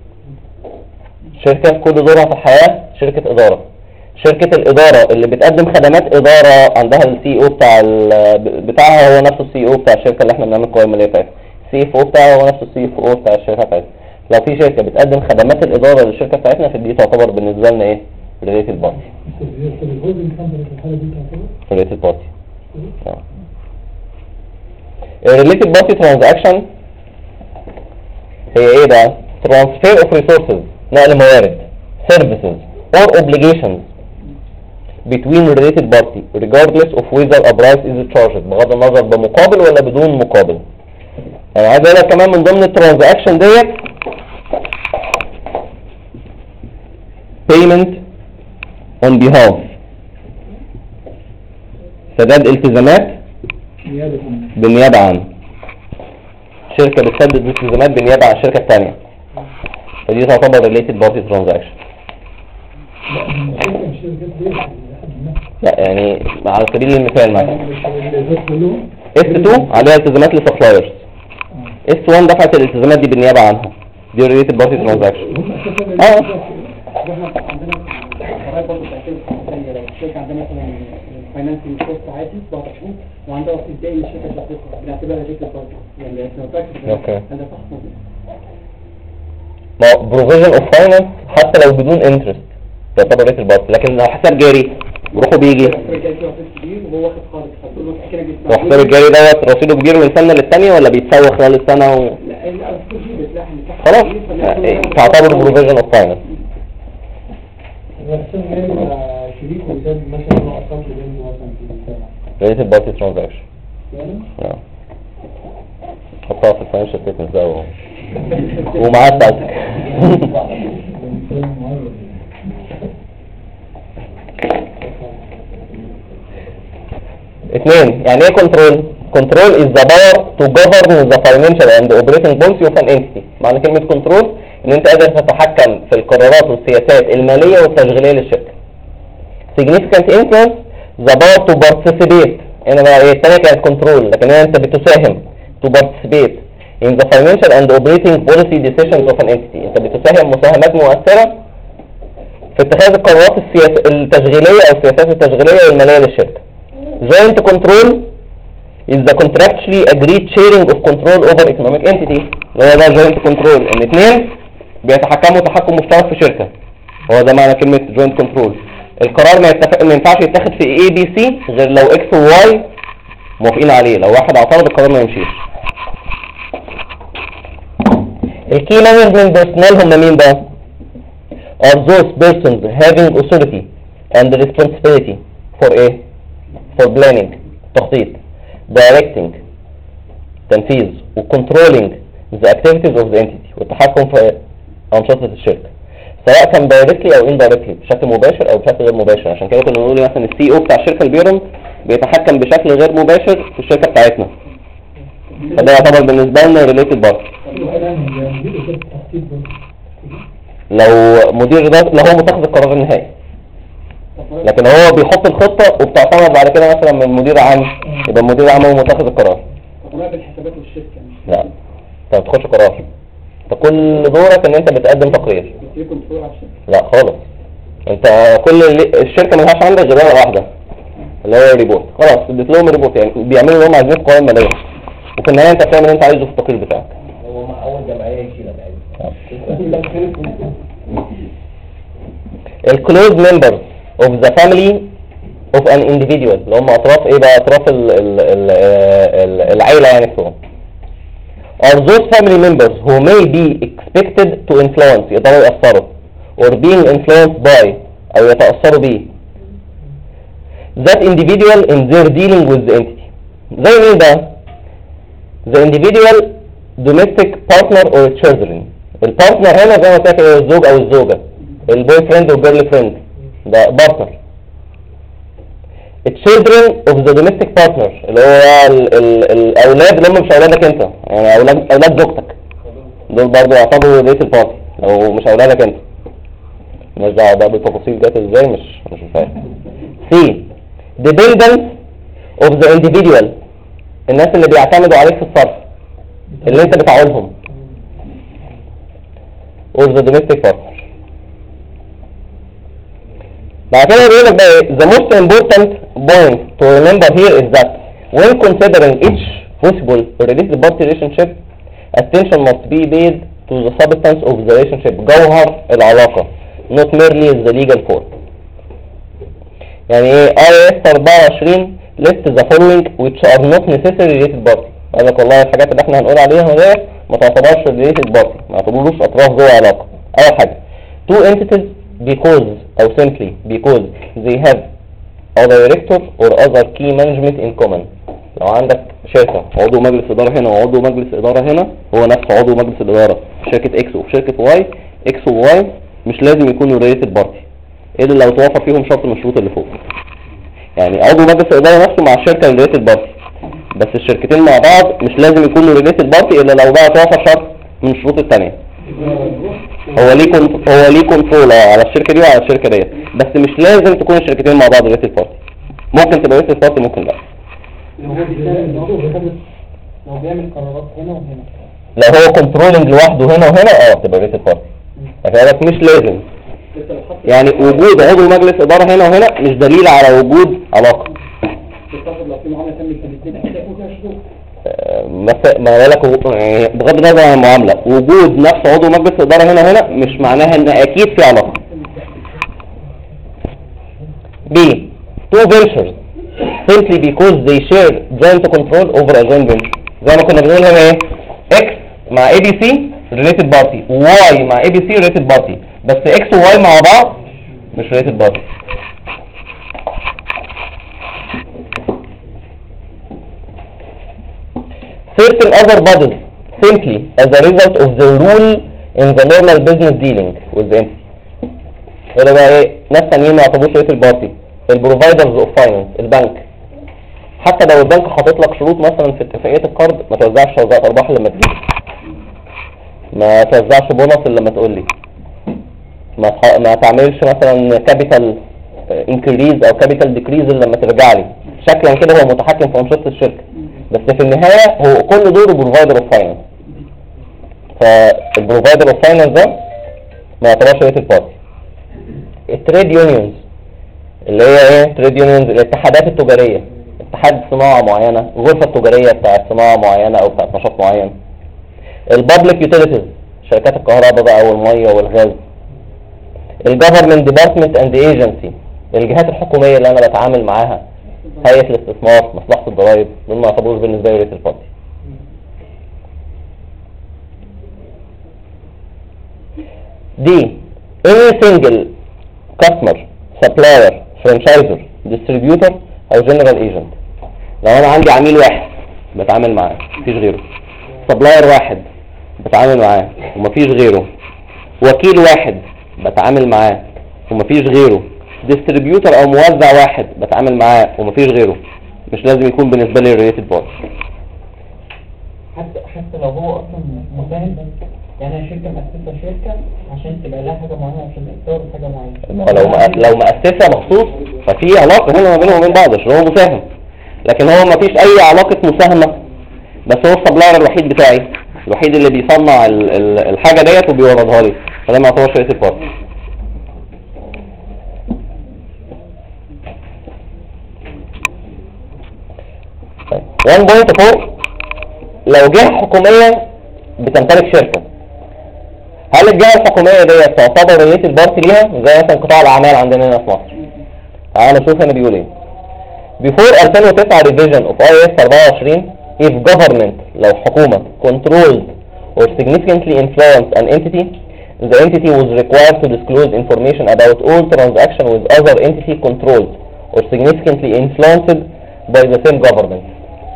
[SPEAKER 5] شركة كل دورها في الحياة شركة إدارة. شركة الإدارة اللي بتقدم خدمات إدارة عندها السي او بتاعها هو نفسه السي او بتاع الشركة اللي احنا بنعمل قوائم المالية بتاعتها. السي اف او بتاعها هو نفسه السي اف او بتاع الشركة بتاعتها. لو في شركة بتقدم خدمات الإدارة للشركة بتاعتنا فدي تعتبر بالنسبة لنا ايه؟ related party. related party. related party transaction هي ايه بقى؟ transfer of resources، نقل موارد، services or obligations between related party regardless of whether a price is charged، بغض النظر بمقابل ولا بدون مقابل. انا عايز اقول لك كمان من ضمن الترانزاكشن ديت payment on behalf، سداد التزامات بالنيابة عن شركة بتسدد الالتزامات بالنيابة عن الشركة الثانية، فدي تعتبر related party transaction. لا يعني على سبيل المثال مثلا S2 عليها التزامات للسبلايرز، S1 دفعت الالتزامات دي بالنيابة عنها، دي related party transaction.
[SPEAKER 4] قرار برضه تأكيد الثانية. لو الشركة عندها مثلا فاينانسنج كوست عادي 7 شهور وعندها رصيد دائم للشركة شخصيتها بنعتبرها ريت برضه، يعني لو فاكر عندها صح
[SPEAKER 5] ما بروفيجن اوف فاينانس حتى لو بدون انترست تعتبر ريت البارت، لكن لو حساب جاري بروحه بيجي
[SPEAKER 4] وهو واخد خالص هتقول له كده جبت
[SPEAKER 5] وحساب الجاري دوت رصيده كبير من سنة للثانية ولا بيتسوى خلال السنة خلاص تعتبر بروفيجن اوف فاينانس.
[SPEAKER 2] شريك وزاد مثلا نقصات لبنه مثلا في
[SPEAKER 5] related party transaction. حطها في الفاينانشال ستيتمنت ده ومعاه بتاعتك. 2 يعني ايه كنترول؟ control is the power to govern the financial and operating policy of an entity. معنى كلمة control ان انت قادر تتحكم في القرارات والسياسات المالية والتشغيلية للشركة. significant influence the power to participate. هنا بقى ايه الثانية كانت control، لكن هنا انت بتساهم to participate in the financial and operating policy decisions of an entity. انت بتساهم مساهمات مؤثرة في اتخاذ القرارات التشغيلية او السياسات التشغيلية والمالية للشركة. joint control is the contractually agreed sharing of control over economic entity. هو ده joint control، ان اثنين بيتحكموا تحكم مشترك في شركة. هو ده معنى كلمة joint control. القرار ما ينفعش يتاخد في A B C غير لو X و Y موافقين عليه. لو واحد اعترض القرار ما يمشيش. الكي مانجمنت بيرسونال هم مين بقى؟ are those persons having authority and responsibility for for planning تخطيط directing تنفيذ و controlling the activities of the entity والتحكم في أنشطة الشركة سواء كان directly أو indirectly بشكل مباشر أو بشكل غير مباشر. عشان كده كنا بنقول مثلا السي او بتاع الشركة البيرنت بيتحكم بشكل غير مباشر في الشركة بتاعتنا، فده يعتبر بالنسبة لنا related party. لو مدير ده لو هو متخذ القرار النهائي، لكن هو بيحط الخطة وبتعتمد بعد كده مثلا من مدير عام، يبقى المدير العام هو متخذ القرار.
[SPEAKER 4] مراقب الحسابات والشركه
[SPEAKER 5] لا انت ما بتاخدش قرار، انت كل دورك ان انت بتقدم تقرير.
[SPEAKER 4] بتصير كنترول على الشركه؟
[SPEAKER 5] لا خالص، انت كل الشركة ملهاش عندك غير ورقة واحدة اللي هو ريبورت. خلاص اديت لهم ريبورت، يعني بيعملوا اللي هم عايزين في القوائم المالية، وفي النهاية انت بتعمل اللي انت عايزه في التقرير بتاعك.
[SPEAKER 3] هو مع اول جمعيه يشيلك عادي.
[SPEAKER 5] الكلوز ممبرز of the family of an individual اللي هم اطراف ايه بقى؟ اطراف العيلة يعني بتوعهم. are those family members who may be expected to influence يقدروا يأثروا or being influenced by او يتأثروا بيه that individual in their dealing with the entity. زي مين بقى؟ the individual domestic partner or children. البارتنر هنا زي ما قلت لك الزوج او الزوجة، البوي فريند والجيرل فريند ده بارتنر. children of the domestic partner اللي هو الاولاد اللي هم مش اولادك انت، يعني اولاد زوجتك دول برضه يعتبروا ريت البارتي لو مش اولادك انت. مش دعوه بقى بالتفاصيل جت ازاي، مش فاهم. C dependence of the individual الناس اللي بيعتمدوا عليك في الصرف اللي انت بتعولهم of the domestic partner. بعد كده بيقول لك بقى the most important point to remember here is that when considering each possible related party relationship attention must be paid to the substance of the relationship جوهر العلاقة not merely the legal form. يعني ايه IAS 24 list the following which are not necessarily related party. قال لك والله الحاجات اللي احنا هنقول عليها ديت ما تعتبرش related party، ما تعتبروش اطراف جوه علاقة. اول حاجة two entities because أو simply because they have a director or other key management in common. لو عندك شركة عضو مجلس إدارة هنا وعضو مجلس إدارة هنا هو نفسه عضو مجلس الإدارة في شركة X وفي شركة Y، X و Y مش لازم يكونوا related party إلا لو توفر فيهم شرط من الشروط اللي فوق. يعني عضو مجلس الإدارة نفسه مع الشركة related party، بس الشركتين مع بعض مش لازم يكونوا related party إلا لو بقى توفر شرط من الشروط التانية. هو ليه كنترول على الشركة دي وعلى الشركة ديت، بس مش لازم تكون الشركتين مع بعض ريتد بارتي. ممكن تبقى ريتد بارتي ممكن لا.
[SPEAKER 2] لو بيعمل قرارات هنا وهنا،
[SPEAKER 5] لو هو كنترولنج لوحده هنا وهنا تبقى ريتد بارتي، لكن مش لازم. يعني وجود عضو مجلس إدارة هنا وهنا مش دليل على وجود علاقة.
[SPEAKER 4] لو في معاملة تمت الاثنين هيكون فيها شروط.
[SPEAKER 5] ما بالك يعني بغض النظر عن المعاملة وجود نفس عضو مجلس الإدارة هنا وهنا مش معناها ان اكيد في علاقة. B two ventures simply because they share joint control over a joint venture. زي ما كنا بنقول هنا ايه X مع ABC related party Y مع ABC related party، بس X و Y مع بعض مش related party. certain other bodies simply as a result of the rule in the normal business dealing with the entity. وده بقى ايه ناس تانيين ما يعتبروش ريت البارتي، البروفايدرز اوف فاينانس، البنك حتى لو البنك حاطط لك شروط مثلا في اتفاقيه القرض، ما توزعش توزيعات ارباح لما تجيب، ما توزعش بونص الا لما تقول لي، ما تعملش مثلا كابيتال انكريز او كابيتال ديكريز الا لما ترجع لي. شكلا كده هو متحكم في انشطه الشركه، بس في النهايه هو كل دوره بروفايدر اوف فاينانس. فالبروفايدر اوف فاينانس ده ما يعتبرش ريتد بارتي. التريد يونيونز اللي هي ايه؟ تريد يونيونز الاتحادات التجاريه، اتحاد صناعه معينه، الغرفه التجاريه بتاعت صناعه معينه او بتاعت نشاط معين. البابليك يوتيليتيز، شركات الكهرباء بقى والميه والغاز. الجفرمنت ديبارتمنت اند ايجنسي، الجهات الحكوميه اللي انا بتعامل معاها، هيئه الاستثمار، مصلحه الضرائب، دول ما يعتبروش بالنسبه لي ريتد بارتي. دي any single customer, supplier, franchisor, distributor او general agent. لو انا عندي عميل واحد بتعامل معاه مفيش غيره، سبلاير واحد بتعامل معاه ومفيش غيره، وكيل واحد بتعامل معاه ومفيش غيره، ديستريبيوتر او موزع واحد بتعامل معاه ومفيش غيره، مش لازم يكون بالنسبه لي ريليتد بارتي.
[SPEAKER 2] حتى لو هو اصلا مساهم، يعني شركه مؤسسه شركه عشان تبقى لها حاجه معينه عشان تستورد حاجه معينه.
[SPEAKER 5] لو مؤسسه مخصوص ففي علاقه هنا ما بينهم وبين بعض عشان هو مساهم، لكن هو مفيش اي علاقه مساهمه، بس هو السبلاير الوحيد بتاعي، الوحيد اللي بيصنع الحاجه ديت وبيوردها لي، فده ما يعتبرش ريتد بارتي. طيب 1.4 لو جهه حكوميه بتمتلك شركه، هل الجهه الحكوميه ديت تعتبر ريليتد بارتي ليها؟ زي مثلا قطاع الاعمال عندنا هنا في مصر. تعالى نشوف هنا بيقول ايه. Before 2009 revision of IAS 24, if government لو حكومه controlled or significantly influenced an entity, the entity was required to disclose information about all transaction with other entity controlled or significantly influenced by the same government.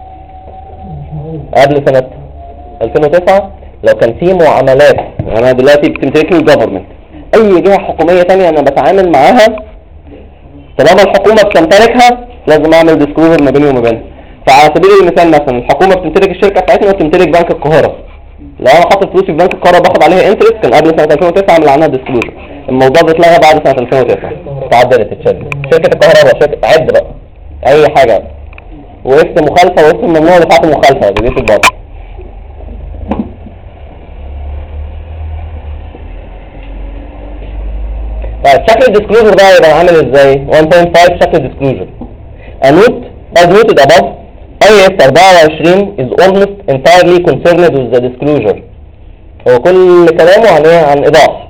[SPEAKER 5] قبل سنة 2009 لو كان في معاملات، انا دلوقتي بتمتلكني الجفرمنت، اي جهة حكومية تانية انا بتعامل معاها طالما الحكومة بتمتلكها لازم اعمل ديسكلوزر ما بيني وما بينها. فعلى سبيل المثال مثلا الحكومة بتمتلك الشركة بتاعتنا وبتمتلك بنك القاهرة، لو انا حاطط فلوسي في بنك القاهرة باخد عليها انترست، كان قبل سنة 2009 اعمل عنها ديسكلوزر. الموضوع ده اتلغى بعد سنة 2009، اتعدلت اتشدت شركة الكهرباء، شركة عد بقى اي حاجة واسم مخالفة واسم ممنوع لفعل المخالفة ريليتد بارتي. طيب شكل الديسكلوجر ده هيبقى عامل ازاي؟ 1.5 شكل الديسكلوجر. A note as noted above, IAS 24 is almost entirely concerned with the disclosure. هو كل كلامه عن إيضاح.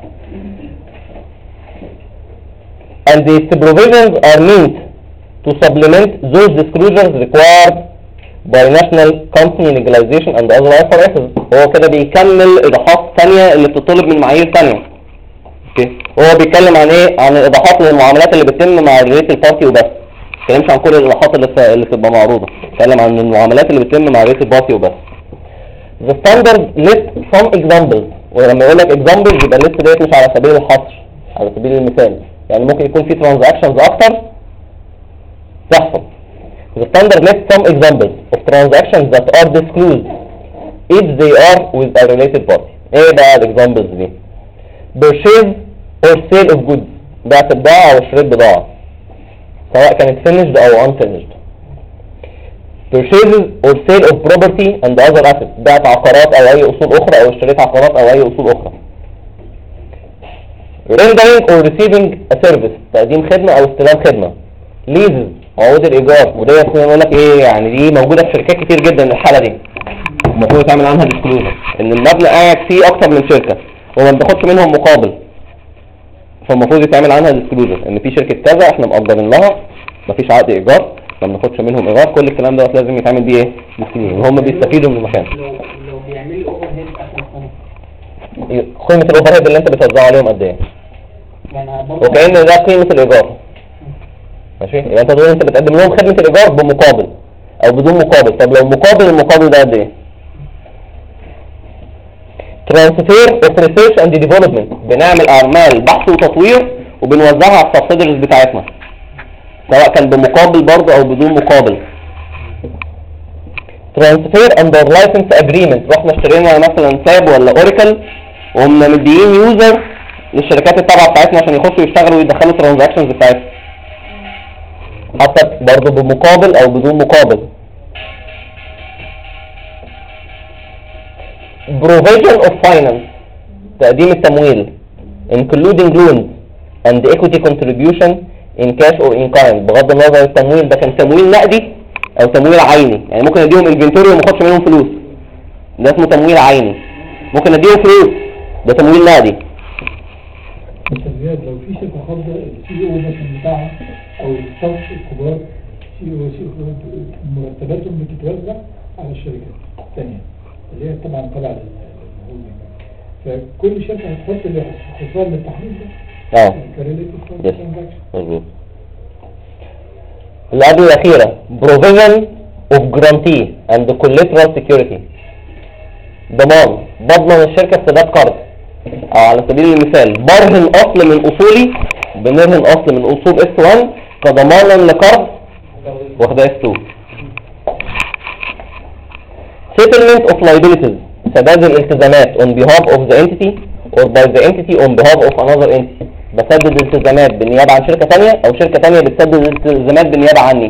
[SPEAKER 5] And these provisions are meant to supplement those disclosures required by national company legalization and other IFRS. هو كده بيكمل إيضاحات ثانية اللي بتطلب من معايير ثانية. وهو بيتكلم عن ايه؟ عن الايضاحات للمعاملات اللي بتتم مع الريتد بارتي وبس. ما بيتكلمش عن كل الايضاحات اللي بتبقى معروضه، بيتكلم عن المعاملات اللي بتتم مع الريتد بارتي وبس. The standard list some examples، ولما يقول لك examples يبقى الليست ديت مش على سبيل الحصر، على سبيل المثال، يعني ممكن يكون في transactions اكتر تحصل. The standard list some examples of transactions that are disclosed if they are with a related party. ايه بقى الاكزامبلز دي؟ purchase or sale of goods، بيع بضاعة او اشتريت بضاعة سواء كانت finished او unfinished. purchases or sale of property and other assets، بيعت عقارات او اي اصول اخرى او اشتريت عقارات او اي اصول اخرى. rendering or receiving a service، تقديم خدمة او استلام خدمة. leases، عقود الايجار، وده يقول لك ايه يعني دي موجودة في شركات كتير جدا. الحالة دي المفروض تعمل عنها disclosure ان المبنى قاعد فيه اكتر من شركة وما بتاخدش منهم مقابل، فالمفروض يتعمل عنها ديسكلوجر ان في شركه كذا احنا مأجرين لها، مفيش عقد ايجار، ما بناخدش منهم ايجار، كل الكلام ده لازم يتعمل بيه ايه؟ ديسكلوجر، وهم بيستفيدوا من المكان.
[SPEAKER 2] لو بيعملوا اوفر هيد اخر السنه،
[SPEAKER 5] قيمه الاوفر هيد اللي انت بتوزعه عليهم قد ايه؟
[SPEAKER 2] يعني
[SPEAKER 5] وكأن ده قيمه الايجار. ماشي؟ يبقى انت تقول انت بتقدم لهم خدمه الايجار بمقابل او بدون مقابل. طب لو مقابل، المقابل ده قد ايه؟ ترانسفير اوف ريسيرش اند ديفلوبمنت، بنعمل اعمال بحث وتطوير وبنوزعها على السبسيدريز بتاعتنا سواء كان بمقابل برضه او بدون مقابل. ترانسفير اندر لايسنس اجريمنت، رحنا اشترينا مثلا ساب ولا اوراكل وقمنا مديين يوزر للشركات التابعه بتاعتنا عشان يخشوا يشتغلوا ويدخلوا الترانزاكشنز بتاعتهم، حتى برضه بمقابل او بدون مقابل. provision of finance، تقديم التمويل including loans and equity contribution in cash or in kind، بغض النظر التمويل ده كان تمويل نقدي او تمويل عيني، يعني ممكن اديهم انفنتوري وما اخدش منهم فلوس، ده اسمه تمويل عيني. ممكن اديهم فلوس، ده تمويل نقدي.
[SPEAKER 6] بس زياد لو في شركه خاصه السي او مثلا بتاعها او الستاف الكبار سي او مرتباتهم بتتوزع على الشركات الثانيه اللي هي طبعا تبع الهولدنج، فكل شركه هتحط خساره للتحليل ده
[SPEAKER 5] مظبوط. اللي قبل الأخيرة provision of guarantee and collateral security، بضمن الشركة استرداد قرض، أو على سبيل المثال برهن أصل من أصولي، بنرهن أصل من أصول S1 كضمانا لقرض واخدها S2. settlement of liabilities، سداد الالتزامات on behalf of the entity or by the entity on behalf of another entity، بسدد التزامات بالنيابة عن شركة ثانية او شركة ثانية بتسدد التزامات بالنيابة عني.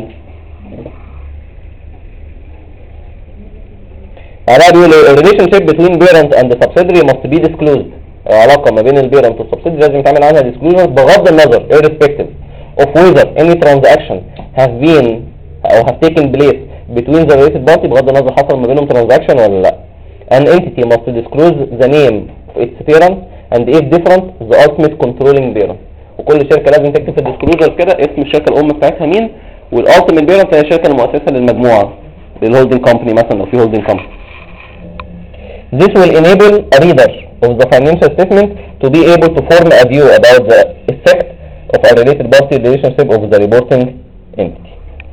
[SPEAKER 5] هذا بيقول relationship between parent and the subsidiary must be disclosed، العلاقة ما بين البيرنت والسبسيدري لازم يتعمل عنها disclosure بغض النظر irrespective of whether any transaction has been or has taken place between the related party، بغض النظر حصل ما بينهم transaction ولا لا. An entity must disclose the name of its parent and if different the ultimate controlling parent، وكل شركة لازم تكتب في الديسكلوجر كده اسم الشركة الأم بتاعتها مين، والالتيميت بيرنت هي الشركة المؤسسة للمجموعة للهولدنج كومباني مثلا لو في هولدنج كومباني. This will enable a reader of the financial statement to be able to form a view about the effect of a related party relationship of the reporting entity.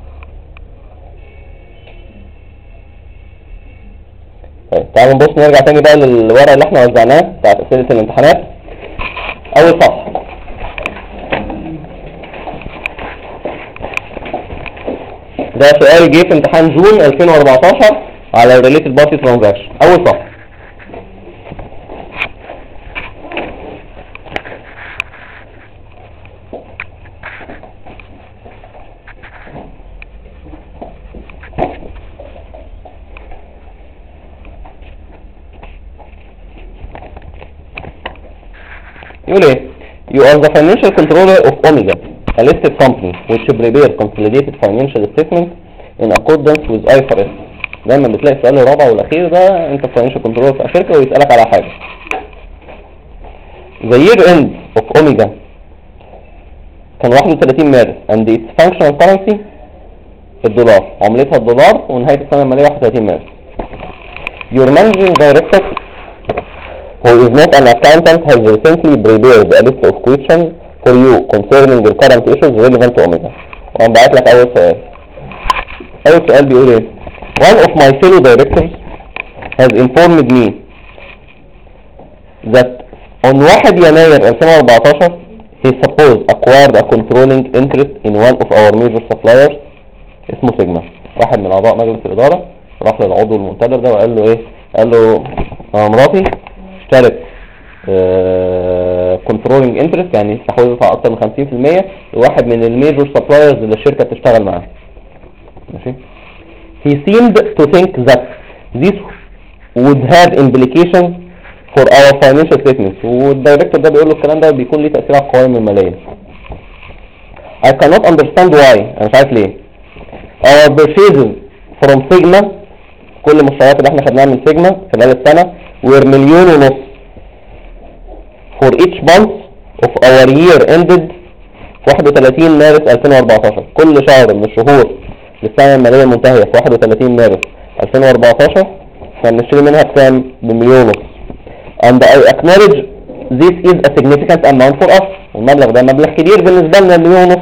[SPEAKER 5] طيب تعالوا نبص نرجع تاني بقى للورق اللي احنا وزعناه بتاعت اسئله الامتحانات. اول صفحه ده سؤال جه في امتحان جون 2014 على الريليتد بارتي ترانزاكشن. اول صفحه يقول ايه؟ You are the financial controller of Omega, a listed company which prepare consolidated financial statements in accordance with IFRS. دايما بتلاقي السؤال الرابع والاخير ده انت financial controller في شركه ويسالك على حاجه. The year end of Omega كان 31 مارس and its functional currency الدولار، عملتها الدولار ونهايه السنه الماليه 31 مارس. Your managing director who is not an accountant has recently prepared a list of questions for you concerning the current issues relevant to Omega. وأنا بعت لك أول سؤال. أول سؤال بيقول إيه؟ One of my fellow directors has informed me that on 1 يناير 2014 he supposed acquired a controlling interest in one of our major suppliers اسمه سيجما. واحد من أعضاء مجلس الإدارة راح للعضو المنتدب ده وقال له إيه؟ قال له مراتي اشترت كنترولينج انترست يعني استحوذت على اكتر من 50% لواحد من الميجور سبلايرز اللي الشركه بتشتغل معاه. ماشي. He seemed to think that this would have implications for our financial statements. والدايركتور ده بيقول له الكلام ده بيكون ليه تاثير على القوائم الماليه. I cannot understand why. انا مش عارف ليه. Our purchases from Sigma كل المشتريات اللي احنا خدناها من سيجما خلال السنه were 1.5 مليون for each month of our year ended 31 مارس 2014. كل شهر من الشهور للسنة المالية المنتهية في 31 مارس 2014 فنشتري منها بكام؟ ب1.5 مليون. and I acknowledge this is a significant amount for us. المبلغ ده مبلغ كبير بالنسبة لنا 1.5 مليون.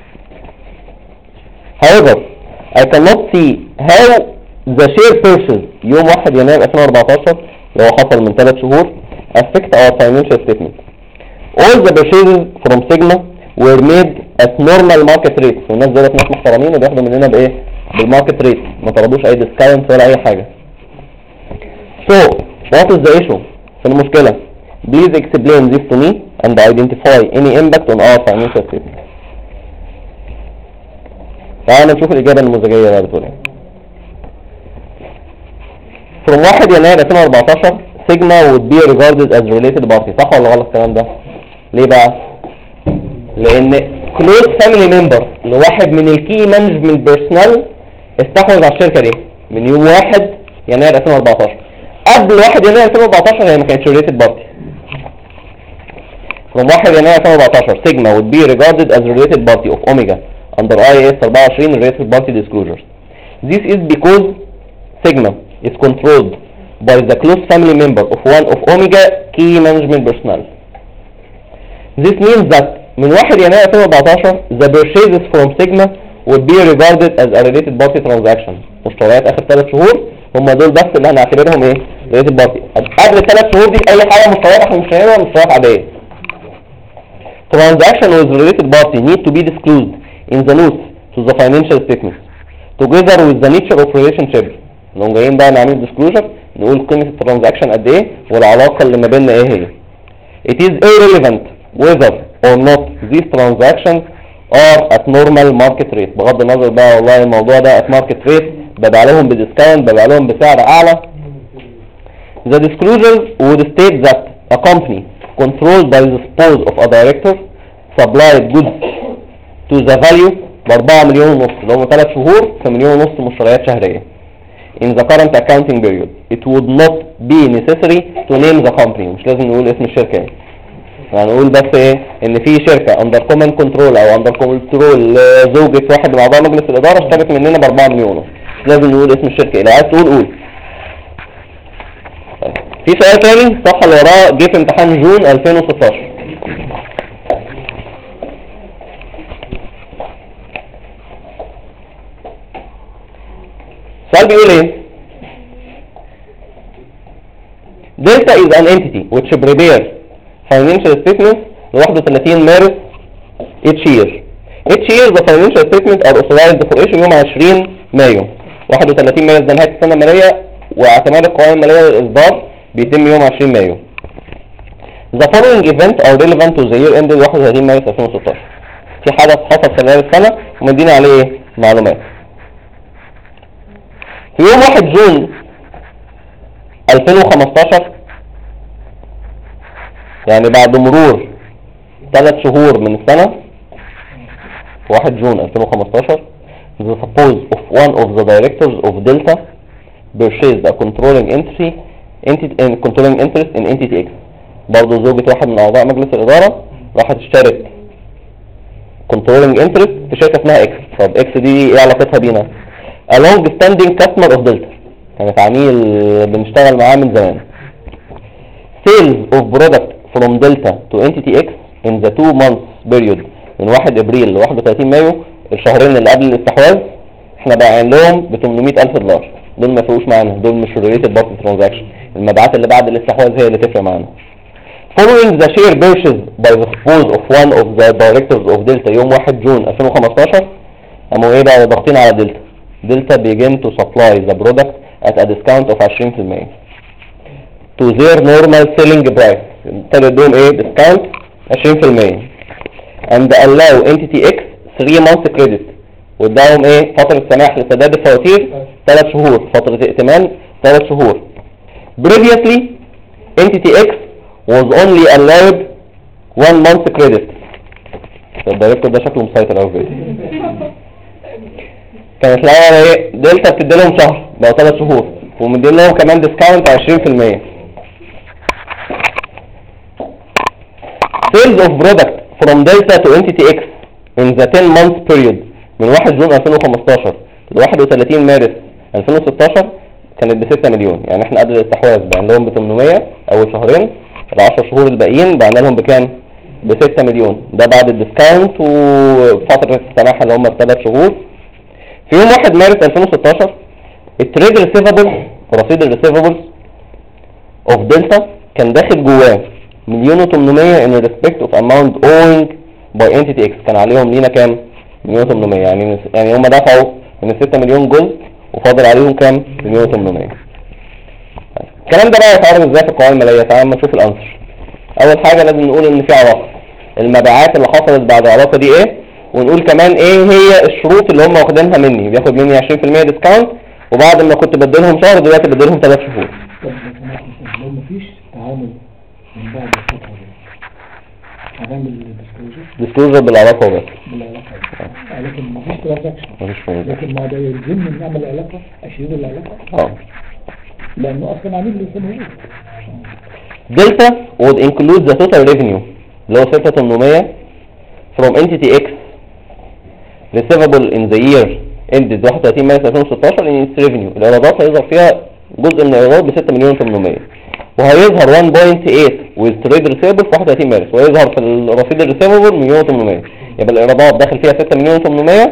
[SPEAKER 5] however I cannot see how the share purchase يوم 1 يناير 2014 اللي هو حصل من 3 شهور affect our financial statement. All the purchases from Sigma were made at normal market rates. والناس دولت ناس محترمين وبياخدوا مننا بايه؟ بالماركت ريت، ما طلبوش اي ديسكاونت ولا اي حاجه. So what is the issue؟ في المشكله please explain this to me and identify any impact on our financial statement. تعالوا نشوف الاجابه النموذجيه بقى بتقول ايه. From 1 يناير 2014 Sigma would be regarded as related party. صح ولا غلط الكلام ده؟ ليه بقى؟ لان close family member لواحد من الكي مانجمنت بيرسونال استحوذ على الشركه دي من يوم 1 يناير 2014. قبل 1 يناير 2014 هي ما كانتش related party. From 1 يناير 2014 Sigma would be regarded as related party of Omega under IAS 24 related party disclosures. This is because Sigma is controlled by the close family member of one of Omega key management personnel. This means that من 1 يناير 2014 the purchases from Sigma would be regarded as a related party transaction. مشتريات اخر 3 شهور هم دول بس اللي هنعتبرهم ايه؟ related party. قبل 3 شهور دي اي حاجه مشتريات احنا مش هنعملها مشتريات عاديه. Transaction with related party need to be disclosed in the notes to the financial statements together with the nature of relationship. لو جايين بقى نعمل disclosure نقول قيمة الترانزاكشن قد ايه والعلاقة اللي ما بيننا ايه هي. It is irrelevant whether or not these transactions are at normal market rate. بغض النظر بقى والله الموضوع ده at market rate ببيع لهم بديسكاونت ببيع لهم بسعر اعلى. The disclosures would state that a company controlled by the spouse of a director supplied goods to the value ب4 مليون ونص اللي هم 3 شهور في 1.5 مليون مشتريات شهرية. In the current accounting period, it would not be necessary to name the company. مش لازم نقول اسم الشركة ايه. هنقول بس ايه ان في شركة under common control او under control زوجة واحد من اعضاء مجلس الادارة اشترت مننا ب4 مليون. مش لازم نقول اسم الشركة ايه. لو عايز تقول قول. في سؤال تاني الصفحة اللي وراه جه في امتحان جون 2016. السؤال بيقول ايه؟ Delta is an entity which prepares financial statements ل 31 مارس each year. Each year the financial statements are authorized for issue يوم 20 مايو. 31 مارس ده نهاية السنة المالية واعتماد القوائم المالية للإصدار بيتم يوم 20 مايو. The following events are relevant to the year ended 31 مارس 2016. في حدث حصل خلال السنة ومدينا عليه ايه؟ معلومات. في يوم 1 جون 2015 يعني بعد مرور 3 شهور من السنة 1 جون 2015 the spouse of one of the directors of Delta purchased a controlling interest in entity X. برضه زوجة واحد من أعضاء مجلس الإدارة راحت اشترت controlling interest في شركة اسمها X. طب X دي ايه علاقتها بينا؟ a long standing customer of Delta. كانت عميل بنشتغل معاه من زمان. Sales of product from Delta to entity X in the 2 months period من 1 ابريل ل 31 مايو الشهرين اللي قبل الاستحواذ احنا بايعين لهم ب $800,000. دول ما يفرقوش معانا، دول مش related party transaction. المبيعات اللي بعد الاستحواذ هي اللي تفرق معانا. Following the share purchase by the spouse of one of the directors of Delta يوم 1 جون 2015 قاموا ايه بقى ضاغطين على دلتا. Delta begin to supply the product at a discount of 20% to their normal selling price. ابتدوا يدوهم ايه discount 20% and allow entity X 3 months credit واداهم ايه فترة سماح لسداد الفواتير 3 شهور، فترة ائتمان 3 شهور. Previously entity X was only allowed 1 month credit. الدايركتور ده شكله مسيطر قوي كده. كانت الاول ايه دلتا بتدي لهم شهر بقى 3 شهور ومدين لهم كمان ديسكاونت 20%. Sales of product from Delta to entity X in the 10 month period من 1 جون 2015 ل 31 مارس 2016 كانت ب 6 مليون. يعني احنا قبل الاستحواذ بعنا لهم ب 800 اول شهرين، ال 10 شهور الباقيين بعنا لهم بكام؟ ب 6 مليون. ده بعد الديسكاونت وفترة السماح اللي هم ب3 شهور. في يوم 1 مارس 2016 التريد ريسيفبل رصيد الريسيفبلز اوف دلتا كان داخل جواه 1,800,000 in respect of amount owing by entity X. كان عليهم لينا كام؟ 1,800,000. يعني هم دفعوا من 6 مليون جزء وفاضل عليهم كام؟ 1,800,000. الكلام ده بقى يتعرض ازاي في القوائم الماليه؟ تعالى نشوف الانسر. اول حاجه لازم نقول ان في علاقه، المبيعات اللي حصلت بعد العلاقه دي ايه، ونقول كمان ايه هي الشروط اللي هم واخدينها مني. بياخد مني 20% ديسكاونت، وبعد ما كنت بديلهم شهر دلوقتي بديلهم 3 شهور.
[SPEAKER 6] طب لو مفيش تعامل من بعد الفترة دي هنعمل
[SPEAKER 5] ديسكلوجر بالعلاقه وبس.
[SPEAKER 6] بالعلاقة دي. لكن مفيش ترانزاكشن،
[SPEAKER 5] مفيش فايده.
[SPEAKER 6] لكن ما ده يلزمني ان اعمل علاقة، اشيل العلاقة لانه اصلا عامل لي سنوات.
[SPEAKER 5] Delta would include the total revenue اللي هو 6,800 from entity X receivable in the year ended 31 مارس 2016 in its revenue. الإيرادات هيظهر فيها جزء من الإيرادات ب 6,800,000 وهيظهر 1.8 with trade receivable في 31 مارس ويظهر في الرصيد الريسيفبل 1,800,000. يبقى الإيرادات داخل فيها 6,800,000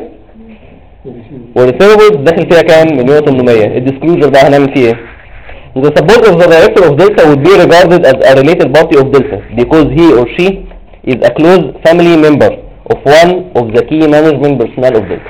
[SPEAKER 5] والريسيفبل داخل فيها كام؟ 1,800,000. الديسكلوجر بقى هنعمل فيه ايه؟ The support of the director of Delta would be regarded as a related party of Delta because he or she is a close family member of one of the key management personnel of Delta.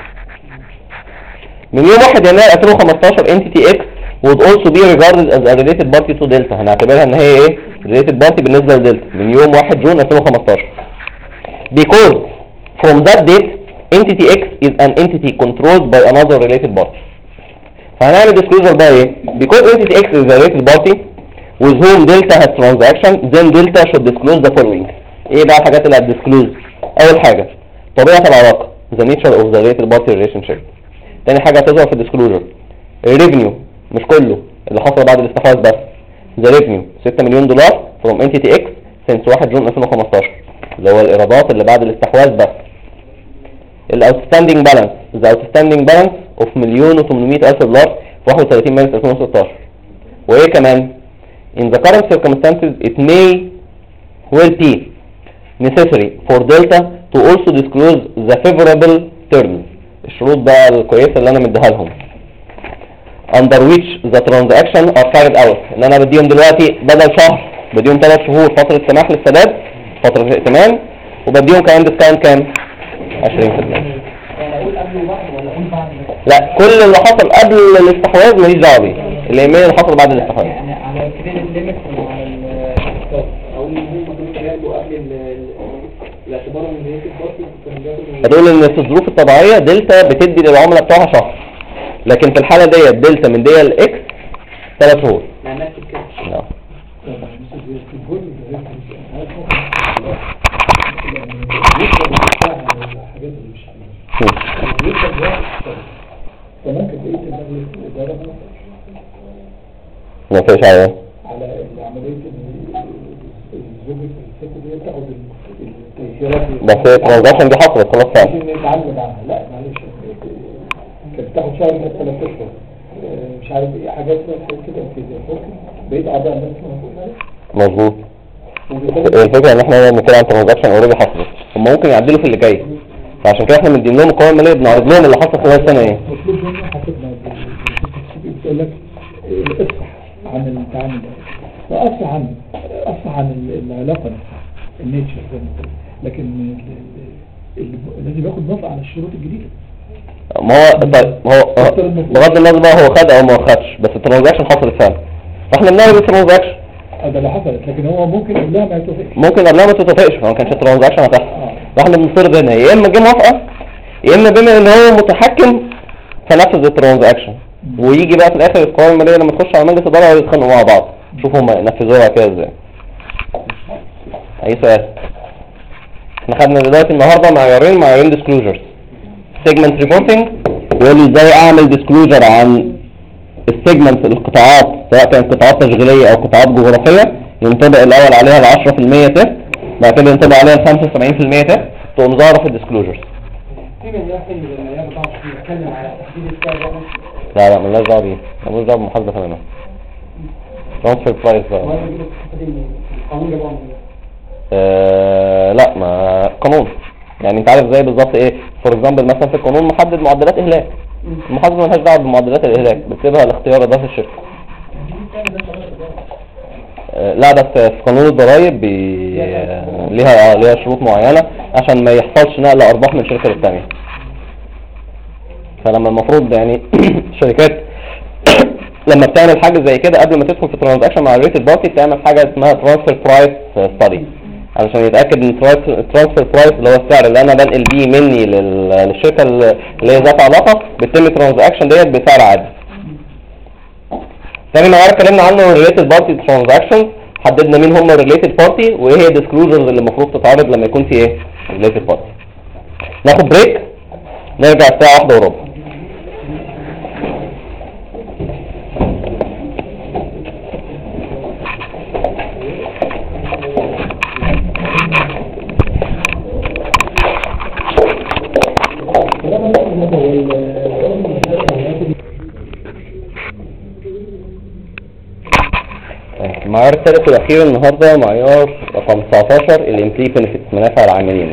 [SPEAKER 5] من يوم 1 يناير 2015 Entity X would also be regarded as a related party to Delta. هنعتبرها ان هي ايه؟ related party بالنسبة لدلتا من يوم 1 جون 2015 because from that date Entity X is an entity controlled by another related party. فهنعمل disclosure بقى ايه؟ because Entity X is a related party with whom Delta has transaction then Delta should disclose the following. ايه بقى الحاجات اللي هتدisclose؟ اول حاجة طبيعة العلاقة the nature of the related party relationship. تاني حاجة هتظهر في الديسكلوجر الريفنيو مش كله اللي حصل بعد الاستحواذ بس. the revenue 6 مليون دولار from Entity X since 1 جون 2015 اللي هو الإيرادات اللي بعد الاستحواذ بس. outstanding balance the outstanding balance of 1,800,000 دولار في 31 مارس 2016. وايه كمان in the current circumstances it may well be necessary for Delta to also disclose the favorable terms. الشروط بقى الكويسة اللي انا مديها لهم under which the transaction are carried out. ان انا بديهم دلوقتي بدل شهر بديهم 3 شهور فترة سماح للسداد فترة ائتمان وبديهم كمان ديسكاونت كام 20%.
[SPEAKER 2] يعني اقول قبل واحد ولا اقول بعد؟
[SPEAKER 5] لا كل اللي حصل قبل الاستحواذ ماليش دعوه بيه الايميل اللي حصل بعد الاستحواذ.
[SPEAKER 2] يعني على الكريدت ليميت وعلى الاقساط
[SPEAKER 4] اقول ان هم كانوا بياخدوا قبل الاعتبار ان هي البارتي كانوا بياخدوا.
[SPEAKER 5] هتقول ان في الظروف الطبيعيه دلتا بتدي للعملاء بتوعها شهر لكن في الحاله ديت دلتا من دي الاكس 3 شهور.
[SPEAKER 4] يعني نفس الكلام.
[SPEAKER 5] نعم.
[SPEAKER 6] فممكن بقية الإدارة
[SPEAKER 5] ما فيش على
[SPEAKER 6] على عملية الزوجة الست دي تاخد التيسيرات
[SPEAKER 5] بس الترانزاكشن دي حصلت خلاص فعلا.
[SPEAKER 6] عشان نتعامل معاها. لا معلش كانت بتاخد شهر كانت 3 اشهر مش عارف ايه حاجات كده ممكن بقيت اعضاء الناس
[SPEAKER 5] مظبوط. الفكرة ان احنا بنتكلم عن ترانزاكشن اوريدي حصلت هم ممكن يعدلوا في اللي جاي فعشان كده احنا مدين لهم القوائم المالية بنعرض لهم اللي حصل خلال السنة ايه.
[SPEAKER 6] مطلوب مني حسبنا بتقول لك اصفح عن التعامل ده اصفح عن العلاقة النيتشر لكن لازم ياخد موافقة على الشروط الجديدة.
[SPEAKER 5] ما هو طيب هو بغض النظر بقى هو خد او ما خدش بس الترانزاكشن حصلت فعلا فاحنا بنعمل الترانزاكشن
[SPEAKER 6] ده اللي حصلت لكن هو ممكن قبلها ما يتوافقش.
[SPEAKER 5] ممكن قبلها ما تتوافقش فما كانش الترانزاكشن هتحصل فاحنا بنفرض هنا يا اما جه موافقه يا اما بما ان هو متحكم فنفذ الترانزاكشن ويجي بقى في الاخر القوائم الماليه لما تخش على مجلس الاداره ويتخانقوا مع بعض شوفوا هم ينفذوها كده ازاي. اي سؤال؟ احنا خدنا دلوقتي النهارده معيارين ديسكلوجرز سيجمنت ريبورتنج ويقول لي ازاي اعمل ديسكلوجر عن السيجمنت القطاعات سواء كانت قطاعات تشغيليه او قطاعات جغرافيه ينطبق الاول عليها ال 10% تحت بعد كده ينطبق عليها ال 75% تحت تقوم ظاهره في الديسكلوجرز.
[SPEAKER 4] في من يحصل لما يرضى يتكلم على تحديد السعر
[SPEAKER 5] لا مالناش دعوه بيه مالناش دعوه بالمحاسبه تماما. ترانسفير برايس بقى
[SPEAKER 4] القانون ده بقى
[SPEAKER 5] لا ما قانون يعني انت عارف زي بالظبط ايه فور اكزامبل مثلا في القانون محدد معدلات اهلاك المحاسبه مالهاش دعوه بمعدلات الاهلاك بتسيبها الاختيار ده في الشركه. لا بس في قانون الضرايب ليها شروط معينه عشان ما يحصلش نقل ارباح من شركه للثانيه فلما المفروض يعني الشركات لما بتعمل حاجه زي كده قبل ما تدخل في ترانزاكشن مع الريليتد بارتي تعمل حاجه اسمها ترانسفير برايس ستادي علشان يتاكد ان الترانسفير برايس اللي هو السعر اللي انا بنقل بيه مني للشركه اللي هي ذات علاقه بتتم ترانزاكشن ديت بسعر عادي. تاني نوع اتكلمنا عنه الريليتد بارتي ترانزاكشن، حددنا مين هم الريليتد بارتي وايه هي الديسكلوجرز اللي المفروض تتعرض لما يكون في ايه ريليتد بارتي. ناخد بريك نرجع الساعه 1:15. المعيار الثالث والاخير النهارده معيار رقم 19 الامبلي بنفيتس، منافع العاملين.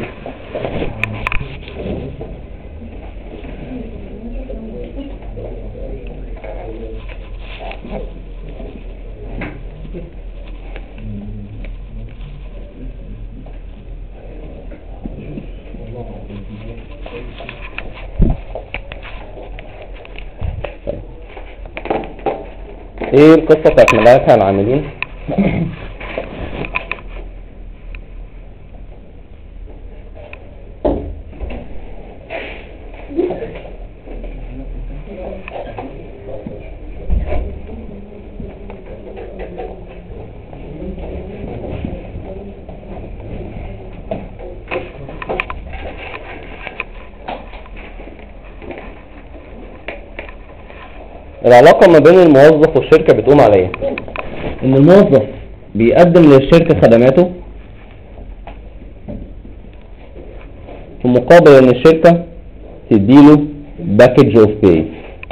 [SPEAKER 5] ايه القصة بتاعت منافع العاملين؟ العلاقة ما بين الموظف والشركة بتقوم على ايه؟ ان الموظف بيقدم للشركة خدماته في مقابل ان الشركة تديله باكج اوف باي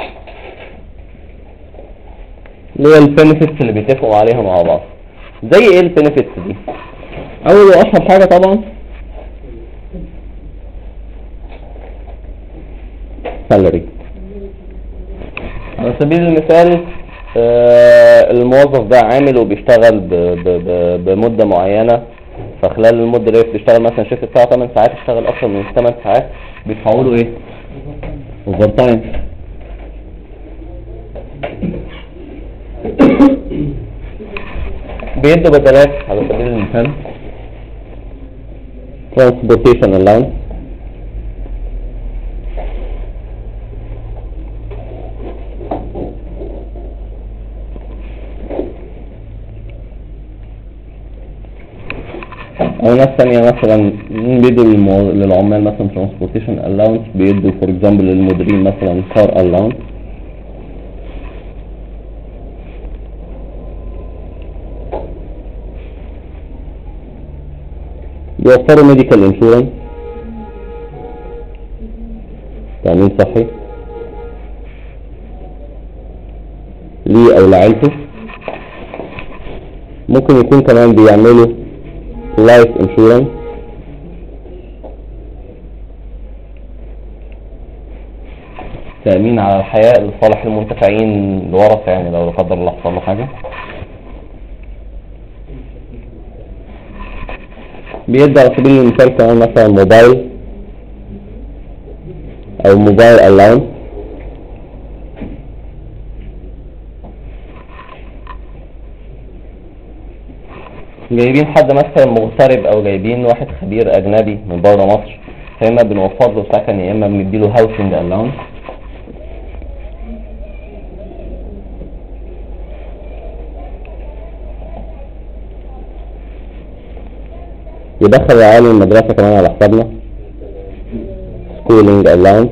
[SPEAKER 5] اللي هي البنفيتس اللي بيتفقوا عليها مع بعض. زي ايه البنفيتس دي؟ اول واشهر حاجة طبعا سالري. على سبيل المثال الموظف ده عامل وبيشتغل بمدة معينة، فخلال المدة دي بيشتغل مثلا شيفت بتاعه 8 ساعات، يشتغل اكتر من 8 ساعات بيدفعوا له ايه؟ اوفر تايم. بيدوا بدلات على سبيل المثال transportation allowance، او ناس ثانية مثلا بيدوا للعمال مثلا transportation allowance، بيدوا for example للمديرين مثلا car allowance. بيوفروا medical insurance تأمين صحي ليه او لعيلته. ممكن يكون كمان بيعملوا لايف انشورنس، تأمين على الحياة لصالح المنتفعين الورثة، يعني لو لا قدر الله حصل له حاجة. بيدي على سبيل المثال كمان مثلا موبايل او موبايل الاونس. جايبين حد مثلا مغترب او جايبين واحد خبير اجنبي من بره مصر، فاما بنوفر له سكن يا اما بنديله هاوسنج الاونس. يدخل عيال المدرسة كمان على حسابنا سكولينج الاونس.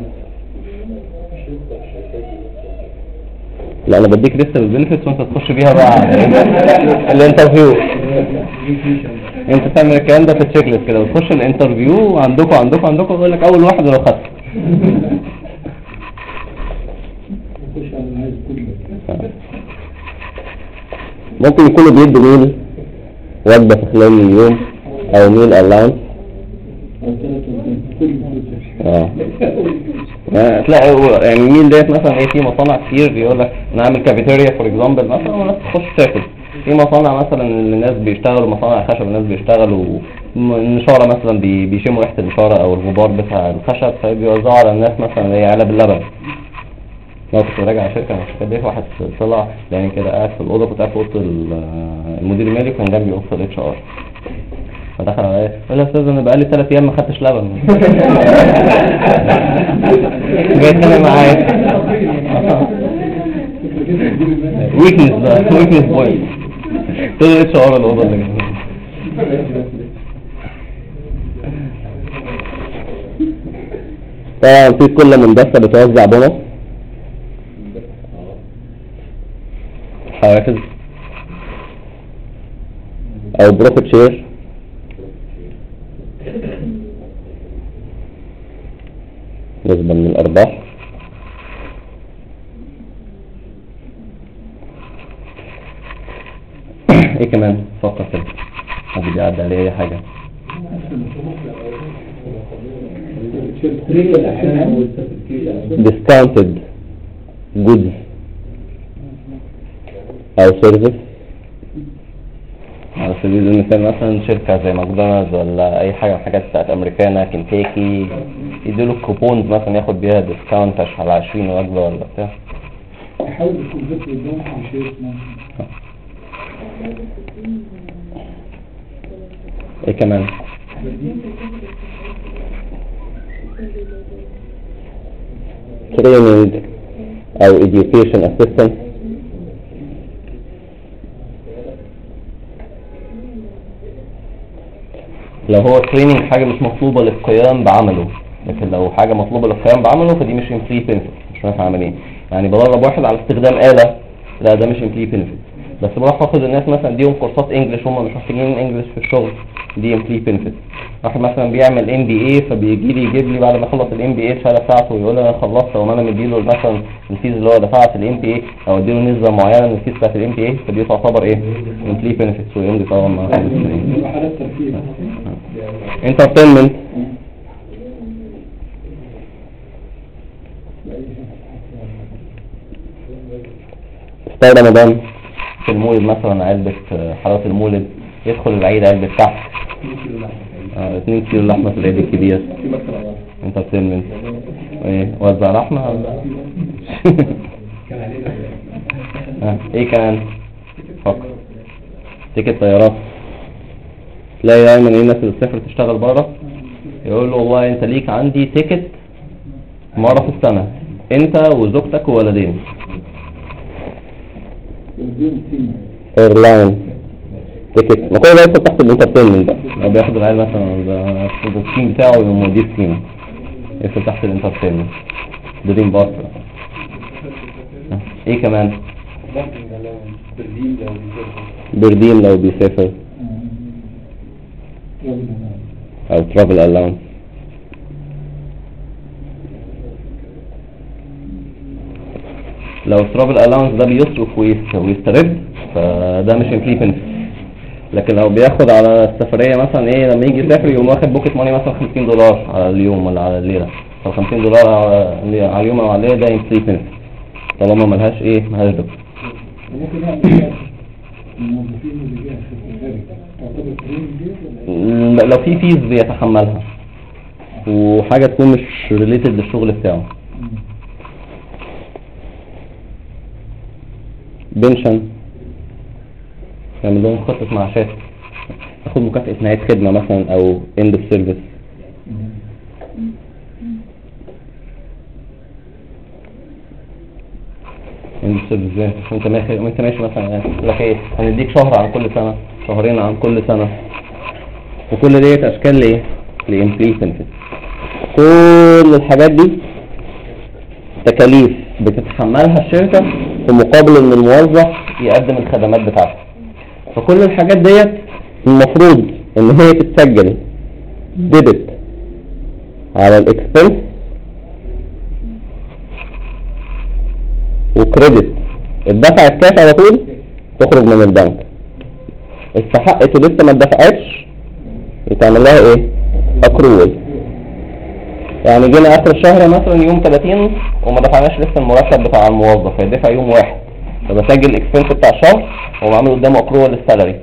[SPEAKER 5] لا انا بديك لسه بالبنفيتس وانت تخش بيها بقى على الانترفيو. انت تعمل الكلام ده في التشيك ليست كده وتخش الانترفيو عندكم يقول لك اول واحد لو خدت. ممكن يكونوا بيدوا ميل وجبة في خلال اليوم او ميل الاونس. تلاقي يعني الميل ديت مثلا ايه، في مصانع كتير بيقول لك نعمل كافيتيريا فور اكزامبل مثلا والناس تخش تاكل. في مصانع مثلا الناس بيشتغلوا مصانع خشب، الناس بيشتغلوا النشارة مثلا بيشموا ريحة النشارة او الغبار بتاع الخشب، فبيوزعوا على الناس مثلا اللي هي علب اللبن. لو كنت راجع على شركة من الشركات دي، واحد طلع يعني كده قاعد في الأوضة، كنت قاعد في أوضة المدير المالي، كان جنبي أوضة الاتش ار، فدخل عليا قال لي يا استاذ انا بقالي 3 ايام ما خدتش لبن. جاي يتخانق معايا. ويكنس بقى، ويكنس بوينت. قلت له اتش ار الأوضة اللي جنبي.
[SPEAKER 1] طبعا في كل مندسة بتوزع بونص، حوافز او بروفيت شير. نسبة من الارباح. ايه كمان؟ فكر كده، حد بيعدي عليه اي حاجة. discounted goods او service. على سبيل المثال مثلا شركة زي ماكدونالدز ولا اي حاجة من الحاجات بتاعت امريكانا، كنتاكي، يديله كوبونز مثلا ياخد بيها ديسكاونت على 20 وجبة ولا بتاع.
[SPEAKER 6] حاول تكون بس قدامك بشيء
[SPEAKER 1] ايه كمان؟ training او education assistance.
[SPEAKER 5] لو هو تريننج حاجة مش مطلوبة للقيام بعمله، لكن لو حاجة مطلوبة للقيام بعمله فدي مش employee benefit، مش نافع عملية. يعني بدرب واحد على استخدام آلة، لا ده مش employee benefit. بس بروح واخد الناس مثلا ديهم كورسات انجلش، هم مش محتاجين انجلش في الشغل، دي employee benefit. واحد مثلا بيعمل MBA فبيجي لي يجيب لي بعد ما يخلص MBA الشهاده بتاعته ويقول لي انا خلصت، وما انا مديله مثلا الفيز اللي هو دفعها في MBA او اديله نسبه معينه من الفيز بتاعت MBA، فدي تعتبر ايه؟ employee benefits، ويمضي طبعا مع
[SPEAKER 6] حالات ترفيه.
[SPEAKER 1] entertainment. استخدم رمضان
[SPEAKER 5] في المولد مثلا، علبه حلاوه المولد، يدخل العيد علبه تحت 2 كيلو لحمه في العيد الكبير. انترتينمنت ايه؟ وزع لحمه ولا ايه كمان؟ فكر. تيكت طيارات. تلاقي دايما ايه الناس اللي بتسافر تشتغل بره يقول له والله انت ليك عندي تيكت مره في السنه، انت وزوجتك وولدين.
[SPEAKER 1] ايرلاين تيكت. ما كل ده يدخل تحت الانترتينمنت بقى.
[SPEAKER 5] لو بياخد العيال مثلا التيم بتاعه يقوم موديه التيم، يدخل تحت الانترتينمنت. دريم بارك. ايه كمان؟
[SPEAKER 1] برديم لو بيسافر او ترافل الاونس.
[SPEAKER 5] لو ترافل الاونس ده بيصرف ويسترد فده مش employee benefit. لكن لو بياخد على السفرية مثلا ايه، لما يجي يسافر يقوم واخد بوكيت ماني مثلا $50 على اليوم ولا على الليلة، طب $50 على اليوم او على الليلة ده employee benefit طالما ملهاش ايه، ملهاش دكتور.
[SPEAKER 6] ممكن نعمل الموظفين اللي جاء في الخارج تعتبر تريننج دي؟
[SPEAKER 5] لو في فيز بيتحملها وحاجة تكون مش ريليتد للشغل بتاعه.
[SPEAKER 1] بنشن.
[SPEAKER 5] يعمل لهم خطة معاشات،
[SPEAKER 1] اخد مكافأة نهاية خدمة مثلا او end of service.
[SPEAKER 5] end of service ازاي؟ انت ماشي مثلا يقول لك ايه، هنديك شهر عن كل سنة، شهرين عن كل سنة،
[SPEAKER 1] وكل ديت اشكال لايه؟ لإمبلي بنفيت. كل الحاجات دي تكاليف بتتحملها الشركة في مقابل ان الموظف
[SPEAKER 5] يقدم الخدمات بتاعته.
[SPEAKER 1] فكل الحاجات ديت المفروض ان هي تتسجل ديبت على الاكسبنس وكريدت الدفع الكاش على طول تخرج من البنك. استحقت ولسه ما اتدفعتش يتعمل لها ايه؟ اكرول.
[SPEAKER 5] يعني جينا اخر الشهر مثلا يوم 30 وما دفعناش لسه المرتب بتاع الموظف، هيدفع يوم 1، فبسجل الاكسبنس بتاع الشهر وعامل قدامه اكرول للسالري،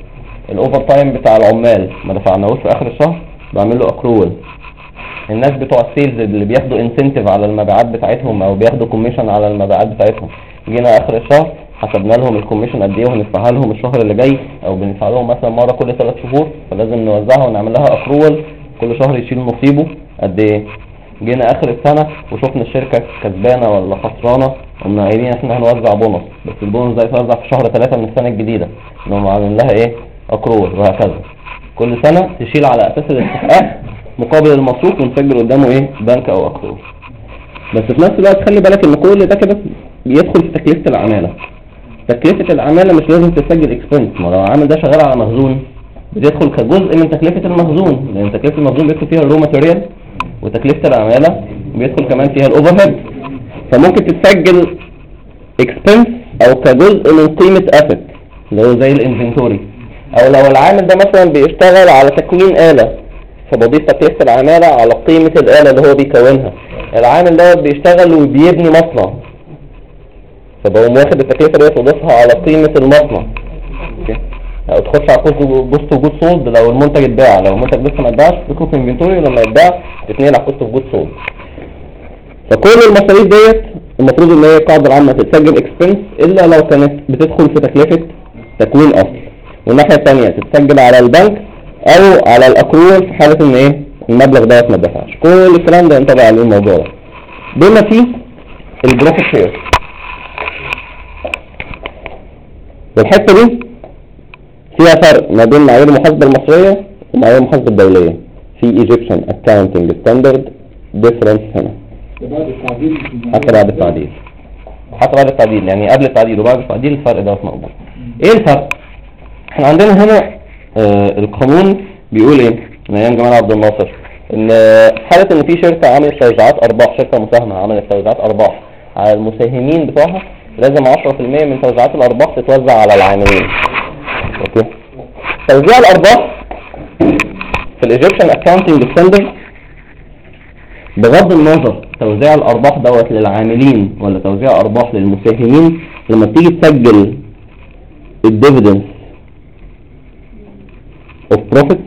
[SPEAKER 5] الاوفر تايم بتاع العمال ما دفعناهوش في اخر الشهر بعمل له اكرول. الناس بتوع السيلز اللي بياخدوا انسنتيف على المبيعات بتاعتهم او بياخدوا كوميشن على المبيعات بتاعتهم، جينا اخر الشهر حسبنا لهم الكوميشن قد ايه وهندفعها لهم الشهر اللي جاي، او بندفع لهم مثلا مره كل 3 شهور، فلازم نوزعها ونعمل لها اكرول كل شهر يشيل نصيبه قد ايه. جينا اخر السنه وشفنا الشركه كسبانه ولا خسرانه، قمنا قايلين احنا هنوزع بونص، بس البونص ده يتوزع في شهر 3 من السنه الجديده، انهم عاملين لها ايه اكرول، وهكذا كل سنه تشيل على اساس الاستحقاق مقابل المصروف ونسجل قدامه ايه بنك او اكرول. بس في نفس الوقت خلي بالك ان كل ده كده بيدخل في تكلفه العماله. تكلفه العماله مش لازم تسجل اكسبنس، ما لو العامل ده شغال على مخزون بيدخل كجزء من تكلفه المخزون، لان تكلفه المخزون بيدخل فيها الرو ماتيريال، وتكلفه العماله بيدخل كمان فيها الاوفر هيد، فممكن تتسجل اكسبنس او كجزء من قيمه اسيت اللي هو زي الانفنتوري. او لو العامل ده مثلا بيشتغل على تكوين آلة فبضيف تكلفة العمالة على قيمة الآلة اللي هو بيكونها. العامل ده بيشتغل وبيبني مصنع فبقوم واخد التكلفة دي وضيفها على قيمة المصنع. او تخش على كوست اوف جود سولد لو المنتج اتباع، لو المنتج لسه ما اتباعش تكون في انفنتوري، ولما يتباع تتنقل على كوست اوف جود سولد. فكل المصاريف ديت المفروض ان هي القاعدة العامة تتسجل اكسبنس الا لو كانت بتدخل في تكلفة تكوين اصل، والناحية الثانية تتسجل على البنك او على الاكرول في حالة ان ايه المبلغ ده ما اتدفعش. كل الكلام ده ينطبق عليه الموضوع ده بما فيه البروفيت شير. والحتة دي فيها فرق ما بين معايير المحاسبة المصرية ومعايير المحاسبة الدولية. في Egyptian Accounting Standard difference هنا حتى بعد التعديل، يعني قبل التعديل وبعد التعديل الفرق ده موجود. ايه الفرق؟ احنا عندنا هنا القانون بيقول ايه من ايام جمال عبد الناصر، ان حالة ان في شركة عملت توزيعات ارباح، شركة مساهمة عملت توزيعات ارباح على المساهمين بتوعها، لازم 10% من توزيعات الارباح تتوزع على العاملين. اوكي، توزيع الارباح في الايجيبشن اكاونتنج ستاندرد بغض النظر توزيع الارباح دوت للعاملين ولا توزيع ارباح للمساهمين، لما بتيجي تسجل الديفيدنس of profit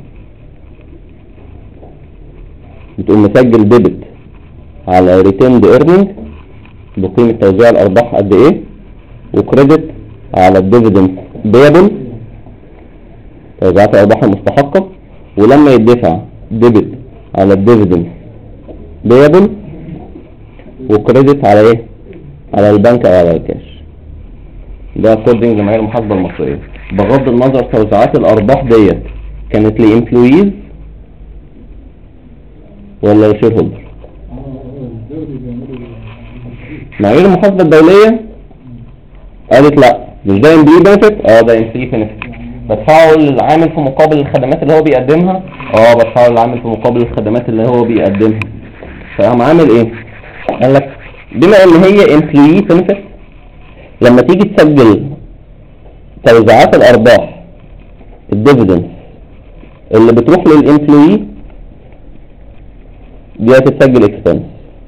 [SPEAKER 5] بتقوم مسجل ديبت على retained earning بقيمة توزيع الارباح قد ايه، وكريدت على الديفيدنس payable توزيعات الارباح المستحقة، ولما يدفع ديبت على الديفيدنس payable وكريدت على ايه، على البنك او على الكاش. ده according لمعايير المحاسبة المصرية. بغض النظر توزيعات الارباح ديت كانت لإمبلويز ولا لشير هولدر. معايير المحاسبة الدولية قالت لا، مش ده امبلوي بنفيت، ده امبلوي بنفيت، بدفعه للعامل في مقابل الخدمات اللي هو بيقدمها، بدفعه للعامل في مقابل الخدمات اللي هو بيقدمها. فقام عامل ايه؟ قال لك بما ان هي امبلوي بنفيت، لما تيجي تسجل توزيعات الارباح الديفيدنس اللي بتروح للامبلوي دي هتتسجل اكسبنس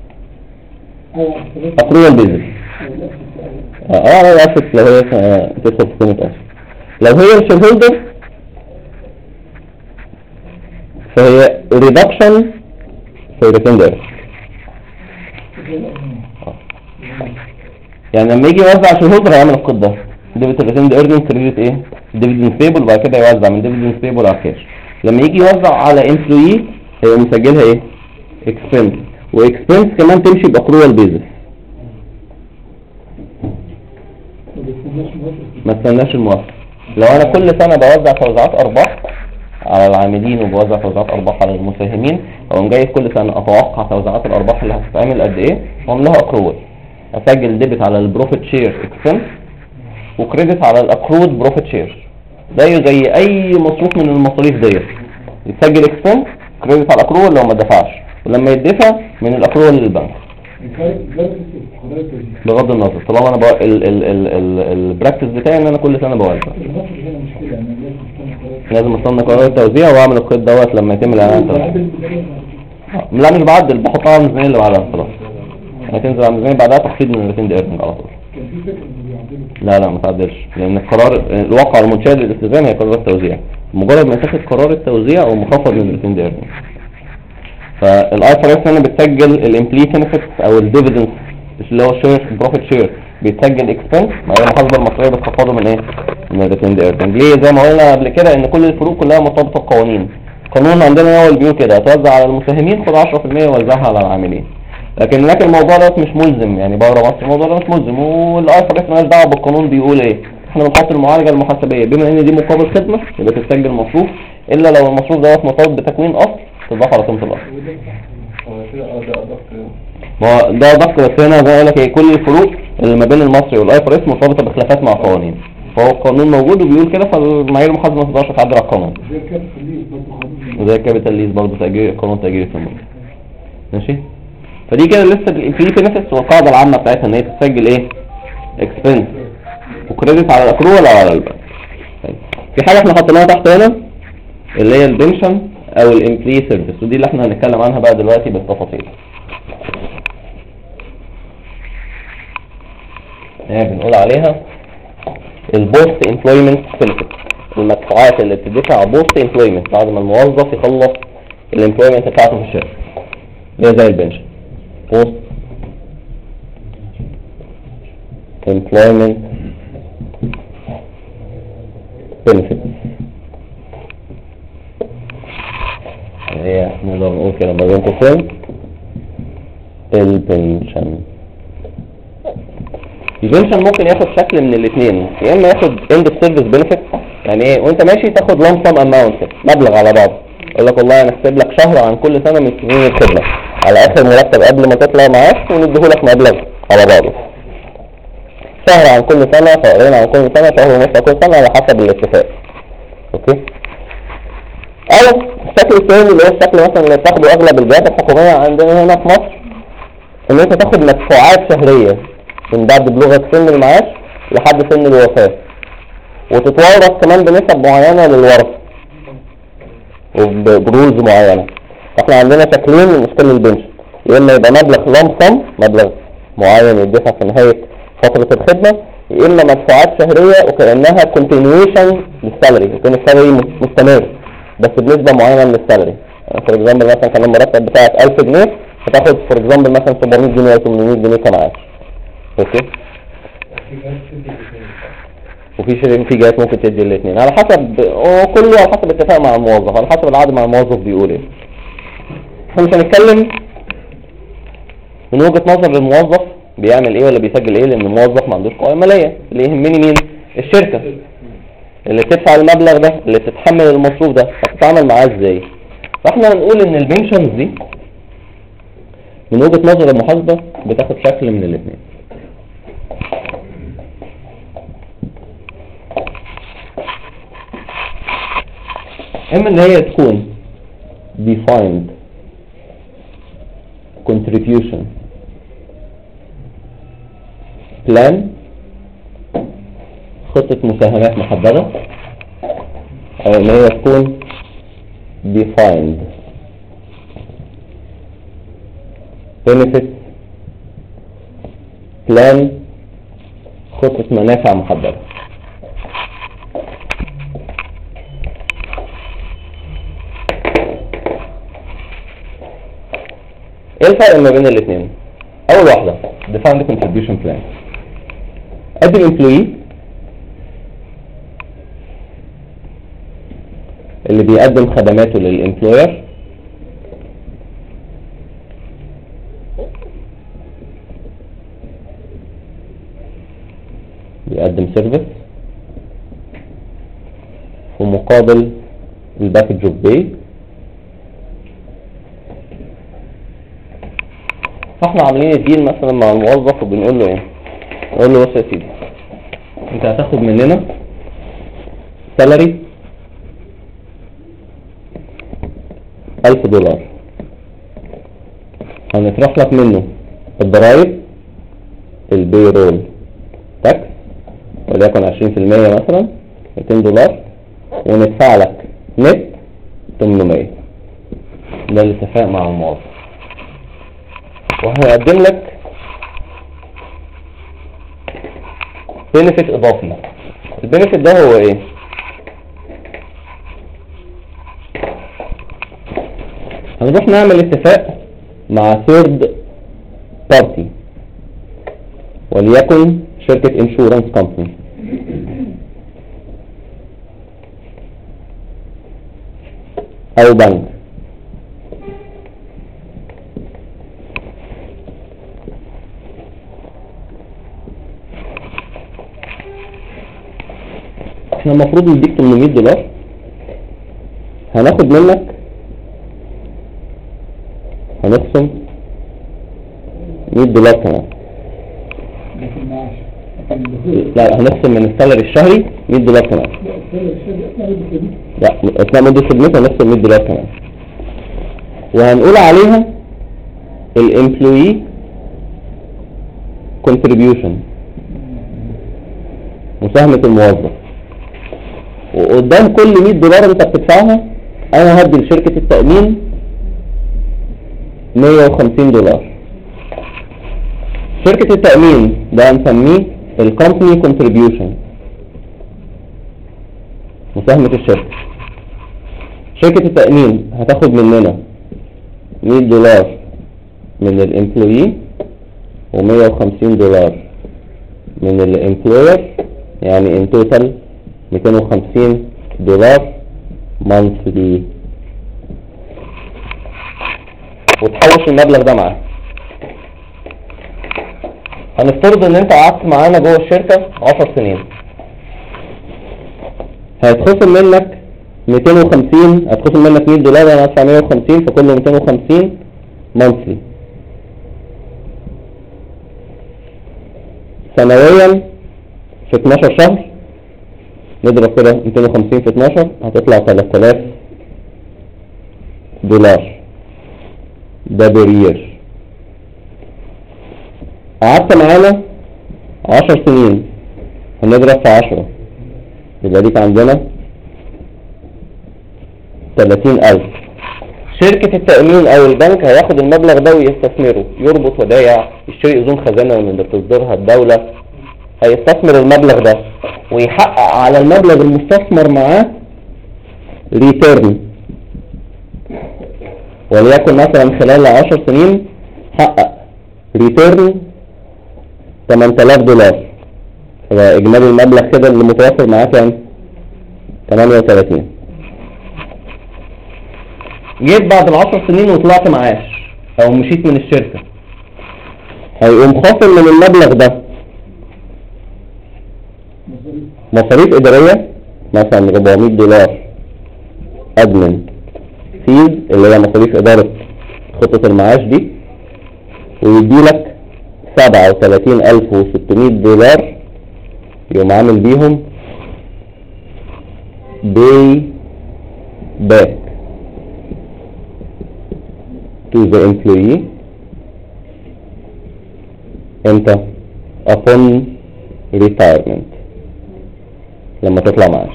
[SPEAKER 5] اكرول بيزنس. اسف لو هي تدخل في قيمة اصل. لو هي الشير هولدر فهي ريدكشن في ريتيند ايرنينج. يعني لما يجي يوزع شير هولدر هيعمل الكود ده ديبت ريتيند ايرنينج كريدت ايه ديفيدنس بيبل، وبعد كده يوزع من ديفيدنس بيبل على كاش. لما يجي يوزع على امبلوي هي مسجلها ايه اكسبنس، واكسبنس كمان تمشي باكرول بيزنس. ما تستناش الموافقه. لو انا كل سنه بوزع توزيعات ارباح على العاملين وبوزع توزيعات ارباح على المساهمين، اقوم جاي كل سنه اتوقع توزيعات الارباح اللي هتتعمل قد ايه واعمل لها اكرول، اسجل ديبت على البروفيت شير اكسبنس وكريدت على الاكرود بروفيت شير، زي اي مصروف من المصاريف ديت يتسجل اكسبنس كريدت على الاكرول لو ما دفعش، ولما يدفع من الاكرول للبنك بغض النظر. طالما انا البراكتس بتاعي ان انا كل سنه بوزع، لازم استنى قرار التوزيع واعمل القيد دوت لما يتم الاعلان. لا مش بعدل، بحطها على الميزانيه اللي بعدها خلاص، هتنزل على الميزانيه بعدها تخفيض من الريتيند ايرنينج على طول.
[SPEAKER 6] كان في فكرة انه بيعدلوا
[SPEAKER 1] لا ما تعدلش، لان الواقع المنشأ للالتزام هي قرار التوزيع. مجرد ما تاخد قرار التوزيع او مخفض من الاثنين دي. فالاي ار اس هنا بتسجل الامبلي بنفيتس او الديفيدنس اللي هو شير بروفيت شير، بيتسجل اكسبنس مع المحاسبه المصريه بتخفضه من ايه؟ من الريتند ايرنج. ليه؟ زي ما قلنا قبل كده ان كل الفروق كلها مرتبطه بقوانين. القانون عندنا هو اللي بيقول كده هتوزع على المساهمين، خد 10% ووزعها على العاملين. لكن الموضوع ده مش ملزم، يعني بره مصر الموضوع ده مش ملزم، والاي ار اس مالهاش دعوه بالقانون بيقول ايه. احنا بنحط المعالجه المحاسبيه بما ان دي مقابل خدمه يبقى تتسجل مصروف، الا لو المصروف دوت مرتبط بتكوين اصل تضاف على قيمه الاصل. ده دقق بس هنا زي ما اقول لك ايه، كل الفروق اللي ما بين المصري والاي ار اس مرتبطه بخلافات مع قوانين، فهو القانون موجود وبيقول كده، فالمعايير المحاسبه ما تقدرش تعدل على القانون. وزي الكابيتال ليز برضه تأجير قانون تأجير الثمن. ماشي؟ فدي كده لسه الامبلي بنفيتس، والقاعده العامه بتاعتها ان هي تسجل ايه؟ اكسبنس وكريدت على الاكرول ولا على البنك. في حاجه احنا حطيناها تحت هنا اللي هي البنشن او الامبلي سيرفيس، ودي اللي احنا هنتكلم عنها بقى دلوقتي بالتفاصيل. بنقول عليها البوست امبلويمنت بنفيت، المدفوعات اللي بتدفع بوست امبلويمنت بعد ما الموظف يخلص الامبلويمنت بتاعته في الشركه، اللي زي البنشن. بوست امبلويمنت بنفيت هي نقدر نقول كده ما بين قوسين البنشن. البنشن ممكن ياخد شكل من الاثنين، يا اما ياخد اند سيرفيس بنفيت، يعني ايه وانت ماشي تاخد لام سم اماونت مبلغ على بعض، يقول لك والله انا هحسب لك شهر عن كل سنه من سنين الخدمه على اخر مرتب قبل ما تطلع معاك ونديه لك مبلغ على بعضه، شهر عن كل سنه، شهرين عن كل سنه، شهر ونص عن كل سنه، على حسب الاتفاق. اوكي. او الشكل الثاني اللي هو الشكل مثلا اللي بتاخده اغلب الجهات الحكوميه عندنا هنا في مصر، ان انت تاخد مدفوعات شهريه من بعد بلوغك سن المعاش لحد سن الوفاه، وتتورث كمان بنسب معينه للورث وبرولز معينه. احنا عندنا شكلين من اشكال البنشن، يا اما يبقى مبلغ لمصم، مبلغ معين يدفع في نهايه فتره الخدمه، يا اما مدفوعات شهريه وكانها كونتينيوشن للسالري، يكون السالري مستمر بس بنسبه معينه من السالري. فور اكزامبل مثلا كان المرتب بتاعك 1000 جنيه هتاخد فور اكزامبل مثلا 700 جنيه او 800 جنيه كمعاش. اوكي. في جهات ممكن تدي الاثنين على حسب، كله على حسب اتفاق مع الموظف، على حسب العقد مع الموظف بيقول ايه. احنا مش هنتكلم من وجهة نظر الموظف بيعمل ايه ولا بيسجل ايه، لان الموظف ما عندوش قوائم ماليه. اللي يهمني مين؟ الشركه اللي بتدفع المبلغ ده، اللي بتتحمل المصروف ده، هتتعامل معاه ازاي. فاحنا هنقول ان البنشنز دي من وجهة نظر المحاسبه بتاخد شكل من الاثنين. اما ان هي تكون defined contribution plan، خطة مساهمات محددة، او ان هي تكون defined benefit plan، خطة منافع محددة. ايه الفرق ما بين الاثنين؟ اول واحدة defined contribution plan، ادي الامبلوي اللي بيقدم خدماته للامبلوير بيقدم سيرفيس في مقابل الباكج اوف باي. فاحنا عاملين الديل مثلا مع الموظف وبنقول له ايه؟ نقول له بص يا سيدي، انت هتاخد مننا سالري $1000، هنطرح لك منه الضرايب البيرول تاكس وليكن 20% مثلا $200، وندفع لك نت 800. ده الاتفاق مع الموظف، وهنقدم لك
[SPEAKER 5] بنفيت اضافي. البنفيت ده هو ايه؟ هنروح نعمل اتفاق مع ثيرد بارتي وليكن شركة انشورنس كومباني او بنك. احنا المفروض نديك $800، هناخد منك، هنقسم $100 كمان.
[SPEAKER 6] لكن معاش
[SPEAKER 5] لا هنقسم من السالري الشهري $100 كمان. لا اثناء مدة خدمتها هنقسم $100 كمان، وهنقول عليها الامبلوي contribution، مساهمة الموظف. وقدام كل $100 انت بتدفعها انا هدي لشركة التأمين $150. شركة التأمين ده هنسميه الكومباني كونتريبيوشن، مساهمة الشركة. شركة التأمين هتاخد مننا $100 من الامبلوي و$150 من الامبلوير، يعني ان توتال $250 monthly، وتحوش المبلغ ده معاه. هنفترض ان انت قعدت معانا جوه الشركة 10 سنين، هيتخصم منك 250، هتخصم منك $100، انا هدفع 150، فكل 250 monthly. سنويا في 12 شهر نضرب كده 250 في 12 هتطلع $3000 ده برير. قعدت معانا 10 سنين هنضرب في 10 يبقى ليك عندنا 30,000. شركة التأمين او البنك هياخد المبلغ ده ويستثمره، يربط ودايع، يشتري اذون خزانة من اللي بتصدرها الدولة، هيستثمر المبلغ ده ويحقق على المبلغ المستثمر معاه ريتيرن. وليكن مثلا خلال 10 سنين حقق ريتيرن $8,000، يبقى اجمالي المبلغ كده اللي متوفر معاه كام؟ 38. جيت بعد ال10 سنين وطلعت معاش او مشيت من الشركة، هيقوم خاصم من المبلغ ده مصاريف ادارية مثلا $400 ادمن فيز اللي هي مصاريف ادارة خطة المعاش دي، ويديلك $37,600 يقوم عامل بيهم pay back to the employee امتى؟ upon retirement، لما تطلع معاش.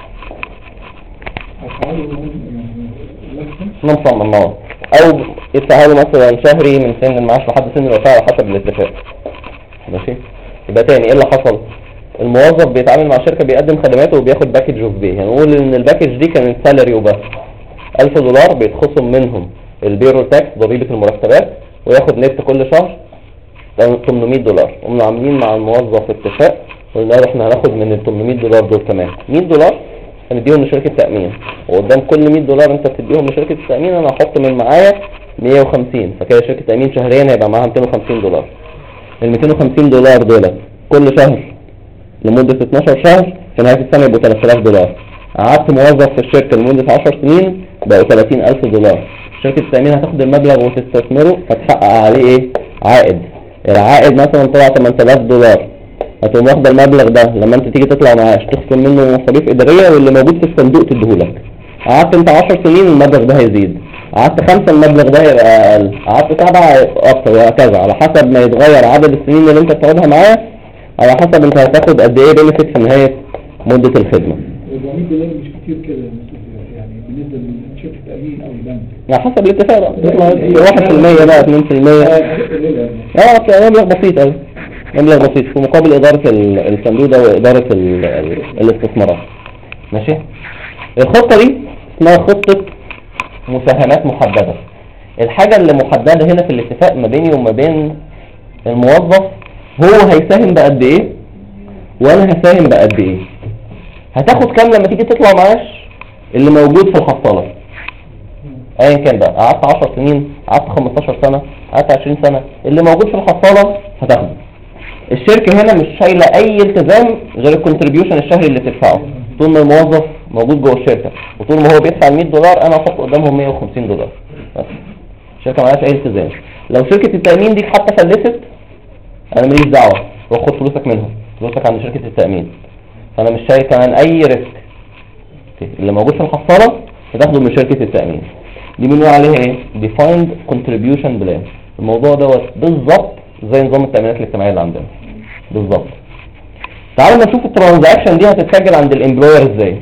[SPEAKER 5] ننصم النار او يدفعها له مثلا شهري من سن المعاش لحد سن الوفاة على حسب الاتفاق. ماشي. يبقى تاني ايه اللي حصل؟ الموظف بيتعامل مع شركة بيقدم خدماته وبياخد باكج اوف بي، هنقول ان الباكج دي كانت سالري وبس. $1,000 بيتخصم منهم البيرو تاكس ضريبة المرتبات، وياخد نت كل شهر $800. قمنا عاملين مع الموظف اتفاق قلنا له احنا هناخد من $800 دول كمان $100 هنديهم لشركة تأمين، وقدام كل $100 انت بتديهم لشركة التأمين انا هحط من معايا 150، فكده شركة تأمين شهريا هيبقى معاها $250. ال $250 دول كل شهر لمدة 12 شهر، في نهاية السنة يبقوا $3000. قعدت موظف في الشركة لمدة 10 سنين بقوا $30,000. شركة التأمين هتاخد المبلغ وتستثمره فتحقق عليه ايه؟ عائد. العائد مثلا طلع $8,000، هتقوم واخد المبلغ ده لما انت تيجي تطلع معاش تخصم منه مصاريف اداريه واللي موجود في الصندوق تديهولك. قعدت انت 10 سنين المبلغ ده هيزيد، قعدت 5 المبلغ ده هيبقى اقل، قعدت 7 اكتر، وهكذا على حسب ما يتغير عدد السنين اللي انت بتقعدها معاه، على حسب انت هتاخد قد ايه بنفيت في نهايه مده الخدمه.
[SPEAKER 6] $400 مش كتير كده يعني بالنسبه لشركه التامين او البنك،
[SPEAKER 5] على حسب الاتفاق بقى، 1% بقى 2%. اه مبلغ بسيط قوي. مبلغ بسيط في مقابل إدارة الصندوق ده وإدارة الاستثمارات. ماشي. الخطة دي اسمها خطة مساهمات محددة. الحاجة اللي محددة هنا في الاتفاق ما بيني وما بين الموظف هو هيساهم بقد ايه وانا هساهم بقد ايه. هتاخد كام لما تيجي تطلع معاش اللي موجود في الحصالة ايا كان بقى، قعدت 10 سنين، قعدت 15 سنة، قعدت 20 سنة، اللي موجود في الحصالة هتاخده. الشركة هنا مش شايلة اي التزام غير الكونتريبيوشن الشهري اللي بتدفعه طول ما الموظف موجود جوه الشركة، وطول ما هو بيدفع $100 انا هحط قدامهم $150 بس. الشركة معهاش اي التزام. لو شركة التأمين دي حتى فلست انا ماليش دعوة، روح خد فلوسك منهم، فلوسك عند شركة التأمين، فانا مش شايل كمان اي ريسك. اللي موجود في الحصالة هتاخده من شركة التأمين. دي بنقول عليها ايه؟ defined contribution plan. الموضوع دوت بالظبط زي نظام التأمينات الاجتماعية اللي عندنا بالظبط. تعالوا نشوف الترانزاكشن دي هتتسجل عند الامبلوير ازاي.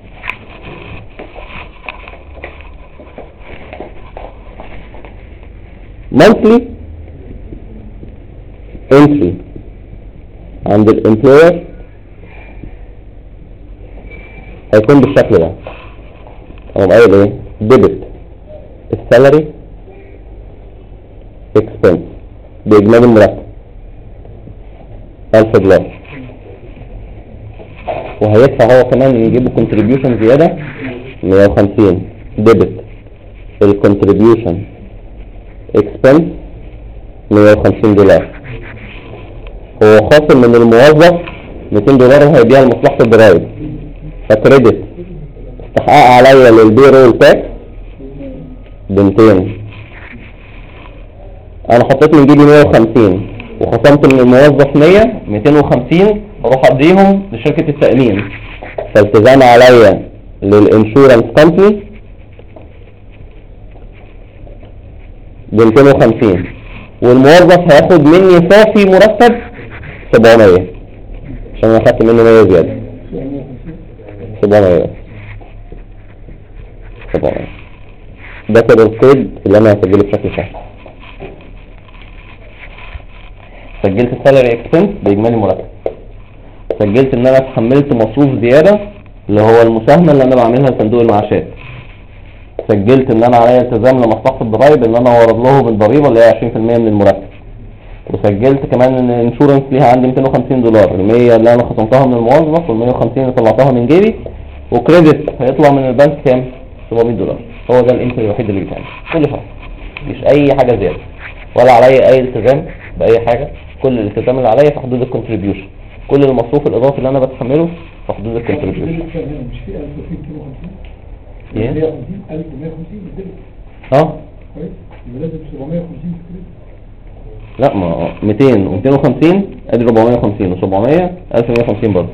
[SPEAKER 5] monthly entry عند الامبلوير هيكون بالشكل ده. انا قايل ايه؟ debit السالري expense باجمالي المرتب $1000 وهيدفع هو كمان يجيب contribution زيادة 150 debit الcontribution expense $150. هو خاصم من الموظف $200 هيديها لمصلحة الضرايب، فكريدت استحقاق عليا للبيرول تاكس ب200. انا حطيت من جيبي 150 وخصمت من الموظف 100 250 اروح اديهم لشركة التأمين، فالتزام عليا للانشورنس كومباني ب250 والموظف هياخد مني صافي مرتب 700 عشان انا اخدت منه 100 زيادة 700 ده كده الكود اللي انا هسجله بشكل سهل. سجلت السالري اكسبنس باجمالي مرتب، سجلت ان انا اتحملت مصروف زيادة اللي هو المساهمة اللي انا بعملها لصندوق المعاشات، سجلت ان انا عليا التزام لمصلحة الضرايب ان انا اورد له بالضريبة اللي هي 20% من المرتب، وسجلت كمان ان الانشورنس ليها عندي $250 ال100 اللي انا خصمتها من الموظف وال150 اللي طلعتها من جيبي، وكريدت هيطلع من البنك كام؟ $700. هو ده الانتري الوحيد اللي بيتعمل كل شهر، مفيش اي حاجة زيادة ولا عليا اي التزام باي حاجة. كل الالتزام اللي عليا في حدود الكونتريبيوشن، كل المصروف الاضافي اللي انا بتحمله في حدود الكونتريبيوشن.
[SPEAKER 6] مش في 1250
[SPEAKER 5] ايه
[SPEAKER 6] 150 1150 بالدليل كويس، يبقى لازم 750 بالدليل.
[SPEAKER 5] لا ما 200 و250 ادي 450 و700 1150 برضه.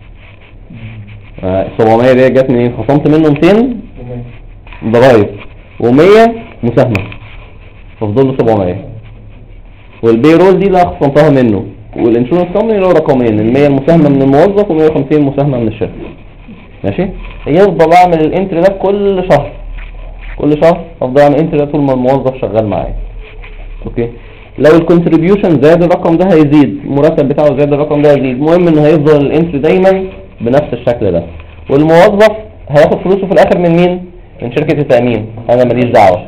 [SPEAKER 5] 700 دي جت منين؟ خصمت منه 200 ضرايب و100 مساهمة ففضل له 700، والبيرول دي اللي خصمتها منه، والانشورنس كومباني له رقمين، ال100 المساهمة من الموظف و150 مساهمة من الشركة. ماشي. يفضل اعمل الانتري ده كل شهر افضل اعمل انتري ده طول ما الموظف شغال معايا. اوكي. لو الكونتريبيوشن زاد الرقم ده هيزيد، المرتب بتاعه زاد الرقم ده هيزيد، المهم انه هيفضل الانتري دايما بنفس الشكل ده. والموظف هياخد فلوسه في الاخر من مين؟ من شركة التأمين، انا ماليش دعوة.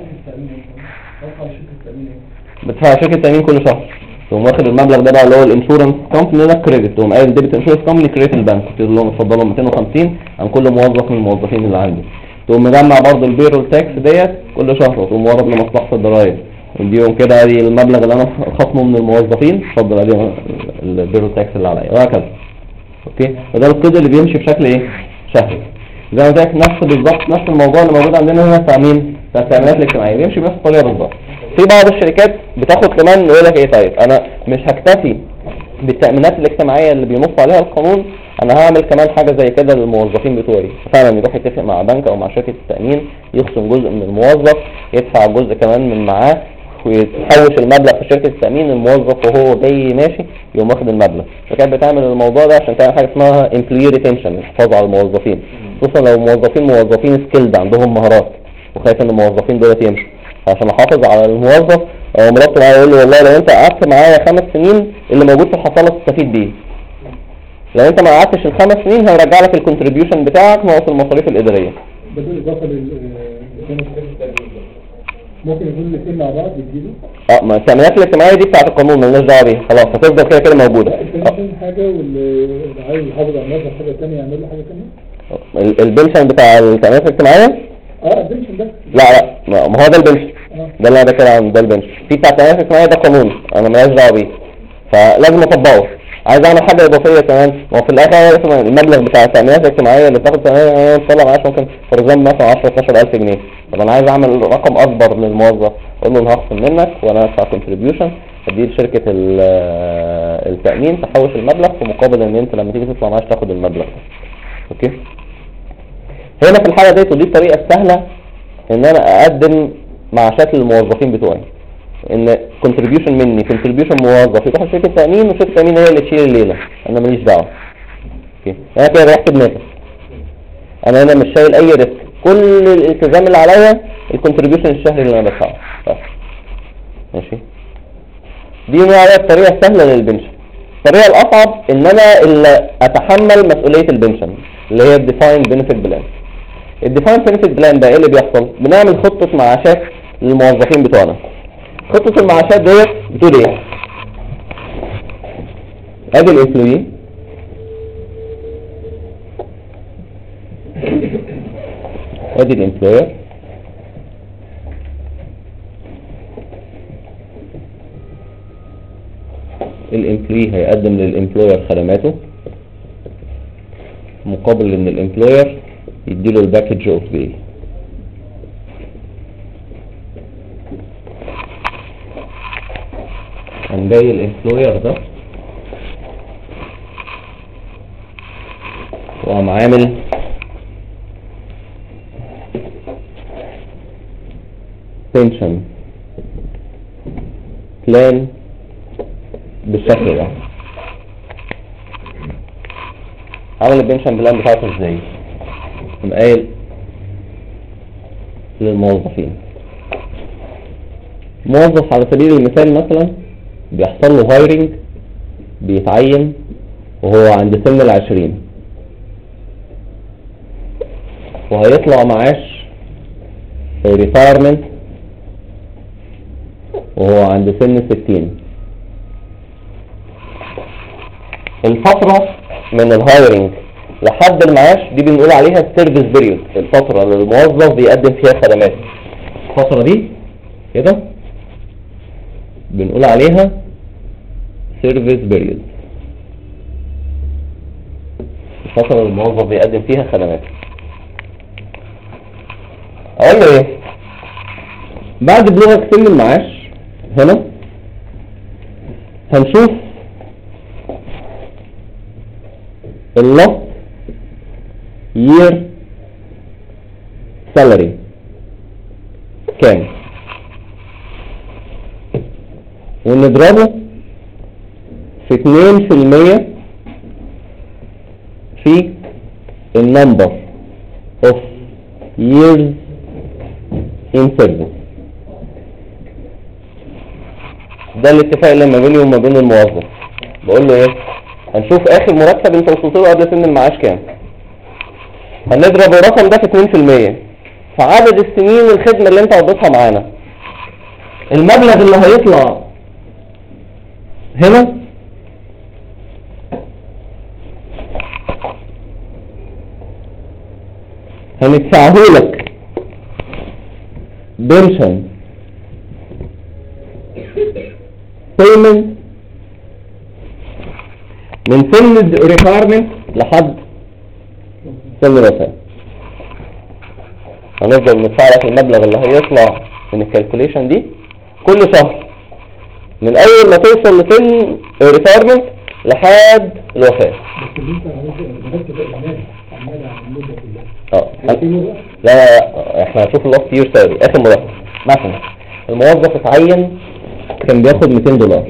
[SPEAKER 5] بدفع شركة التأمين كل شهر، تقوم واخد المبلغ ده بقى اللي هو الانشورنس كومباني ده كريدت، تقوم قايل ديبت انشورنس كومباني كريدت البنك، تقول لهم اتفضلوا 250 عن كل موظف من الموظفين اللي عندي. تقوم مجمع برضه البيرول تاكس ديت كل شهر وتقوم ورد لمصلحة الضرايب، اديهم كده ادي المبلغ اللي انا خصمه من الموظفين، اتفضل ادي البيرول تاكس اللي عليا وهكذا. اوكي. وده الكود اللي بيمشي بشكل ايه؟ شهري. زي ما قلت لك نفس بالظبط نفس الموضوع اللي موجود عندنا هنا بتاع مين؟ بتاع التأمينات الاجتماعية، بيمشي بنفس الطريقة بالظبط. في بعض الشركات بتاخد كمان يقول لك ايه، طيب انا مش هكتفي بالتأمينات الاجتماعية اللي بينص عليها القانون، انا هعمل كمان حاجة زي كده للموظفين بتوعي. فعلا يروح يتفق مع بنك او مع شركة التأمين، يخصم جزء من الموظف، يدفع جزء كمان من معاه، ويتحوش المبلغ في شركة التأمين، الموظف وهو جاي ماشي يقوم واخد المبلغ. فكانت بتعمل الموضوع ده عشان تعمل حاجة اسمها employee retention، الحفاظ على الموظفين، خصوصا لو موظفين سكيلد عندهم مهارات، وخايف ان الموظفين دول يمشوا، عشان احافظ على الموظف هو مرتب معايا يقول له والله لو انت قعدت معايا 5 سنين اللي موجود في الحصاله تستفيد بيه، لو انت ما قعدتش ال5 سنين هيرجع لك الكونتريبيوشن بتاعك ناقص المصاريف الاداريه.
[SPEAKER 6] ده بالاضافه ممكن يكون الاثنين مع بعض يديله.
[SPEAKER 5] ما التامينات الاجتماعيه دي بتاعت القانون مالناش دعوه بيها، خلاص هتفضل كده كده موجوده.
[SPEAKER 6] البنشن حاجه واللي عايز يحافظ على الناس حاجه ثانيه يعمل له حاجه ثانيه.
[SPEAKER 5] البنشن بتاع التامينات الاجتماعيه
[SPEAKER 6] البنشن ده
[SPEAKER 5] لا ما هو ده البنشن ده اللي انا بتكلم عنه، ده البنشن. في بتاع التامينات الاجتماعيه ده قانون انا ماليش دعوه بيه، فلازم اطبقه. عايز اعمل حاجه اضافيه كمان، ما هو في الاخر المبلغ بتاع التامينات الاجتماعيه اللي بتاخد تامينات طلع معاش ممكن فور اكزامبل مثلا 10 12000 جنيه. طب انا عايز اعمل رقم اكبر للموظف، اقول له انا هخصم منك وانا هدفع كونتريبيوشن، اديه لشركه التامين تحوش المبلغ في مقابل ان انت لما تيجي تطلع معاش تاخد المبلغ ده. اوكي. هنا في الحاله ديت ودي الطريقه السهله ان انا اقدم معاشات للموظفين بتوعي، ان كونتريبيوشن مني كونتريبيوشن موظف يروح لشركه تامين وشركه التامين هي اللي تشيل الليله، انا ماليش دعوه. اوكي. انا كده ريحت دماغي، انا هنا مش شايل اي ريسك، كل الالتزام اللي عليا الكونتريبيوشن الشهري اللي انا بدفعه بس. ماشي. دي نوعيه الطريقه السهله للبنشن. الطريقه الاصعب ان انا اللي اتحمل مسؤوليه البنشن اللي هي الديفاين بنفيت بلان. الديفاين بنفيت بلان ده ايه اللي بيحصل؟ بنعمل خطه معاشات للموظفين بتوعنا. خطه المعاشات ديت بتقول ايه؟ ادي الامبلوي، ادي الامبلوير، الامبلوي هيقدم للامبلوير خدماته مقابل ان الامبلوير يديله الباكج اوف بي. هنلاقي الامبلوير ده وقام عامل بنشن بلان بالشكل ده. عمل البنشن بلان بتاعته ازاي؟ قام قايل للموظفين، موظف على سبيل المثال مثلا بيحصل له هايرنج بيتعين وهو عند سن 20 وهيطلع معاش في ريتايرمنت وهو عند سن 60. الفترة من الهايرنج لحد المعاش دي بنقول عليها السيرفيس بيريود، الفترة اللي الموظف بيقدم فيها خدمات. الفترة دي كده بنقول عليها سيرفيس بيريود، الفترة اللي الموظف بيقدم فيها خدمات. اقول له ايه؟ بعد بلوغك سن المعاش هنا هنشوف اللاست يير سالري كام ونضربه في 2% في النمبر of years in service. ده الاتفاق اللي ما بيني وما بين الموظف. بقول له ايه؟ هنشوف اخر مرتب انت وصلت له قبل سن المعاش كام، هنضرب الرقم ده في 2% في عدد السنين الخدمة اللي انت قضيتها معانا. المبلغ اللي هيطلع هنا هندفعهولك بنشن payment من سن الريتايرمنت لحد سن الوفاة. هنفضل ندفع لك المبلغ اللي هيطلع من الكالكوليشن دي كل شهر من اول ما توصل لسن الريتايرمنت لحد الوفاة.
[SPEAKER 6] بس اللي انت عملت ده اجمالي عمال على المده كلها.
[SPEAKER 5] لا احنا هنشوف اللاست يير سالري اخر مرتب. مثلا الموظف اتعين كان بياخد $200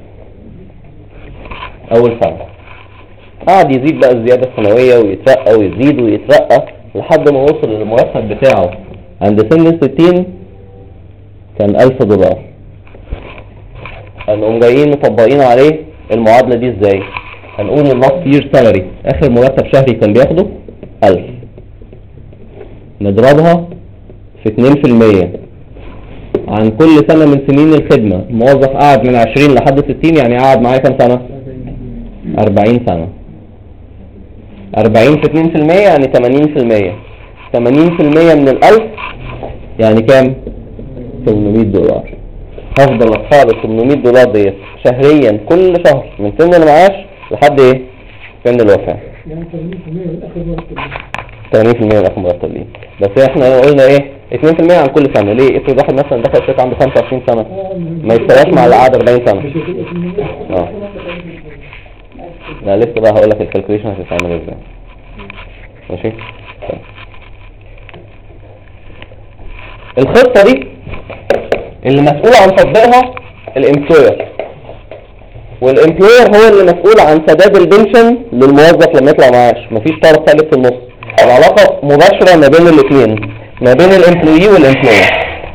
[SPEAKER 5] اول سنه، قعد يزيد بقى الزياده السنويه ويترقى ويزيد ويترقى لحد ما وصل للمرتب بتاعه عند سن 60 كان $1000. هنقوم جايين مطبقين عليه المعادلة دي ازاي؟ هنقول اللاست يير سالري اخر مرتب شهري كان بياخده 1000، نضربها في 2% عن كل سنة من سنين الخدمة. الموظف قعد من 20 لحد 60، يعني قعد معايا كام سنة؟ 40 سنة. 40 في 2% يعني 80%. 80% من 1000 يعني كام؟ 800 دولار. هفضل ادفع له 800 دولار ديت شهريا كل شهر من سن المعاش لحد ايه؟ سن الوفاة.
[SPEAKER 6] يعني 80% من آخر مرتب.
[SPEAKER 5] 80% من اخر مرتب ليه. بس احنا قلنا ايه؟ 2% عن كل سنة. ليه؟ افرض واحد مثلا دخل الشركة عنده 25 سنة ما يستواش مع اللي قعد 40 سنة.
[SPEAKER 6] مش هتبقى 800.
[SPEAKER 5] اه لا لسه بقى هقول لك الكالكوليشن هتتعمل ازاي. ماشي؟ طيب. الخطة دي اللي مسؤول عن تطبيقها الامبلوير، والامبلوير هو اللي مسؤول عن سداد البنشن للموظف لما يطلع معاش. مفيش طرف ثالث في النص، العلاقة مباشرة ما بين الاثنين، ما بين الامبلوي والامبلوير.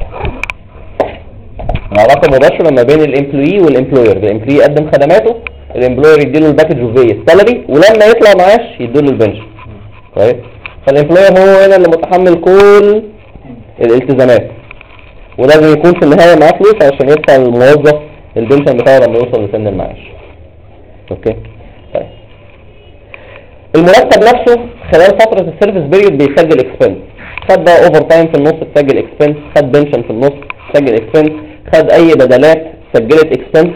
[SPEAKER 5] العلاقة مباشرة ما بين الامبلوي والامبلوير. الامبلوي يقدم خدماته، الامبلوير يديله الباكج اوف السالري، ولما يطلع معاش يديله البنشن. كويس؟ فالامبلوير هو هنا اللي متحمل كل الالتزامات، ولازم يكون في النهاية معاه فلوس عشان يدفع للموظف البنشن بتاعه لما يوصل لسن المعاش. اوكي؟ طيب. المرتب نفسه خلال فترة السيرفيس بيريود بيسجل اكسبنس. خد بقى اوفر تايم في النص تسجل اكسبنس، خد بنشن في النص تسجل اكسبنس، خد اي بدلات سجلت اكسبنس.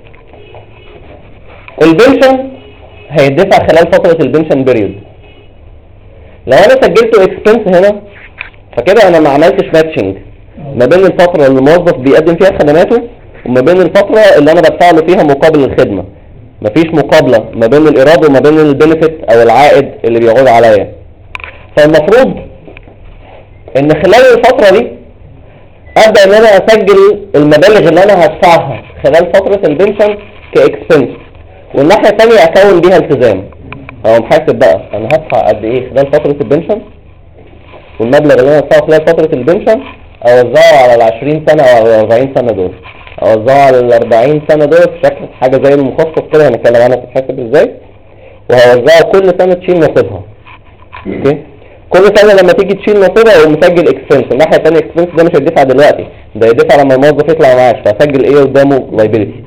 [SPEAKER 5] البنشن هيدفع خلال فترة البنشن بيريود. لو انا سجلته اكسبنس هنا فكده انا ما عملتش ماتشنج ما بين الفترة اللي الموظف بيقدم فيها خدماته وما بين الفترة اللي انا بدفع له فيها مقابل الخدمة. مفيش مقابلة ما بين الايراد وما بين البنفيت او العائد اللي بيعود عليا. فالمفروض ان خلال الفترة دي ابدأ ان انا اسجل المبالغ اللي انا هدفعها خلال فترة البنشن كاكسبنس، والناحية الثانية اكون بيها التزام. انا محاسب بقى انا هدفع قد ايه خلال فترة البنشن، والمبلغ اللي انا هدفعه خلال فترة البنشن اوزعه على 20 سنة او 40 سنة دول، اوزعه على 40 سنة دول في شكل حاجة زي المخصص كده هنتكلم عنها بتتحسب ازاي، وهوزعه كل سنة تشيل نصيبها. اوكي؟ كل سنة لما تيجي تشيل نصيبها يقوم مسجل اكسبنس. الناحية الثانية اكسبنس ده مش هيدفع دلوقتي، ده هيدفع لما الموظف يطلع معاش، فهسجل ايه قدامه لايبيليتي.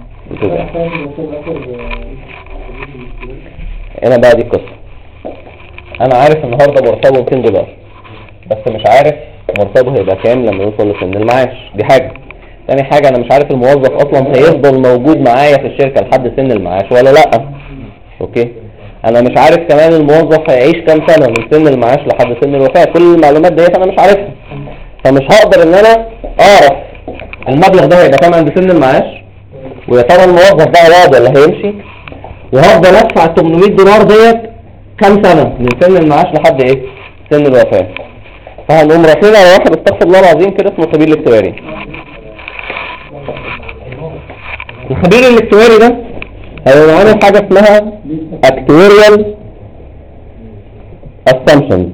[SPEAKER 5] هنا بقى دي القصة. انا عارف النهارده مرتبه 200 دولار بس مش عارف مرتبه هيبقى كام لما يوصل لسن المعاش. دي حاجة. ثاني حاجة انا مش عارف الموظف اصلا هيفضل موجود معايا في الشركة لحد سن المعاش ولا لا. اوكي؟ انا مش عارف كمان الموظف هيعيش كام سنة من سن المعاش لحد سن الوفاة. كل المعلومات ديت انا مش عارفها، فمش هقدر ان انا اعرف المبلغ ده هيبقى كام عند سن المعاش، ويا ترى الموظف ده هيقعد ولا هيمشي، وهفضل ادفع 800 دولار ديت كام سنة من سن المعاش لحد ايه؟ سن الوفاة. فهنقوم رافعين على واحد استغفر الله العظيم كده اسمه خبير الاكتواري. الخبير الاكتواري ده هيبقى معانا حاجة اسمها actuarial assumptions.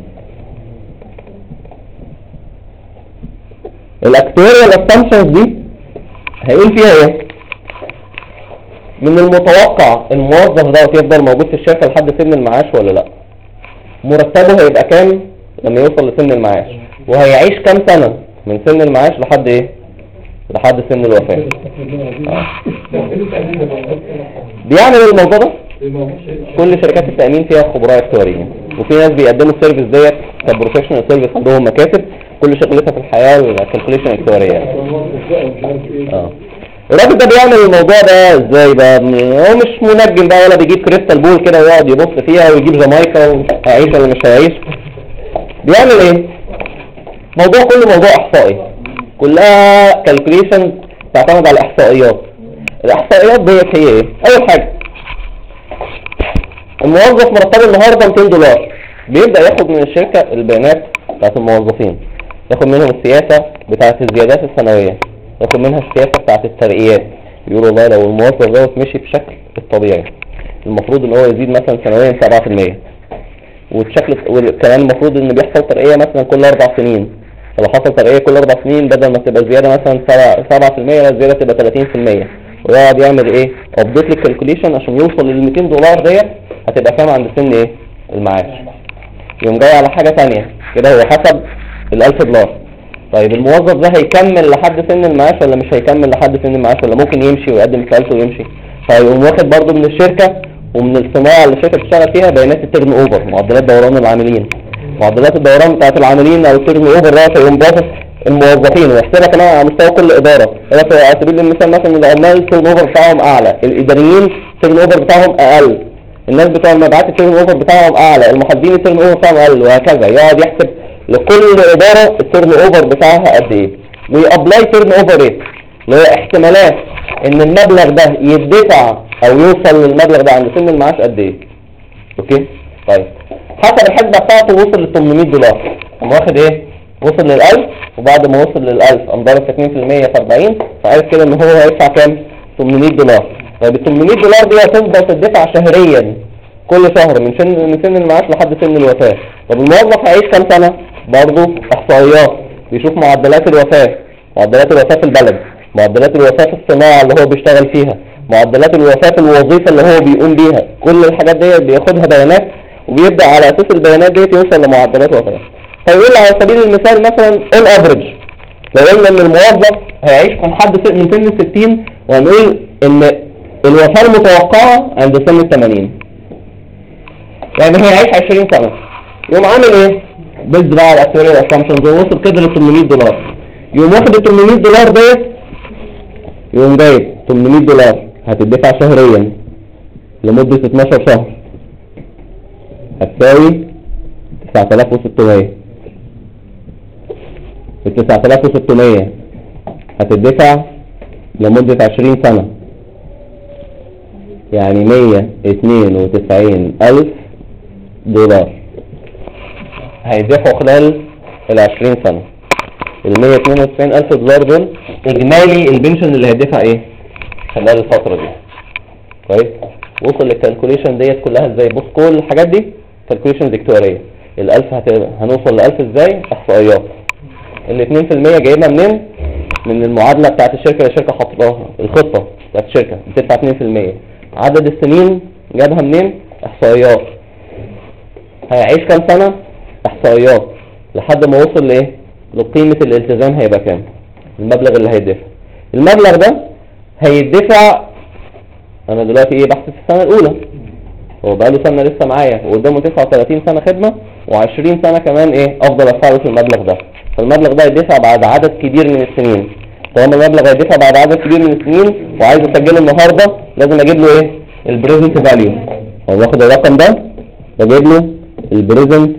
[SPEAKER 5] الاكتواريال assumptions دي هيقول فيها ايه؟ من المتوقع الموظف ده يفضل موجود في الشركة لحد سن المعاش ولا لا؟ مرتبه هيبقى كام لما يوصل لسن المعاش؟ وهيعيش كام سنة من سن المعاش لحد ايه؟ لحد سن الوفاة. بيعمل الموضوع ده كل شركات التأمين فيها خبراء اكتواريين، وفي ناس بيقدموا السيرفيس ديت كبروفيشنال سيرفيس، عندهم مكاتب كل شغلتها في الحياة الكالكوليشن اكتوارية. الراجل ده بيعمل الموضوع ده ازاي بقى؟ هو مش منجم بقى ولا بيجيب كريستال بول كده ويقعد يبص فيها ويجيب جامايكا وهيعيش ولا مش هيعيش. بيعمل ايه؟ موضوع كله موضوع احصائي، كلها كالكوليشن تعتمد على الاحصائيات. الاحصائيات ديت هي ايه؟ اول حاجة الموظف مرتبه النهارده 200 دولار، بيبدأ ياخد من الشركة البيانات بتاعت الموظفين، ياخد منهم السياسة بتاعت الزيادات السنوية، ياخد منها السياسة بتاعت الترقيات. يقولوا والله لو الموظف دوت مشي بشكل الطبيعي المفروض ان هو يزيد مثلا سنويا 7%، وبشكل كمان المفروض ان بيحصل ترقية مثلا كل 4 سنين. فلو حصل ترقية كل 4 سنين بدل ما تبقى زيادة مثلا 7% لا الزيادة تبقى 30%. ويقعد يعمل ايه ابديت للكالكوليشن عشان يوصل لل 200 دولار ديت هتبقى كام عند سن ايه المعاش. يوم جاي على حاجة تانية كده، هو حسب ال1000 دولار. طيب الموظف ده هيكمل لحد سن المعاش ولا مش هيكمل لحد سن المعاش، ولا ممكن يمشي ويقدم استقالته ويمشي؟ فيقوم واخد برضه من الشركة ومن الصناعة اللي الشركة بتشتغل فيها بيانات التيرن اوفر، معدلات دوران العاملين، معدلات الدوران بتاعت العاملين او التيرن اوفر ده، فيقوم باصص الموظفين ويحسبها كمان على مستوى كل اداره. على سبيل المثال مثلا العمال التيرن اوفر بتاعهم اعلى، الاداريين التيرن اوفر بتاعهم اقل، الناس بتوع المبيعات التيرن اوفر بتاعهم اعلى، المحاسبين التيرن اوفر بتاعهم اقل، وهكذا. يقعد يحسب لكل اداره التيرن اوفر بتاعها قد ايه، ويابلاي تيرن اوفر ريت اللي هي احتمالات ان المبلغ ده يدفع او يوصل للمبلغ ده عند سن المعاش قد ايه. اوكي طيب حسب الحسبه بتاعته وصل ل 800 دولار، قام واخد ايه وصل لل1000، وبعد ما وصل لل1000 قام ضارب 2% في 40، فعارف كده ان هو هيدفع كام 800 دولار. طيب ال 800 دولار دي هتفضل تدفع شهريا كل شهر من سن المعاش لحد سن الوفاه. طب الموظف هيعيش كام سنه؟ برضه احصائيات، بيشوف معدلات الوفاه، معدلات الوفاه في البلد، معدلات الوفاه في الصناعه اللي هو بيشتغل فيها، معدلات الوفاه في الوظيفه اللي هو بيقوم بيها، كل الحاجات دي بياخدها بيانات وبيبدا على اساس البيانات دي يوصل لمعدلات وفاه. فيقول على سبيل المثال مثلا اون افريج لو قلنا ان الموظف هيعيش لحد من سن 60، وهنقول ان الوفاه المتوقعه عند سن 80، يعني هيعيش 20 سنه. يقوم عامل ايه؟ بيز بقى على الاكتوريال اسامبشنز، ووصل كده ل 800 دولار. يقوم واخد ال 800 دولار ديت، يقوم جايب 800 دولار هتدفع شهريا لمده 12 شهر هتساوي 9600. ال 9600 هتدفع لمدة 20 سنة، يعني 192,000 دولار هيدفعوا خلال ال 20 سنة. ال 192,000 دولار دول إجمالي البنشن اللي هيدفع إيه خلال الفترة دي. كويس؟ وصل للكالكوليشن ديت كلها إزاي؟ بص كل الحاجات دي كالكوليشن دكتورية. ال1000 هنوصل ل1000 إزاي؟ إحصائيات. ال 2% جايبها منين؟ من المعادلة بتاعت الشركة اللي الشركة حاططاها، الخطة بتاعت الشركة بتدفع 2%. عدد السنين جابها منين؟ إحصائيات. هيعيش كام سنة؟ إحصائيات. لحد ما وصل لإيه؟ لقيمة الالتزام هيبقى كام؟ المبلغ اللي هيدفع. المبلغ ده هيدفع، أنا دلوقتي إيه بحث في السنة الأولى، هو بقاله سنة لسه معايا وقدامه 39 سنة خدمة و20 سنة كمان إيه أفضل أدفعه في المبلغ ده. فالمبلغ ده هيدفع بعد عدد كبير من السنين. طالما المبلغ هيدفع بعد عدد كبير من السنين وعايز اسجله النهارده، لازم اجيب له ايه؟ البريزنت فاليو. هو باخد الرقم ده بجيب له البريزنت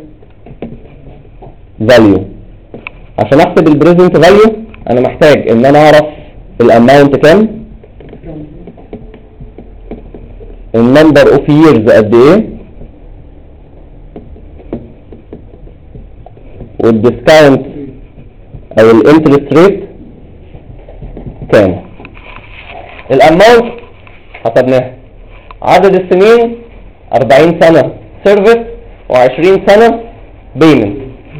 [SPEAKER 5] فاليو. عشان احسب البريزنت فاليو انا محتاج ان انا اعرف الاماونت كام، النمبر اوف ييرز قد ايه، والديسكاونت او الانترست ريت كام. الاماونت حسبناها، عدد السنين 40 سنة سيرفيس و20 سنة بيمنت.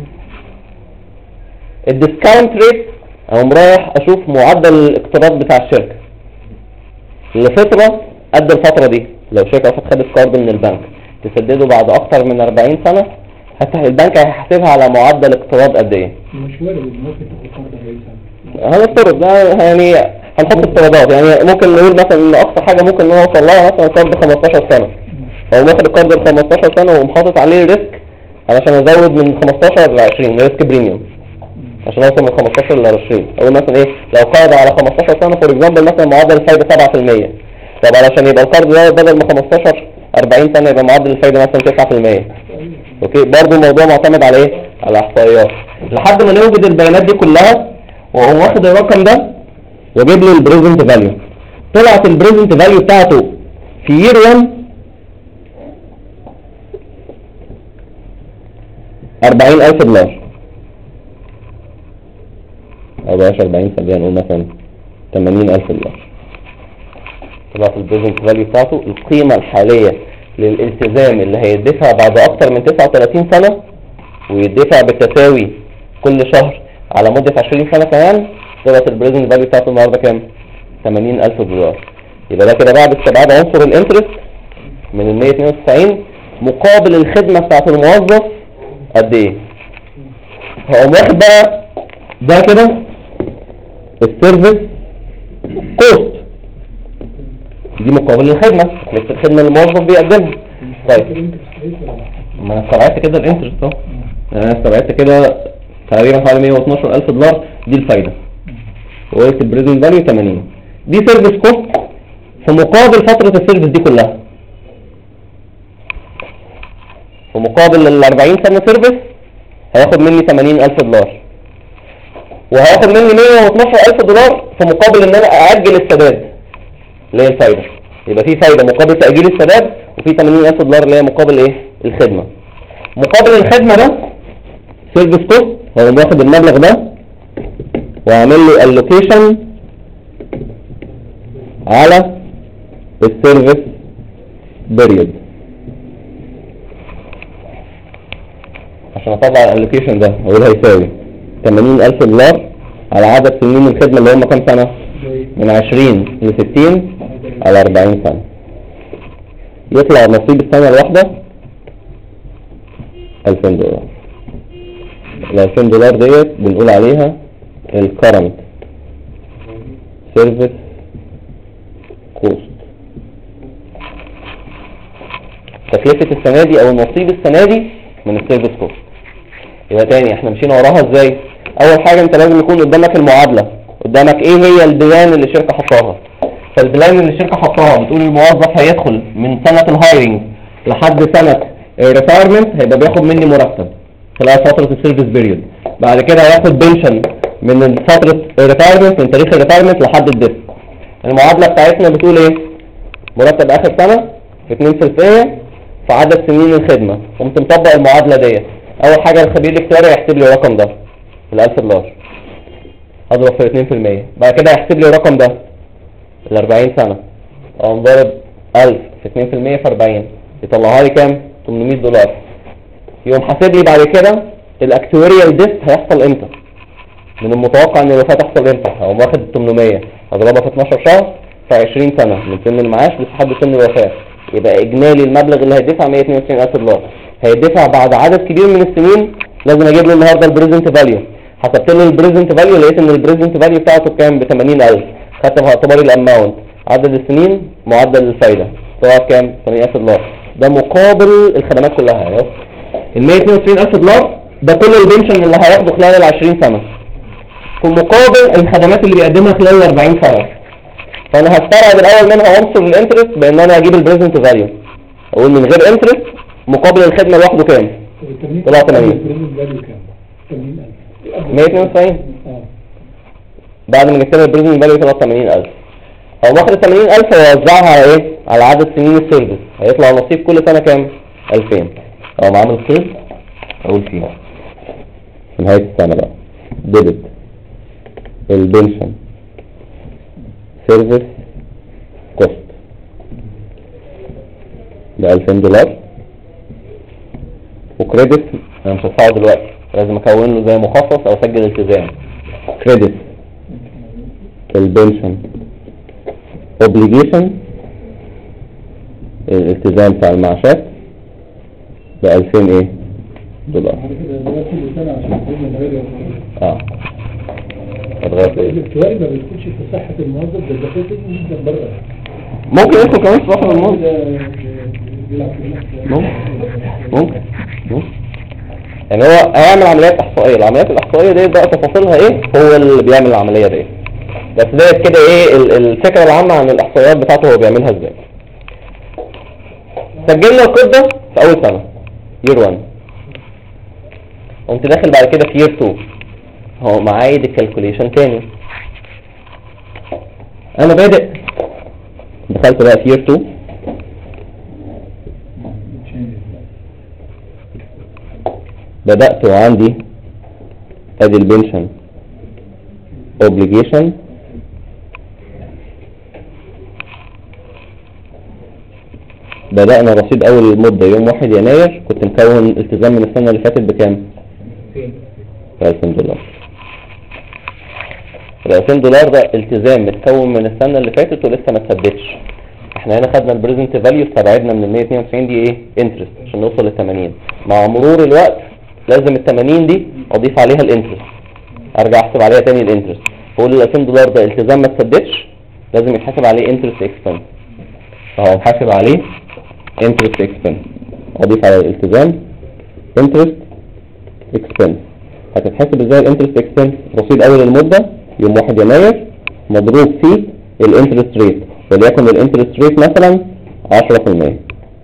[SPEAKER 5] الديسكاونت ريت اقوم رايح اشوف معدل الاقتراض بتاع الشركة لفترة قد الفترة دي. لو شركة خدت قرض من البنك تسدده بعد اكتر من 40 سنة، حتى البنك هيحاسبها على معدل اقتراض قد ايه.
[SPEAKER 6] مش وارد ممكن تاخد قرض 40 سنة.
[SPEAKER 5] هنفترض ده يعني هنحط افتراضات، يعني ممكن نقول مثلا ان اقصى حاجة ممكن نوصل لها مثلا قرض 15 سنة، او واخد القرض ال 15 سنة ومحاطط عليه ريسك علشان ازود من 15 ل 20 ريسك بريميوم عشان اوصل من 15 ل 20. او مثلا ايه لو قرض على 15 سنة فور اكزامبل مثلا معدل الفايدة 7%، طب علشان يبقى القرض ده بدل ما 15 40 سنة يبقى معدل الفايدة مثلا 9%. اوكي برضه الموضوع معتمد على ايه؟ على احصائيات. لحد ما نوجد البيانات دي كلها واقوم واخد الرقم ده واجيب له البريزنت فاليو. طلعت البريزنت فاليو بتاعته في يير 1 40,000 دولار، او بقاش 40 خلينا نقول مثلا 80,000 دولار. طلعت البريزنت فاليو بتاعته القيمة الحالية للالتزام اللي هيدفع بعد اكتر من 39 سنة ويدفع بالتساوي كل شهر على مدة 20 سنة كمان. طلعت البريزنت فاليو بتاعته النهارده كام؟ $80,000. يبقى ده كده بعد استبعاد عنصر الانترست من ال 192 مقابل الخدمة بتاعت الموظف قد ايه؟ هقوم واخد بقى ده كده السيرفيس كوست، دي مقابل الخدمة، تكلفة الخدمة اللي الموظف بيقدمها. طيب ما انا استبعدت كده الانترست اهو، انا استبعدت كده تقريبا حوالي $112,000 دي الفايدة، وقلت البريزنت فاليو 80. دي سيرفيس كوست في مقابل فترة السيرفيس دي كلها، في مقابل ال 40 سنة سيرفيس هياخد مني $80,000، وهياخد مني $112,000 في مقابل ان انا ااجل السداد اللي هي الفايدة. يبقى في فايدة مقابل تأجيل السداد، وفي $80,000 اللي هي مقابل ايه؟ الخدمة. مقابل الخدمة ده سيرفيس كوست، هو باخد المبلغ ده واعمل له allocation على السيرفيس بيريود عشان اطلع الالوكيشن ده. اقول هيساوي $80,000 على عدد سنين الخدمة اللي هم كام سنة؟ من 20 ل 60 على 40 سنة. يطلع نصيب السنة الواحدة $2,000. ال $2,000 ديت بنقول عليها الكرنت سيرفيس كوست، تكلفة السنة دي او النصيب السنة دي من السيرفيس كوست. يبقى تاني احنا مشينا وراها ازاي؟ اول حاجة انت لازم يكون قدامك المعادلة، قدامك ايه هي البلان اللي الشركة حطاها. فالبلان اللي الشركة حطاها بتقول الموظف هيدخل من سنة الهايرنج لحد سنة ريتايرمنت هيبقى بياخد مني مرتب خلال فترة السيرفيس بيريود. بعد كده هياخد بنشن من فترة ريتايرمنت، من تاريخ الريتايرمنت لحد الديسك. المعادلة بتاعتنا بتقول ايه؟ مرتب اخر سنة في 2% في عدد سنين الخدمة. قمت مطبق المعادلة ديت. اول حاجة الخبير الاختياري هيحسب لي الرقم ده $1,000 هضرب في 2%. بعد كده هيحسب لي الرقم ده ال 40 سنة، اقوم ضارب 1000 في 2% في 40 يطلعها لي كام؟ $800. يقوم حاسب لي بعد كده الاكتواريال ديث هيحصل امتى، من المتوقع ان الوفاة تحصل امتى. هقوم واخد 800 هضربها في 12 شهر في 20 سنة من سن المعاش لحد سن الوفاة. يبقى اجمالي المبلغ اللي هيدفع $192,000. هيدفع بعد عدد كبير من السنين. لازم اجيب له النهارده البريزنت فاليو. حسبت له البريزنت فاليو لقيت ان البريزنت فاليو بتاعته بكام؟ ب 80,000. خدت في اعتباري الاماونت عدد السنين معدل الفايدة طلع كام؟ $80,000. ده مقابل الخدمات كلها اهو. ال $192,000 ده كل البنشن اللي هياخده خلال ال 20 سنة في مقابل الخدمات اللي بيقدمها خلال ال 40 سنة. فانا هستبعد الاول منها عنصر الانترست بان انا اجيب البريزنت فاليو. اقول من غير انترست مقابل الخدمة لوحده كام؟ طلع 80. 192. بعد ما جبت لها البريزنت فاليو طلع 80,000. هو واخد 80,000 ووزعها على ايه؟ على عدد سنين السيرفيس. هيطلع نصيب كل سنة كام؟ 2000. اقوم عامل صفر اقول فيه في نهاية السنة بقى ديبت البنشن سيرفيس كوست ب $2,000، وكريدت انا مش هدفعه دلوقتي، لازم اكون له زي مخصص او اسجل التزام. كريدت البنشن اوبليجيشن الالتزام بتاع المعاشات ب $2,000. اتغير ايه؟
[SPEAKER 6] الاكتواري ما بيدخلش في صحة الموظف، ده دخلته من بره.
[SPEAKER 5] ممكن يدخل كمان في صحة الموظف. ممكن يعني هو هيعمل عمليات احصائية. العمليات الاحصائية دي بقى تفاصيلها ايه؟ هو اللي بيعمل العملية دي. بس ده كده ايه الفكرة العامة عن الاحصائيات بتاعته هو بيعملها ازاي. سجلنا الكود ده في اول سنة year 1. قمت داخل بعد كده في year 2 هو معايد الكالكوليشن تاني. انا بادئ دخلت بقى في year 2 بدأت وعندي ادي البنشن اوبليجيشن بدأنا رصيد اول المدة يوم 1 يناير كنت مكون التزام من السنة اللي فاتت بكام؟ $2,000. ال $2000 ده التزام متكون من السنة اللي فاتت ولسه ما اتسددش. احنا هنا خدنا البريزنت فاليو، استبعدنا من ال 192 دي ايه؟ انترست، عشان نوصل لل 80. مع مرور الوقت لازم ال 80 دي اضيف عليها الانترست، ارجع احسب عليها تاني الانترست. بقول ال $2000 ده التزام ما اتسددش، لازم يتحسب عليه انترست اكسبنس، فهو محاسب عليه انترست اكسبنس، اضيف على الالتزام انترست اكسبنس. هتتحسب ازاي الانترست اكسبنس؟ رصيد اول المدة يوم 1 يناير مضروب فيه الانترست ريت، وليكن الانترست ريت مثلا 10%،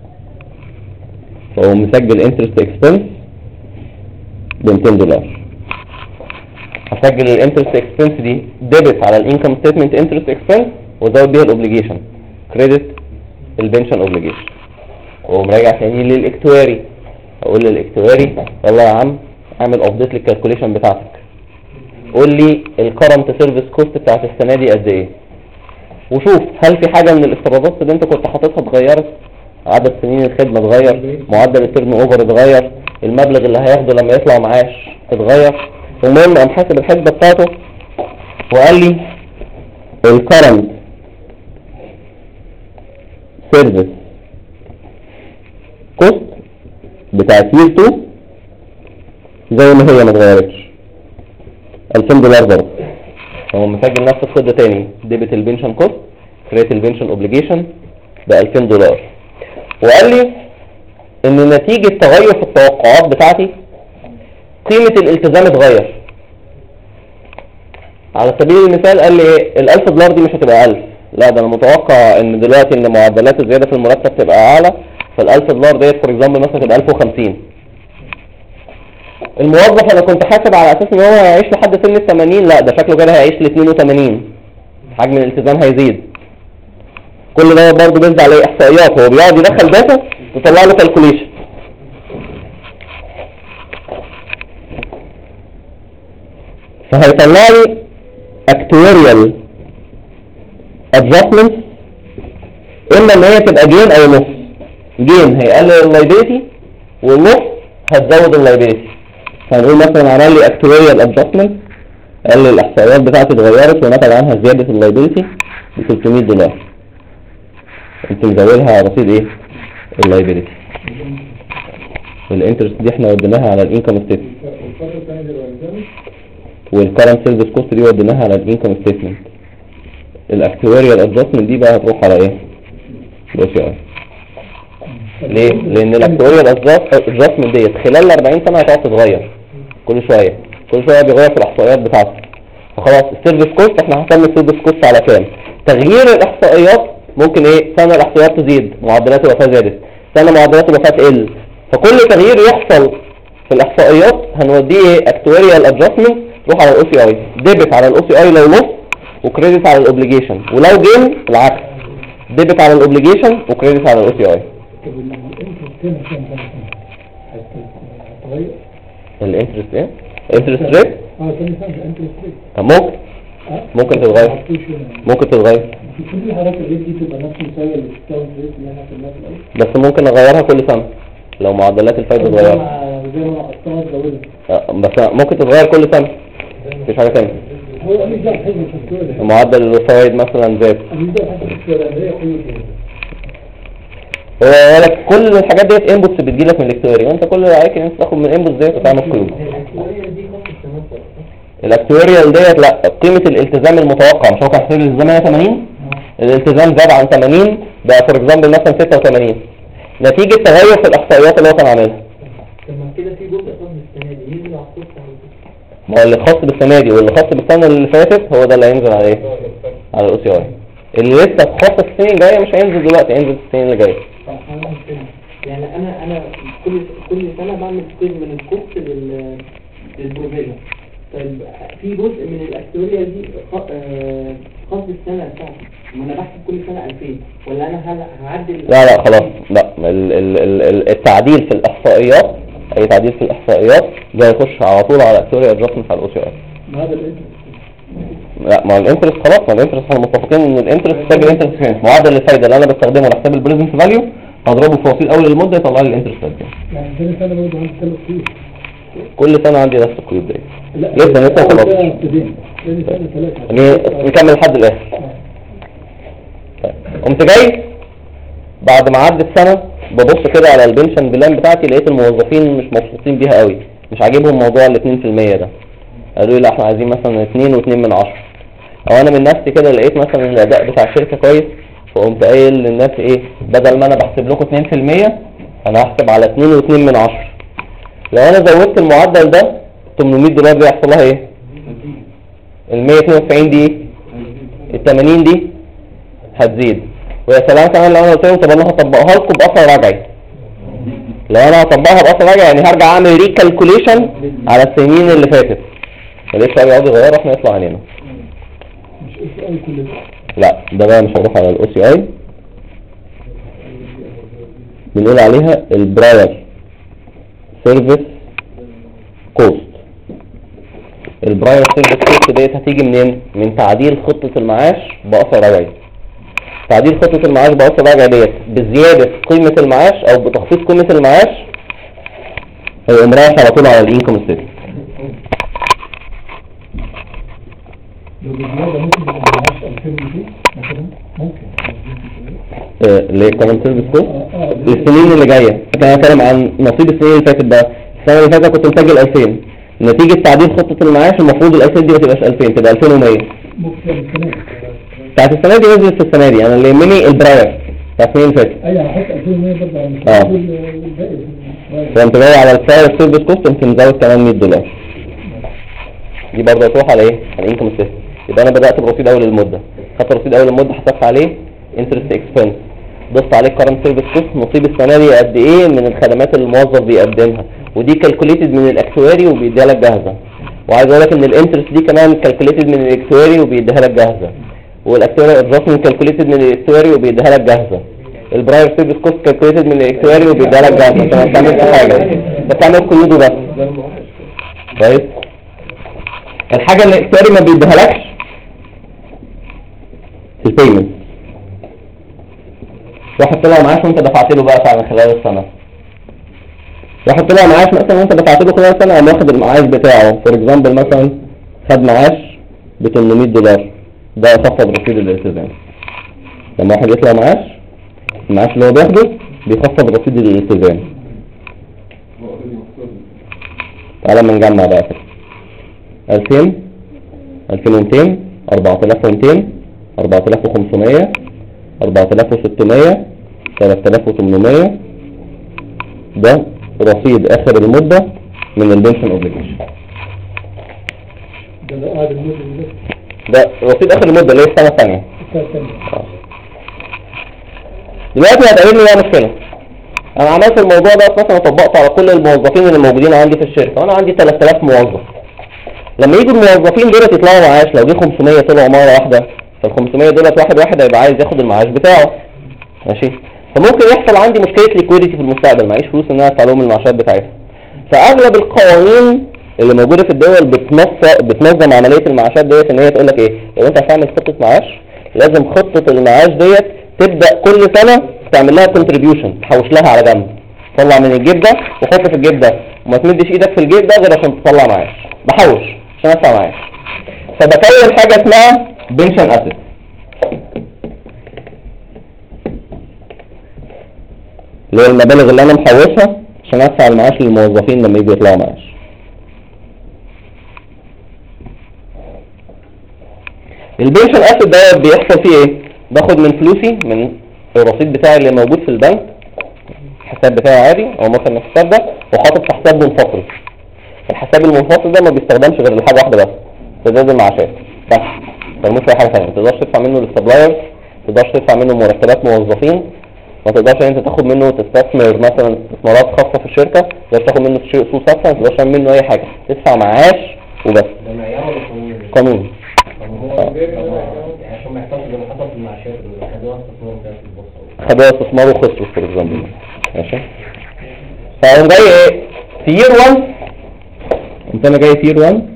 [SPEAKER 5] فهو مسجل انترست اكسبنس ب $200. هسجل الانترست اكسبنس دي ديبت على الانكم ستيتمنت انترست اكسبنس، وازود بيها الاوبليجيشن كريدت البنشن اوبليجيشن، ومراجع تاني للاكتواري. اقول للاكتواري يلا يا عم اعمل ابديت للكالكوليشن بتاعتك، قول لي الكرنت سيرفيس كوست بتاعت السنه دي قد ايه، وشوف هل في حاجه من الافتراضات اللي انت كنت حاططها اتغيرت، عدد سنين الخدمه اتغير، معدل التيرن اوفر اتغير، المبلغ اللي هياخده لما يطلع معاش اتغير. المهم قام حاسب الحسبه بتاعته وقال لي الكرنت سيرفيس كوست بتاعت يير 2 زي ما هي ما اتغيرتش، $2000 برضه. هو مسجل نفس الخطة تاني، ديبت البنشن كوست كريت البنشن اوبليجيشن ب $2000، وقال لي ان نتيجة تغير في التوقعات بتاعتي قيمة الالتزام اتغير. على سبيل المثال قال لي ال $1000 دي مش هتبقى 1000، لا ده انا متوقع ان دلوقتي ان معدلات الزيادة في المرتب تبقى اعلى، فال $1000 ديت فور اكزامبل مثلا تبقى 1050. الموظف انا كنت حاسب على اساس ان هو هيعيش لحد سن ال 80، لا ده شكله كده هيعيش ل 82، حجم الالتزام هيزيد. كل ده برضه بيرجع عليه احصائيات، هو بيقعد يدخل داتا تطلع له كالكوليشن. فهيطلع لي actuarial adjustments، اما ان هي تبقى جين او نص. جين هيقلل اللايبيلتي والنص هتزود اللايبيلتي. فهنقول مثلا عمل لي actuarial adjustment، قال لي الاحصائيات بتاعتي اتغيرت ونتج عنها زياده اللايبيلتي ب $300، انت مزودها رصيد ايه؟ اللايبيلتي. الانترست دي احنا وديناها على الانكم ستيتمنت، والكرنت سيرفيس كوست دي وديناها على الانكم ستيتمنت. الاكتواريال ادجستمنت دي بقى هتروح على ايه؟ الاو سي اي. ليه؟ لان الاكتواريال ادجستمنت ديت خلال ال 40 سنه هتقعد تتغير كل شويه بيغير في الاحصائيات بتاعته. فخلاص السيرفيس كوست احنا هنكمل السيرفيس كوست على كام؟ تغيير الاحصائيات ممكن ايه؟ سنه الاحصائيات تزيد، معدلات الوفاه زادت، سنه معدلات الوفاه تقل، فكل تغيير يحصل في الاحصائيات هنوديه اكتواريال ادجستمنت تروح على الاو سي اي، ديبت على الاو سي اي لو نص وكريدت على الاوبليجيشن، ولو جيم العكس ديبت على الاوبليجيشن وكريدت على الاو سي اي. الانترست ايه؟ الانترست ريت؟ ممكن تتغير.
[SPEAKER 6] كل حضرتك الريت دي تبقى نفس مساويه للديسكاونت ريت اللي احنا خدناها في الاول،
[SPEAKER 5] بس ممكن اغيرها كل سنه لو معدلات الفايده اتغيرت.
[SPEAKER 6] زي ما قطعنا زودها
[SPEAKER 5] بس ممكن تتغير كل سنه، مفيش حاجه ثانيه.
[SPEAKER 6] هو قال لي ده حزب الفاتوره،
[SPEAKER 5] معدل الفوائد مثلا زاد.
[SPEAKER 6] ده حزب الفاتوره هي قيمه
[SPEAKER 5] هو قال لك كل الحاجات ديت انبوتس بتجيلك من الاكتواري، وانت كل اللي عليك ان انت تاخد من الانبوتس ديت وتعمل قيمه. الاكتواريال ديت لا، قيمه الالتزام المتوقع، مش هو كان حساب الالتزام هنا 80، الالتزام زاد عن 80 بقى فور اكزامبل مثلا 86 نتيجه تغير في الاحصائيات اللي هو كان عاملها.
[SPEAKER 2] طب ما كده في جزء خاص بالسنه دي ينزل على الكورس على
[SPEAKER 5] ما هو اللي خاص بالسنه دي واللي خاص بالسنه اللي فاتت هو ده اللي هينزل على ايه؟ على الاو سي اي. اللي لسه خاص بالسنين الجايه مش هينزل دلوقتي، هينزل في السنين اللي جايه.
[SPEAKER 2] يعني انا كل سنه بعمل سكويز من الكورس للبروفيجن. طيب في جزء من الاكتوريال دي خاص بالسنه بتاعتي، ما انا بحسب كل سنه 2000 ولا انا هعدل؟
[SPEAKER 5] لا خلاص، لا التعديل في الاحصائيات، اي تعديل في الاحصائيات ده يخش على طول على اكتوريال ادجستمنت على الاو سي اي.
[SPEAKER 6] ما هذا الانترست.
[SPEAKER 5] لا ما الانترست خلاص، ما الانترست احنا متفقين ان الانترست سجل انترست معدل الفايده اللي انا بستخدمه لحساب البريزنت فاليو هضربه في وسيط اول المده يطلع لي الانترست ريت. يعني
[SPEAKER 6] كل سنه برضه عندي 3 قيود.
[SPEAKER 5] كل سنه عندي نفس القيود دي.
[SPEAKER 6] لا
[SPEAKER 5] لسه خلاص.
[SPEAKER 6] تاني سنة 3
[SPEAKER 5] نكمل لحد الاخر. طيب. قمت جاي بعد ما عدت سنة ببص كده على البنشن بلان بتاعتي، لقيت الموظفين مش مبسوطين بيها قوي، مش عاجبهم موضوع ال 2% ده. قالوا لي لا احنا عايزين مثلا 2.2 او انا من نفسي كده لقيت مثلا ان الاداء بتاع الشركة كويس، فقمت قايل للناس ايه، بدل ما انا بحسب لكم 2% انا هحسب على 2.2. لو انا زودت المعدل ده $800 دي هيحصل لها ايه؟ ال 192 دي، ال 80 دي هتزيد. ويا سلام كمان لو انا قلت لهم طب انا هطبقها لكم باثر رجعي. لو انا هطبقها باثر رجعي يعني هرجع اعمل ريكالكوليشن على السنين اللي فاتت، ماليش بقى يقعد يغير واحنا يطلع علينا.
[SPEAKER 6] مش OCI كل ده؟
[SPEAKER 5] لا ده بقى مش هروح على الاو سي اي، بنقول عليها البراير سيرفيس كوست. البراير سيرفيس كوست ديت هتيجي منين؟ من تعديل خطة المعاش بأثر رجعي. تعديل خطة المعاش بأثر رجعي ديت بزيادة قيمة المعاش او بتخفيض قيمة المعاش، هيقوم رايح على طول على الانكم ستيتمنت.
[SPEAKER 6] لو بالزيادة ممكن يبقى معاش 2002 مثلا، ممكن
[SPEAKER 5] اللي هي كومن سيرفيس كوست السنين اللي جايه. انا بتكلم عن نصيب السنين اللي فاتت بقى. السنه اللي فاتت كنت مسجل 2000، نتيجه تعديل خطه المعاش المفروض ال 2000 دي ما تبقاش 2000، تبقى 2100.
[SPEAKER 6] ممكن السنة
[SPEAKER 5] بتاعت السنه دي نزلت في السنه دي، انا اللي يهمني البراير بتاع السنين اللي فاتت.
[SPEAKER 6] ايوه هحط 2100 برضه على
[SPEAKER 5] اه.
[SPEAKER 6] الباقي.
[SPEAKER 5] فانت جاي على البراير سيرفيس كوست انت مزود كمان $100. دي برضه هتروح على ايه؟ على الانكم ستيتمنت. يبقى انا بدات برصيد اول المده، خدت رصيد اول المده حسبت عليه انترست اكسبنس، ضفت عليه كارنت سيرفيس كوست، نصيب السنه دي قد ايه من الخدمات اللي الموظف بيقدمها، ودي كالكوليتد من الاكتواري وبيديها لك جاهزه. وعايز اقول لك ان الانترست دي كمان كالكوليتد من الاكتواري وبيديها لك جاهزه، والاكتواري ادجستمنت كالكوليتد من الاكتواري وبيديها لك جاهزه، البراير سيرفيس كوست كالكوليتد من الاكتواري وبيديها لك جاهزه. انت ما بتعملش حاجه، انت بتعمل قيوده بس. كويس. الحاجه اللي الاكتواري ما بيديهالكش البيمنت. واحد طلع معاش وانت دفعت له بقى فعلا خلال السنه. واحد طلع معاش مثلا وانت دفعت له خلال السنه، قام واخد المعاش بتاعه فور اكزامبل مثلا خد معاش ب $800، ده يخفض رصيد الالتزام. لما واحد يطلع معاش، المعاش اللي هو بياخده بيخفض رصيد الالتزام. تعالى ما نجمع بقى كده. 2000 2200 4200 4500 4600 3800 ده رصيد اخر المدة من البنشن اوبليجيشن.
[SPEAKER 6] ده قاعد المدة
[SPEAKER 5] ده رصيد اخر المدة اللي هي السنة الثانية. دلوقتي هتقابلني بقى مشكلة. انا عملت الموضوع ده مثلا طبقت على كل الموظفين اللي موجودين عندي في الشركة، وانا عندي 3000 موظف. لما يجوا الموظفين دول يطلعوا معاش، لو جه 500 طلعوا مرة واحدة، فال 500 دولت واحد واحد هيبقى عايز ياخد المعاش بتاعه. ماشي. فممكن يحصل عندي مشكلة ليكويديتي في المستقبل، معيش فلوس ان انا ادفع لهم المعاشات بتاعتهم. فاغلب القوانين اللي موجودة في الدول بتنظم عملية المعاشات ديت، ان هي تقول لك ايه، لو انت هتعمل خطة معاش لازم خطة المعاش ديت تبدأ كل سنة تعمل لها كونتريبيوشن، تحوش لها على جنب، تطلع من الجيب ده وحط في الجيب ده، وما تمدش ايدك في الجيب ده غير عشان تطلع معاش. بحوش عشان ادفع معاش. فبكون حاجة اسمها بنشن اسيت. اللي هو المبالغ اللي انا محوشها عشان ادفع المعاش للموظفين لما يجوا يطلعوا معاش. البنشن اسيت ده بيحصل فيه ايه؟ باخد من فلوسي من الرصيد بتاعي اللي موجود في البنك، الحساب بتاعي عادي او مثلا الحساب ده، وحاطط في حساب منفصل. الحساب المنفصل ده ما بيستخدمش غير لحاجه واحده بس، سداد المعاشات بس، ما تعملوش اي حاجه ثانيه. ما تقدرش تدفع منه للسبلايرز، ما تقدرش تدفع منه مرتبات موظفين، ما تقدرش انت تاخد منه تستثمر مثلا استثمارات خاصه في الشركه، ما تقدرش تاخد منه شيء اصول ثابته، ما تقدرش تعمل منه اي حاجه، تدفع معاش وبس.
[SPEAKER 3] ده معيار ولا قانون؟
[SPEAKER 5] قانون.
[SPEAKER 3] طب هو يعني عشان ما يحصلش زي ما حصل في المعاشات اللي خدوها استثمار كده في البورصه.
[SPEAKER 5] خدوها استثمار وخسروا فور اكزامبل. ماشي. فاقوم جاي ايه؟ في يير 1 انت انا جاي في يير 1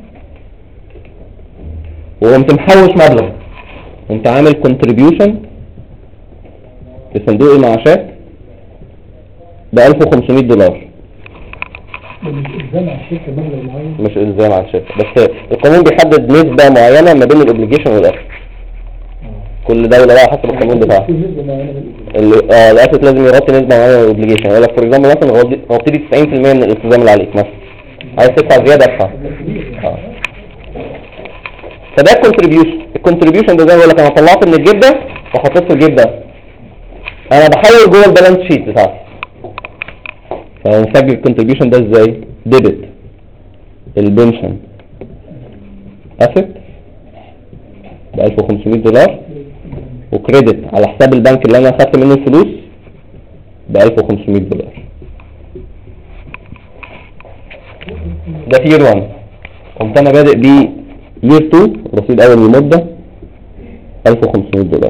[SPEAKER 5] وقمت محوش مبلغ، انت عامل كونتريبيوشن لصندوق المعاشات ب $1500.
[SPEAKER 6] ده مش الزام على الشركه مبلغ معين.
[SPEAKER 5] مش الزام على الشركه، بس القانون بيحدد نسبه معينه ما بين الاوبليجيشن والاسيت. كل دوله لها حسب القانون بتاعها.
[SPEAKER 6] في نسبه معينه من
[SPEAKER 5] الاسيت لازم يغطي نسبه معينه من الاوبليجيشن. يقول لك فور اكزامبل مثلا غطي لي 90% من الالتزام اللي عليك مثلا، عايز تدفع زياده ادفع. فده الكونتريبيوشن ده زي ما بقول لك، انا طلعت من الجيب ده وحطيت في الجيب ده، انا بحول جوه البالانس شيت بتاعتي. فنسجل الكونتريبيوشن ده ازاي؟ ديبت البنشن اسيت ب $1500، وكريدت على حساب البنك اللي انا اخدت منه الفلوس ب $1500. ده في يير 1. قمت انا بادئ بيه يير 2 رصيد اول المده $1500،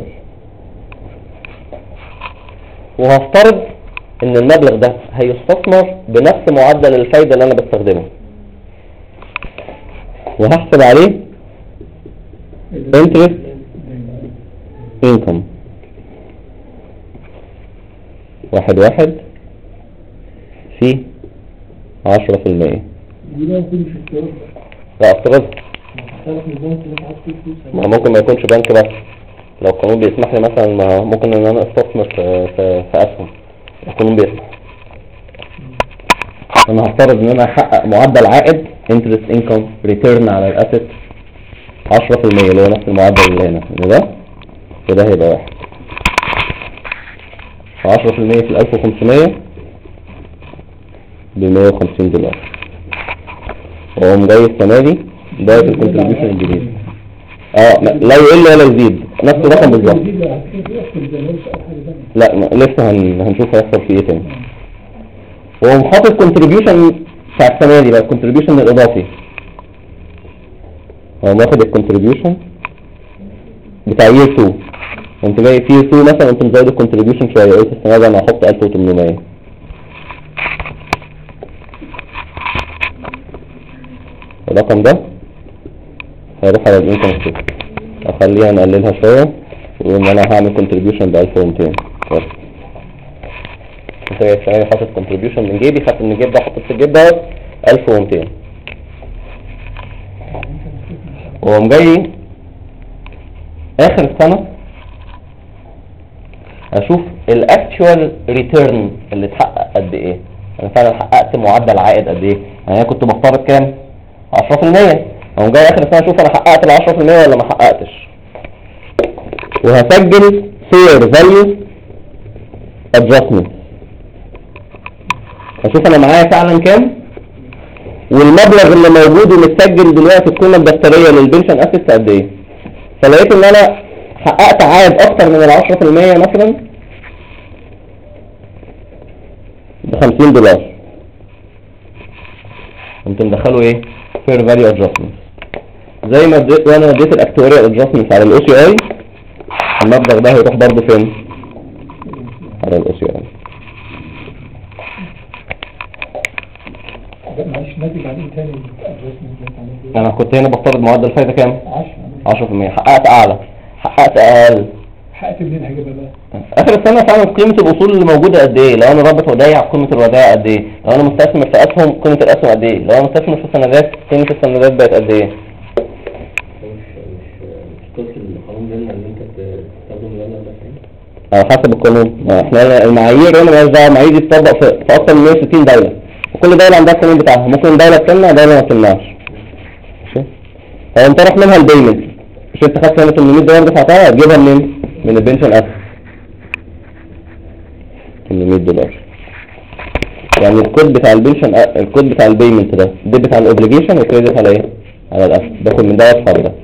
[SPEAKER 5] وهفترض ان المبلغ ده هيستثمر بنفس معدل الفايدة اللي انا بستخدمه، وهحسب عليه interest income 1 في 10%.
[SPEAKER 6] دي بقى كل في الشهر.
[SPEAKER 5] لا افترض
[SPEAKER 6] تعرف من البنك اللي انت عايز فيه فلوس.
[SPEAKER 5] ما ممكن ما يكونش بنك بس، لو القانون بيسمح لي مثلا ما ممكن ان انا استثمر في اسهم، القانون بيسمح. انا هفترض ان انا احقق معدل عائد interest income return على الاسيت 10% اللي هو نفس المعدل اللي هنا، ان ده كده هيبقى 1. 10% في 1500 ب $150. وهم جاي السنة دي ده في الكونتريبيوشن الجديد لا يقل ولا يزيد، نفس الرقم بالظبط. لا لسه هنشوف هيحصل فيه ايه تاني. وهم حاطط كونتريبيوشن بتاع السنة دي بقى، الكونتريبيوشن الإضافي. هو واخد الكونتريبيوشن بتاع يير 2، وانت جاي في يير 2 مثلا انت مزود الكونتريبيوشن شوية، قلت السنة دي انا هحط 1800. الرقم ده هيروح على الانكم ستيتمنت، اخليها نقللها شوية ونقول ان انا هعمل كونتريبيوشن ب 1200 بس. انت جاي السنة دي حاطط كونتريبيوشن من جيبي، خدت من الجيب ده حطيت في الجيب ده 1200. وقوم جاي اخر السنة اشوف الاكتوال ريتيرن اللي اتحقق قد ايه، انا فعلا حققت معدل عائد قد ايه. يعني انا كنت بفترض كام 10%، اقوم جاي اخر السنة اشوف انا حققت ال 10% ولا ما حققتش، وهسجل fair value adjustment، اشوف انا معايا فعلا كام، والمبلغ اللي موجود ومتسجل دلوقتي في القيمة الدفترية للبنشن اسيتس قد ايه. فلقيت ان انا حققت عائد اكتر من ال 10% مثلا ب $50، قمت مدخله ايه fair value adjustment. زي ما وانا اديت الاكتواريال adjustment على الاو سي اي، المبلغ ده هيروح برضه فين على الاو سي اي.
[SPEAKER 6] معلش ناتج عن ايه تاني الادجستمنت؟
[SPEAKER 5] انا كنت هنا بفترض معدل فايدة كام
[SPEAKER 6] 10%.
[SPEAKER 5] حققت اعلى، حققت اقل.
[SPEAKER 6] حققت منين هجيبها بقى؟
[SPEAKER 5] اخر السنة فعلا قيمة الاصول اللي موجودة قد ايه، لو انا رابط ودايع قيمة الودائع قد ايه، لو انا مستثمر في اسهم قيمة الاسهم قد ايه، لو انا مستثمر في سندات قيمة السندات بقت قد ايه.
[SPEAKER 3] مش قصة القانون ده ان انت تستخدم المبلغ ده فين؟
[SPEAKER 5] على حسب القانون. احنا المعايير هنا مالهاش دعوة، المعايير دي بتطبق في اكتر من 160 دولة، وكل دولة عندها القانون بتاعها. ممكن دولة تمنع دولة ما تمنعش. ماشي. فانت راح منها البيمنت، مش انت خدت هنا $800 دفعتها، هتجيبها منين؟ من البنشن اسيت $800. يعني الكود بتاع البنشن الكود بتاع البيمنت ده ديبت على الاوبليجيشن وكريدت على ايه؟ على الاسيت. باخد من ده وادفع ده.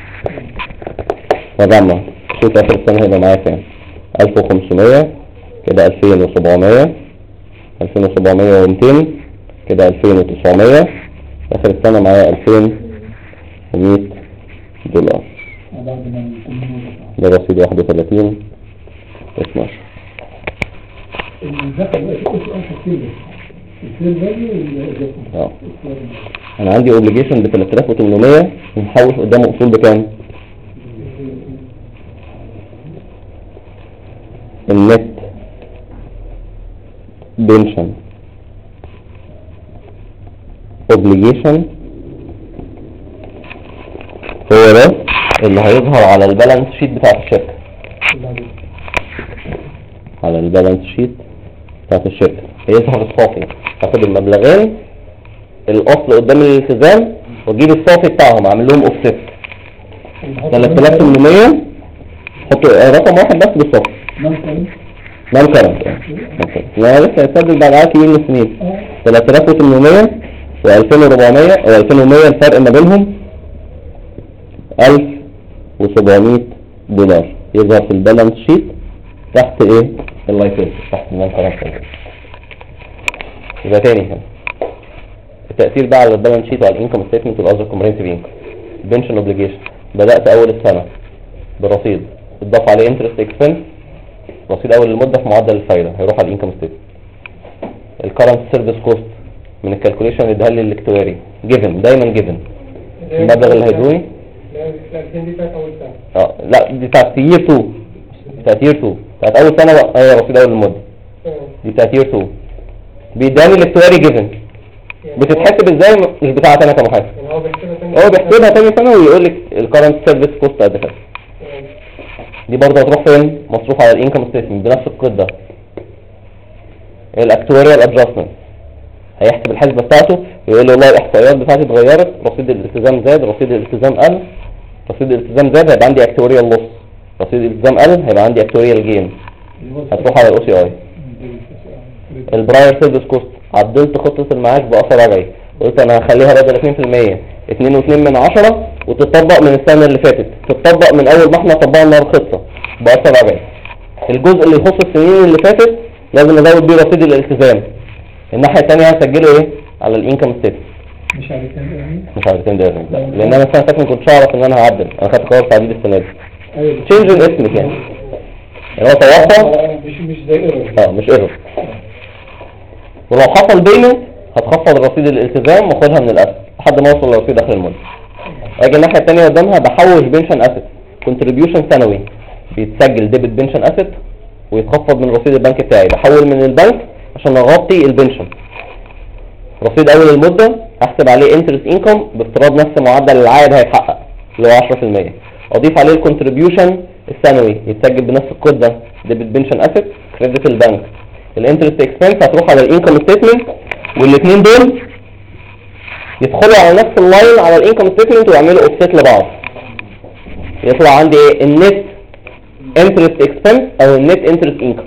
[SPEAKER 5] فجمع شوف اخر السنة هيبقى معايا كام. 1500 كده 2700 2700 و200 كده 2900. اخر السنة معايا $2100.
[SPEAKER 6] بعد ما
[SPEAKER 5] ده رصيد 31 12.
[SPEAKER 6] الزكاة بقى تقول سؤال حاجتين، الفير فاليو والادجستمنت.
[SPEAKER 5] انا عندي اوبليجيشن ب 3800 ومحوش قدامه اصول بكام؟ النت بنشن اوبليجيشن هو ده اللي هيظهر على البالانس شيت بتاعت الشركة. على البالانس شيت بتاعت الشركة هيظهر الصافي، هاخد المبلغين الاصل قدام الالتزام واجيب الصافي بتاعهم اعمل لهم اوفست 3800 حط رقم واحد بس بالصافي نون كرنت يعني لسه هيسدد بعد عدد كبير من السنين 3800 و2400 و2100 الفرق ما بينهم $1700 يظهر في البالانس شيت تحت ايه اللايبيلتي تحت النون كرنت. يبقى تاني هنا التأثير بقى على البالانس شيت وعلى الانكم ستيتمنت والاذر كومبريهنسيف انكم. بنشن اوبليجيشن بدأت اول السنة برصيد اتضاف عليه انترست اكسبنس، رصيد اول المدة في معدل الفايدة هيروح على الانكم ستيتمنت. الكرنت سيرفيس كوست من الكالكوليشن اللي اداها لي الاكتواري جيفن دايما جيفن المبلغ اللي هيدوني لا دي بتاعت يير 2 بتاعت يير 2 بتاعت اول سنة بقى هي رصيد اول المدة دي بتاعت يير 2 بيداني الاكتواري جيفن بتتحسب ازاي مش بتاعت انا كمحاسب هو بيحسبها تاني سنة ويقول لك الكرنت سيرفيس كوست قد كده. دي برضه هتروح فين؟ مصروف على الانكم ستيتمنت بنفس القيد ده. الاكتواريال ادجستمنت هيحسب الحسبه بتاعته ويقول له والله الاحصائيات بتاعتي اتغيرت، رصيد الالتزام زاد، رصيد الالتزام قل، رصيد الالتزام زاد هيبقى عندي اكتواريال لوس، رصيد الالتزام قل هيبقى عندي اكتواريال جين، هتروح على الاو سي اي. البراير سيرفيس كوست عدلت خطه المعاش باثر رجعي، قلت انا هخليها بدل 2% 2.2 وتطبق من السنه اللي فاتت، تطبق من اول ما احنا طبقنا الخطه باثر رجعي. الجزء اللي يخص السنين اللي فاتت لازم ازود بيه رصيد الالتزام. الناحيه الثانيه هسجله ايه على الانكم ستيتمنت
[SPEAKER 6] مش على كام
[SPEAKER 5] مش على التين دايرنج لا لان انا السنه اللي كنتش اعرف ان انا هعدل، انا خدت قرار تعديل السنه دي تشينج الاسم يعني هو توقع
[SPEAKER 6] مش زي ايرور
[SPEAKER 5] مش ايرور. ولو حصل بيمنت هتخفض رصيد الالتزام واخدها من الاسد لحد ما اوصل لرصيد اخر المده. اجي الناحيه الثانيه قدامها بحوش بنشن اسيت كونتريبيوشن سنوي بيتسجل ديبت بنشن اسيت ويتخفض من رصيد البنك بتاعي، بحول من البنك عشان اغطي البنشن. رصيد اول المده هحسب عليه انترست انكم بافتراض نفس معدل العائد هيتحقق اللي هو 10%، اضيف عليه الكونتريبيوشن السنوي يتسجل بنفس الكود ده ديبت بنشن اسيت كريدت البنك. الانترست اكسبنس هتروح على الانكم ستيتمنت والاثنين دول يدخلوا على نفس اللاين على الانكم ستيتمنت ويعملوا اوفست لبعض. يطلع عندي ايه النت انترست اكسبنس او النت انترست انكم.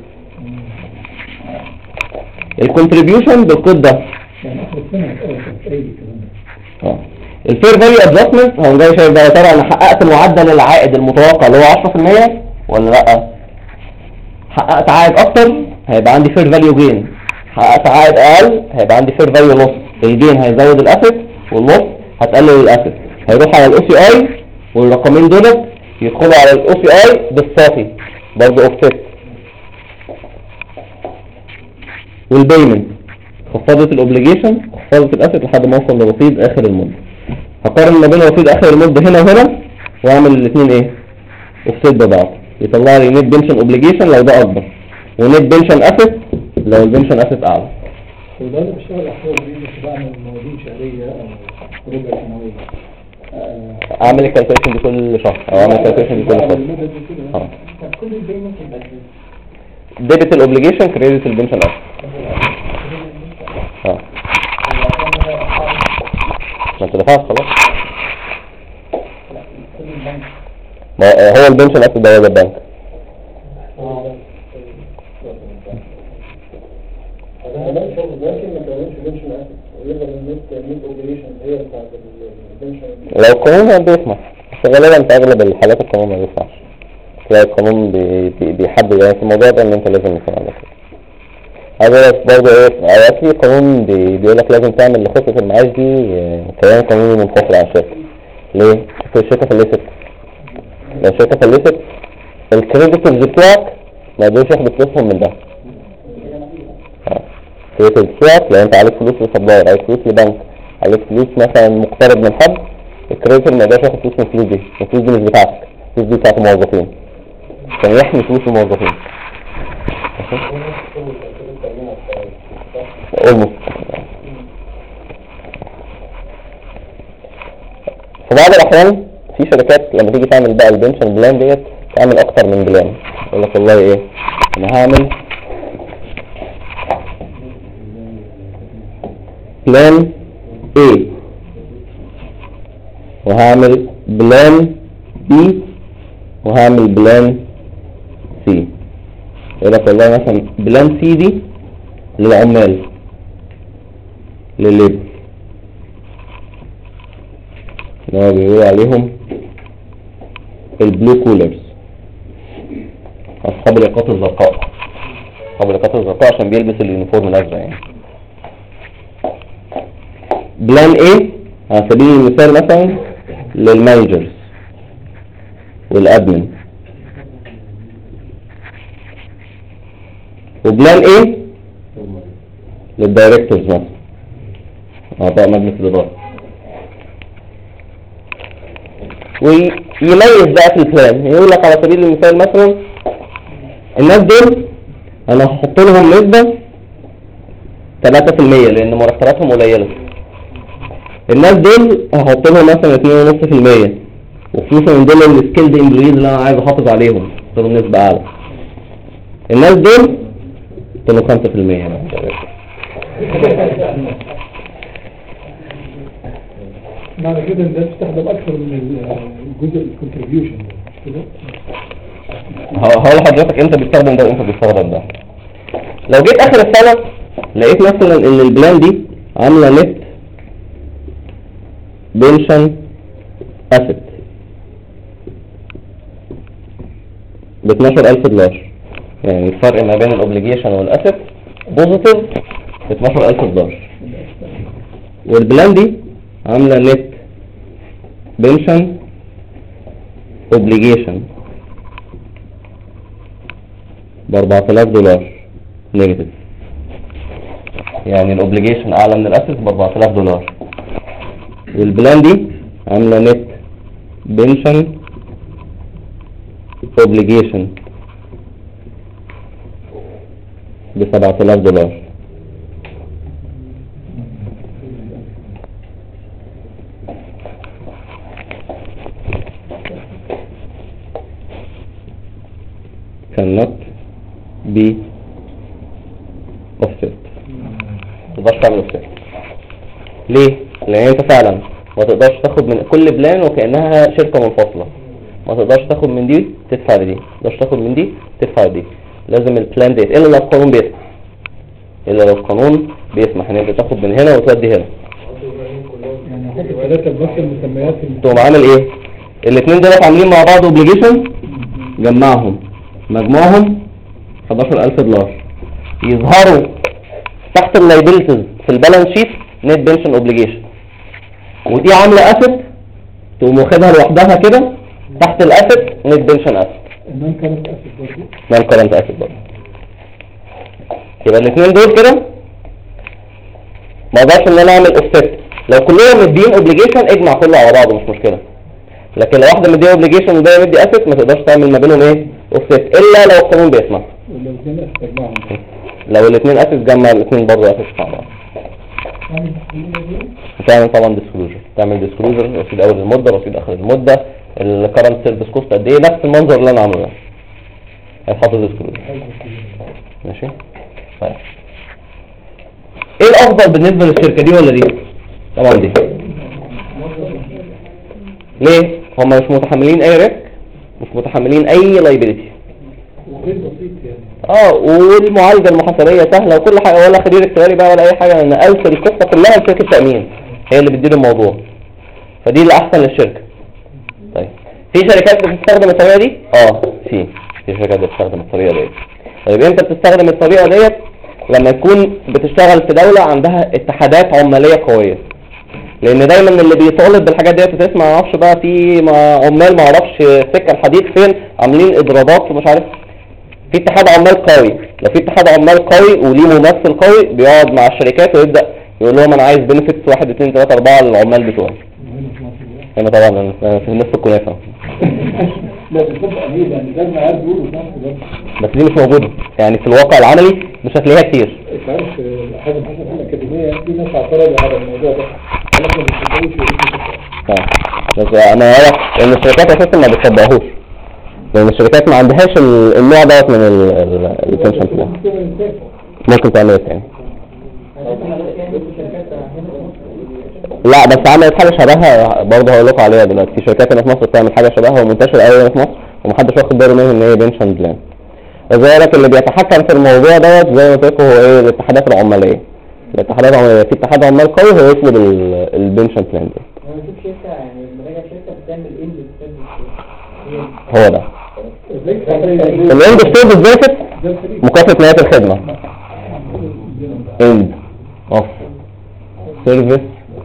[SPEAKER 5] الكونتريبيوشن بالكود ده
[SPEAKER 6] يعني اخر السنه اي كلام
[SPEAKER 5] الفير فاليو ادجستمنت هو جاي شايف بقى ترى انا حققت معدل العائد المتوقع اللي هو 10% ولا لا؟ حققت عائد اكتر هيبقى عندي فير فاليو جين، حققت عائد اقل هيبقى عندي فير فاليو لوس. الجين هيزود الاسيت واللوس هتقلل الاسيت، هيروح على الاو سي اي والرقمين دول يدخلوا على الاو سي اي بالصافي برضه اوفست. والبيمنت خفضت الاوبليجيشن خفضت الاسيت لحد ما اوصل لرصيد اخر المده. هقارن ما بين رصيد اخر المده هنا وهنا واعمل الاثنين ايه اوفست ببعض، يطلع لي نت بنشن اوبليجيشن لو ده اكبر ونت بنشن اسيت لو البنشن اسيت اعلى.
[SPEAKER 6] وده اللي بشتغل احوال دي مش بعمل مواضيع شهريه او ربع سنويه
[SPEAKER 5] اعمل الكالكوليشن دي كل شهر او اعمل الكالكوليشن دي كل شهر.
[SPEAKER 6] كل البيمنت يبقى
[SPEAKER 5] ديبت الاوبليجيشن كريدت البنشن اسيت. ما انت دفعت خلاص. هو البنشن اسيت ده ولا البنك؟ لو القانون بيسمح بس غالبا في اغلب الحالات القانون ما بيسمحش. تلاقي القانون بيحدد يعني في الموضوع ده ان انت لازم يكون عندك كده. عايز برضه ايه اوقات في قانون بيقول لك لازم تعمل لخطه المعاش دي كيان قانوني منفصل عن الشركه. ليه؟ في الشركه فلست. لو الشركه فلست الكريديتورز بتوعك ما يقدروش ياخدوا فلوسهم من ده. كريديتورز بتوعك لو انت عليك فلوس لسبلاير، عليك فلوس لبنك، عليك فلوس مثلا مقترض من حد، الكريديتور ما يقدرش ياخد فلوس من الفلوس دي، الفلوس دي مش بتاعتك، الفلوس دي بتاعت الموظفين عشان يحمي فلوس الموظفين. بعض الاحيان في شركات لما تيجي تعمل بقى البنشن بلان ديت تعمل اكتر من بلان. يقول لك والله ايه، انا هعمل بلان A وهعمل بلان B وهعمل بلان C. يقول لك والله مثلا بلان C دي للعمال للليبر اللي هو بيقولوا عليهم البلو كولرز، اصحاب الياقات الزرقاء. اصحاب الياقات الزرقاء عشان بيلبس اليونيفورم الازرق يعني. بلان A على سبيل المثال مثلا للمانجرز والادمن، وبلان A للدايركتورز مثلا اعضاء مجلس الاداره. ويميز بقى في البلان، يقول لك على سبيل المثال مثلا الناس دول انا هحط لهم نسبه 3% لان مرتباتهم قليله. الناس دول هحط لهم مثلا 2.5% وخصوصا من دول السكيلد امبلويز اللي انا عايز احافظ عليهم احط لهم نسبه اعلى. الناس دول كانوا 5%.
[SPEAKER 6] معنى كده ان ده تستخدم اكثر من الجزء الكونتريبيوشن مش كده؟
[SPEAKER 5] هقول لحضرتك انت بتستخدم ده وانت بتستخدم ده. لو جيت اخر السنه لقيت مثلا ان البلان دي عامله نت بنشن اسيت ب $12,000، يعني الفرق ما بين الاوبليجيشن والاسيت بوزيتيف ب $12,000، والبلان دي عامله نت بنشن اوبليجيشن ب $4,000 نيجاتيف، يعني الاوبليجيشن اعلى من الاسيت ب $4,000، والبلان دي عامله نت بنشن اوبليجيشن ب $7,000. cannot be offset. متقدرش تعمل offset. ليه؟ لان انت فعلا ما تقدرش تاخد من كل بلان وكأنها شركة منفصلة. ما تقدرش تاخد من دي تدفع لدي، ما تقدرش تاخد من دي تدفع لدي. لازم البلان ديت الا لو القانون بيسمح، الا لو القانون بيسمح ان انت تاخد من هنا وتودي هنا.
[SPEAKER 6] يعني حط الثلاثه بس المسميات
[SPEAKER 5] تقوم عامل ايه؟ الاثنين دول عاملين مع بعض اوبليجيشن، جمعهم مجموعهم $11,000 يظهروا تحت اللايبيلتيز في البالانس شيت نت بنشن اوبليجيشن، ودي عامله اسيت تقوم واخدها لوحدها كده تحت الاسيت نت بنشن اسيت
[SPEAKER 6] النون كارنت اسيت برضه.
[SPEAKER 5] نون كارنت اسيت برضه. يبقى الاثنين دول كده ما اقدرش ان انا اعمل اوفست. لو كلهم مدين اوبليجيشن اجمع كله على بعضه مش مشكله، لكن لو واحده مديه اوبليجيشن وده مدي اسيت ما تقدرش تعمل ما بينهم ايه اوفست الا لو القانون بيسمح.
[SPEAKER 6] ولو الاثنين اسيت تجمعهم
[SPEAKER 5] لو الاثنين اسيت جمع الاثنين برضه اسيت مع بعض. تعمل طبعا ديسكلوجر، تعمل ديسكلوجر رصيد اول المده رصيد اخر المده الكرنت سيرفيس كوست قد ايه، نفس المنظر اللي انا عامله ده هيتحط ديسكلوجر. ماشي طيب ايه الافضل بالنسبه للشركه دي ولا دي؟ طبعا دي. ليه؟ هم مش متحملين اي ريسك، مش متحملين اي لايبيليتي،
[SPEAKER 6] وغير بسيط يعني.
[SPEAKER 5] والمعالجه المحاسبيه سهله وكل حاجه، ولا خبير اكتواري بقى ولا اي حاجه، لان نقلت القصه كلها لشركه تامين هي اللي بتدير الموضوع، فدي اللي احسن للشركه. طيب في شركات بتستخدم الطريقه دي؟ في شركات بتستخدم الطريقه ديت. طيب انت بتستخدم الطريقه ديت لما تكون بتشتغل في دوله عندها اتحادات عماليه قويه، لان دايما اللي بيطالب بالحاجات ديت تسمع ما اعرفش بقى في عمال ما اعرفش سكه الحديد فين عاملين اضرابات ومش عارف. في اتحاد عمال قوي، لو في اتحاد عمال قوي وليه ممثل قوي بيقعد مع الشركات ويبدا يقول لهم انا عايز بنفيتس 1 2 3 4 للعمال بتوعي. هنا طبعا في نص الكنافه.
[SPEAKER 6] لا بتصدق ليه؟ لان ده ما يقول وصح ده.
[SPEAKER 5] بس دي مش موجوده، يعني في الواقع العملي مش هتلاقيها كتير.
[SPEAKER 6] انت عارف حاجه حصلت في الاكاديميه في ناس اعترضوا على الموضوع ده، قال لك ما بتشتغلوش
[SPEAKER 5] بس انا واضح ان الشركات اساسا ما بتطبقهوش، لان الشركات ما عندهاش النوع دوت من البنشن بلان. ممكن تعمل تاني. لا بس عملت حاجه شبهها برضه هقول لكم عليها دلوقتي. في شركات هنا في مصر بتعمل حاجه شبهها ومنتشره قوي هنا في مصر ومحدش واخد باله منها ان هي بنشن بلان. لذلك اللي بيتحكم في الموضوع دوت زي ما قلت لكم هو ايه؟ الاتحادات العماليه. الاتحادات العماليه في اتحاد عمال قوي هو يطلب البنشن بلان دي.
[SPEAKER 2] انا بشوف شركه يعني المراجع شركه بتعمل اند
[SPEAKER 5] هو ده الاند ستيرفيس بنفيت، مكافاه نهايه الخدمه. اند اوف سيرفيس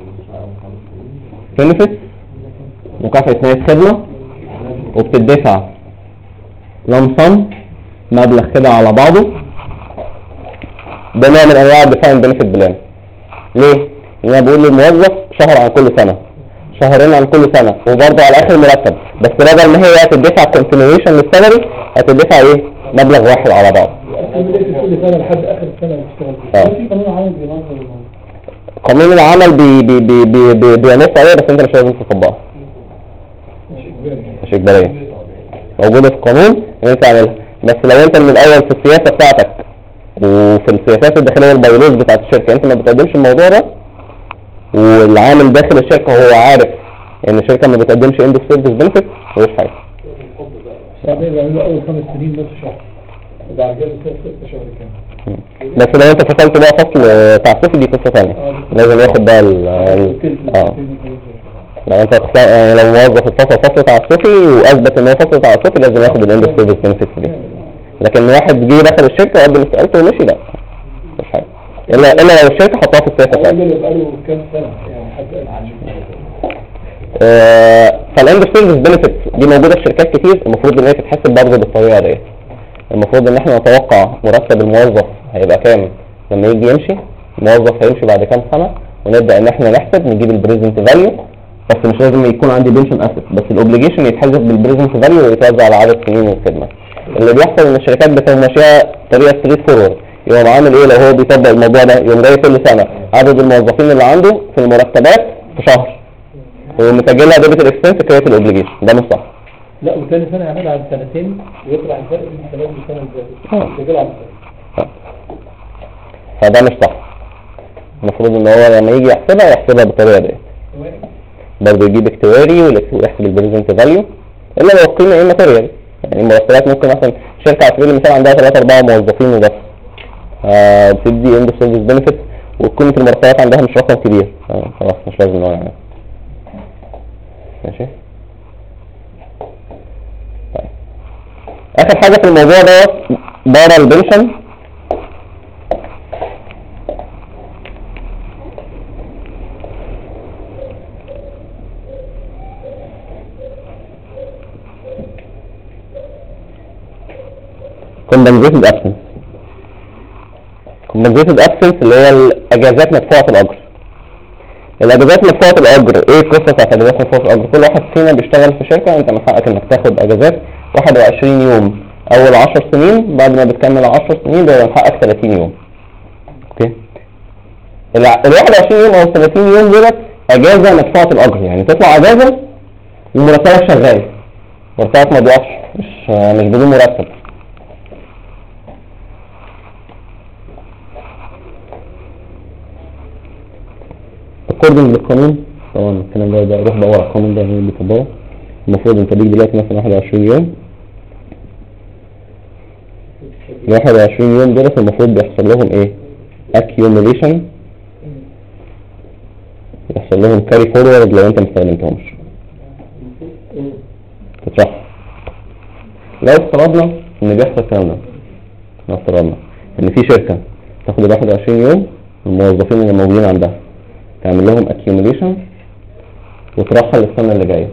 [SPEAKER 5] بنفيت، مكافاه نهايه خدمه، وبتدفع لمصم مبلغ كده على بعضه. ده نوع من انواع الديفاين بنفيت بلان. ليه؟ لان انا بقول للموظف شهر عن كل سنه، شهرين عن كل سنه، وبرضه على اخر مرتب، بس بدل ما هي هتدفع كونتينيويشن للسالري هتدفع ايه؟ مبلغ واحد على بعض.
[SPEAKER 6] كل سنه لحد اخر السنه بتشتغل. في قانون عام بينظم الموضوع.
[SPEAKER 5] قانون العمل بينص عليها بس انت مش لازم تطبقها. مش اجباريه. موجوده في القانون ان انت تعملها، بس لو انت من الاول في السياسه بتاعتك وفي السياسات الداخليه والبيولوجي بتاعت الشركه انت ما بتقدمش الموضوع ده، والعامل داخل الشركه هو عارف ان الشركه ما بتقدمش اند سيرفيس بنفيت، ملوش حاجه.
[SPEAKER 6] بعدين بيعملوا اول 5 سنين نص شهر وبعد كده 6 شهور كامل.
[SPEAKER 5] بس لو انت فصلت بقى فصل تعسفي دي قصه ثانيه، لازم ياخد بقى لو انت لو موظف اتفصل فصل تعسفي واثبت ان هو فصل تعسفي لازم ياخد الاند سيرفيس بنفيت دي. لكن واحد جه دخل الشركه وقدم استقالته ومشي، لا مش حاجه، الا لو الشركه حطها في السياسه بتاعتها.
[SPEAKER 6] بقاله كام سنه يعني حد
[SPEAKER 5] فالاند سيرفيس بنفيت دي موجوده في شركات كتير. المفروض ان هي تتحسب برضه بالطريقه ديت. المفروض ان احنا نتوقع مرتب الموظف هيبقى كام لما يجي يمشي، الموظف هيمشي بعد كام سنه، ونبدا ان احنا نحسب نجيب البريزنت فاليو. بس مش لازم يكون عندي بنشن اسيت، بس الاوبليجيشن يتحسب بالبريزنت فاليو ويتوزع على عدد سنين الخدمه. اللي بيحصل ان الشركات بتبقى ماشيه طريقه ستريت فورورد، يقوم عامل ايه لو هو بيطبق الموضوع ده؟ يقوم جاي كل سنه عدد الموظفين اللي عنده في المرتبات في شهر ومسجلها ديبت الاكسبنس كريت الاوبليجيشن. ده مش صح.
[SPEAKER 6] لا وثاني سنه يعملها على سنتين ويطلع الفرق بين السنه والسنه اللي فاتت. على
[SPEAKER 5] فده مش صح. المفروض ان هو لما يجي يحسبها بالطريقه دي. برضه يجيب اكتواري ويحسب البريزنت فاليو، الا لو القيمه ايه ماتيريال. يعني المرتبات ممكن مثلا شركه على سبيل المثال عندها 3-4 موظفين وبس، بتدي اند سيرفيس بنفيت وقيمه المرتبات عندها مش رقم كبير، خلاص مش لازم نوع يعني. ماشي. طيب اخر حاجه في الموضوع ده بره البنشن compensated absence. compensated absence اللي هي الاجازات مدفوعه الاجر. الاجازات مدفوعه الاجر ايه القصه بتاعت الاجازات مدفوعه الاجر؟ كل واحد فينا بيشتغل في شركه انت من حقك انك تاخد اجازات 21 يوم اول 10 سنين، بعد ما بتكمل 10 سنين بيبقى من حقك 30 يوم. اوكي. ال 21 يوم او 30 يوم دولت اجازه مدفوعه الاجر، يعني تطلع اجازه ومرتبك شغال، مرتبك ما بيقفش، مش بدون مرتب. اكوردنج للقانون طبعا الكلام ده روح دور على القانون ده اللي بيطبقه. المفروض انت ليك دلوقتي مثلا 21 يوم، ال 21 يوم دول المفروض بيحصل لهم ايه؟ accumulation، يحصل لهم carry forward لو انت ما استخدمتهمش تترحل. لو افترضنا ان بيحصل الكلام ده، لو افترضنا ان في شركه تاخد ال 21 يوم الموظفين اللي موجودين عندها تعمل لهم accumulation وترحل السنة اللي جاية.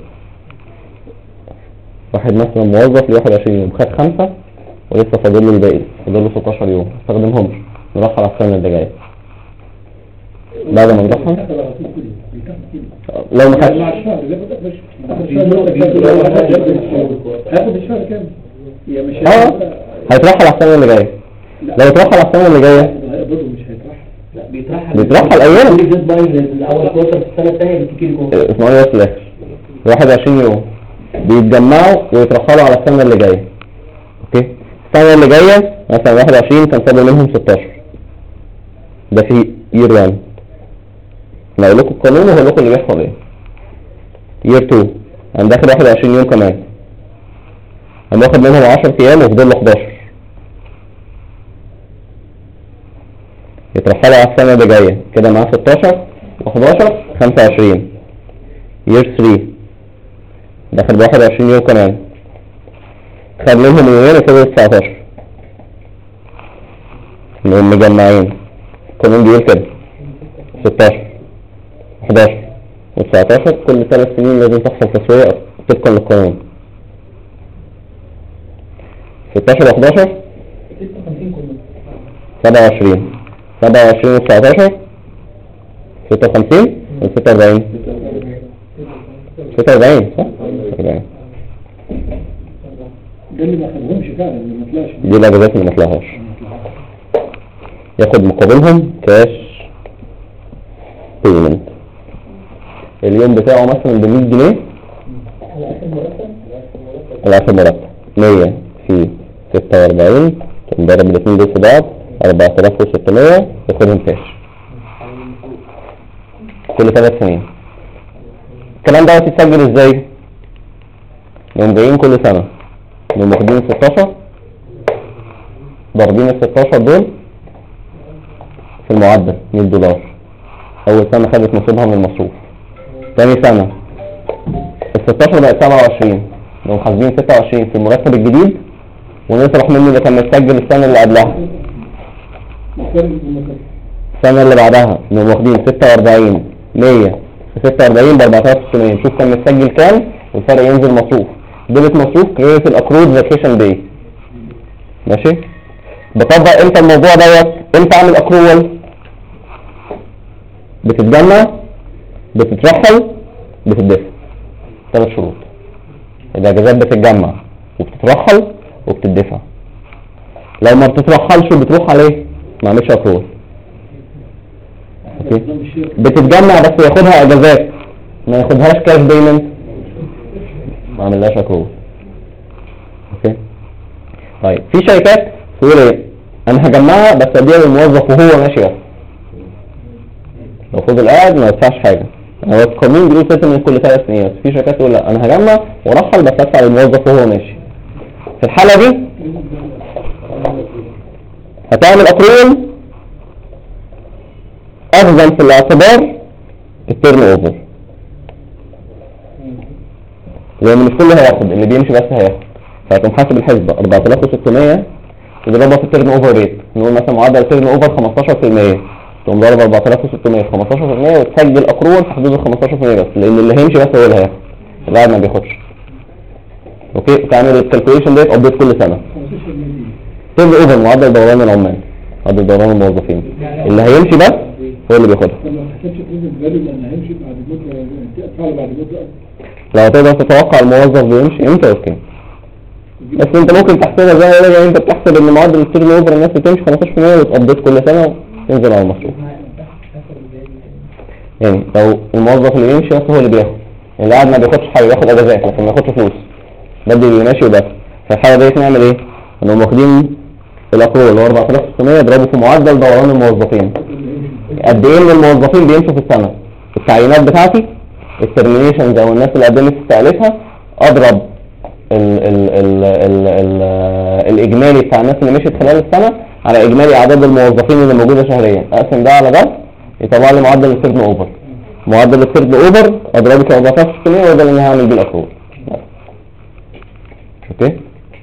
[SPEAKER 5] واحد مثلا موظف ل 21 يوم خد 5 ولسه فاضل له الباقي، فاضل له 16 يوم ما استخدمهمش، نرحل على السنة اللي جاية. بعد ما نرحل لو ما خدش
[SPEAKER 4] هاخد الشهر كام؟
[SPEAKER 5] هيترحل على السنة اللي جاية. لو اترحل على السنة اللي جاية
[SPEAKER 4] مش هيترحل، لا
[SPEAKER 5] بيترحل ايام
[SPEAKER 4] الاول كوارتر في السنه الثانيه بتيجي لكم
[SPEAKER 5] اسمه ايه في الاخر 21 يوم بيتجمعوا ويترحلوا على السنة اللي جاية. اوكي، السنة اللي جاية مثلا 21 كان فاضل منهم 16، ده في year 1. انا اقول لكم القانون وهقول لكم اللي بيحصل ايه. year 2 انا داخل 21 يوم كمان، انا واخد منهم 10 ايام وفضل له 11، يترحلوا على السنة اللي جاية كده معاه 16 و11 25. year 3 داخل 21 يوم كمان، خد منهم يومين وفضل 19 انهم مجمعين. القانون بيقول كده 16 11 و19 كل 3 سنين لازم تحصل تسوية طبقا للقانون. 16 و11 27 27 و19 56 و 46 46 صح؟ 46
[SPEAKER 6] ده اللي ما خدهمش فعلا، اللي ما طلعش
[SPEAKER 5] دي الاجازات اللي ما طلعهاش، ياخد مقابلهم كاش بيمنت. اليوم بتاعه مثلا ب 100 جنيه على اخر مرتب 100 في 46 نضرب الاثنين دول في بعض 4600 ياخدهم كاش كل 3 سنين. الكلام ده هتتسجل ازاي؟ يوم جايين كل سنة يوم واخدين 16 ضاربين ال 16 دول في المعدل $100. اول سنة خدت نصيبها من المصروف، تاني سنة ال 16 بقت 27 لو حاسبين 26 في المرتب الجديد ونطرح منه اللي كان متسجل السنة اللي قبلها. السنة اللي بعدها لو واخدين 46 100 في 46 ب 4600 نشوف كان متسجل كام والفرق ينزل مصروف. دولة مصروف كريت الاكرود فاكيشن داي. ماشي، بطبق امتى الموضوع دوت؟ امتى اعمل اكرول؟ بتتجمع بتترحل بتدفع، 3 شروط. الاجازات بتتجمع وبتترحل وبتدفع. لو ما بتترحلش وبتروح عليه ما عملش اكرول. اوكي، بتتجمع بس ياخدها اجازات ما ياخدهاش كاش بيمنت ما عملهاش اكرول. اوكي، طيب في شركات تقول ايه؟ انا هجمعها بس اديها للموظف وهو ماشي بس، لو فضل قاعد ما يدفعش حاجه. هو القانون بيقول من كل 3 سنين، بس في شركات تقول لا انا هجمع وارحل بس ادفع للموظف وهو ماشي. في الحاله دي هتعمل اكرول اخذا في الاعتبار التيرن اوفر، لان مش كله هياخد، اللي بيمشي بس هياخد. فهتقوم حاسب الحسبه 4600 تضربها في التيرن اوفر ريت، نقول مثلا معدل التيرن اوفر 15%، تقوم ضارب 4600 في 15% وتسجل اكرول في حدود ال 15% بس، لان اللي هيمشي بس هو اللي هياخد، القاعد ما بياخدش. اوكي، تعمل الكالكوليشن ديت ابديت كل سنه. تيرن اوفر معدل دوران العمال، معدل دوران الموظفين، اللي هيمشي بس هو اللي بياخدها.
[SPEAKER 6] ما حسبش بريزنت فاليو لان هيمشي بعد مده، تدفع له بعد مده.
[SPEAKER 5] لو تقدر تتوقع الموظف بيمشي امتى اوكي، بس انت ممكن تحسبها زي ما انت بتحسب ان معدل التيرن اوفر الناس بتمشي 15% وتابديت كل سنه وتنزل على المصروف. يعني لو الموظف اللي يمشي بس هو اللي بياخد، اللي قاعد ما بياخدش حاجه، بياخد اجازات لكن ما بياخدش فلوس، بدل اللي ماشي وبس. في الحاله دي نعمل ايه؟ انهم واخدين الاكرول اللي هو 4600 يضربوا في معدل دوران الموظفين. قد ايه من الموظفين بيمشوا في السنه؟ التعيينات بتاعتي، الترمينيشنز او الناس اللي قدمت استقالتها، اضرب الاجمالي بتاع الناس اللي مشيت خلال السنه على اجمالي اعداد الموظفين اللي موجوده شهريا، اقسم ده على ده يطلع لي معدل التيرن اوفر. معدل التيرن اوفر اضربه في 14% وده اللي هعمل بيه الاكرول. اوكي،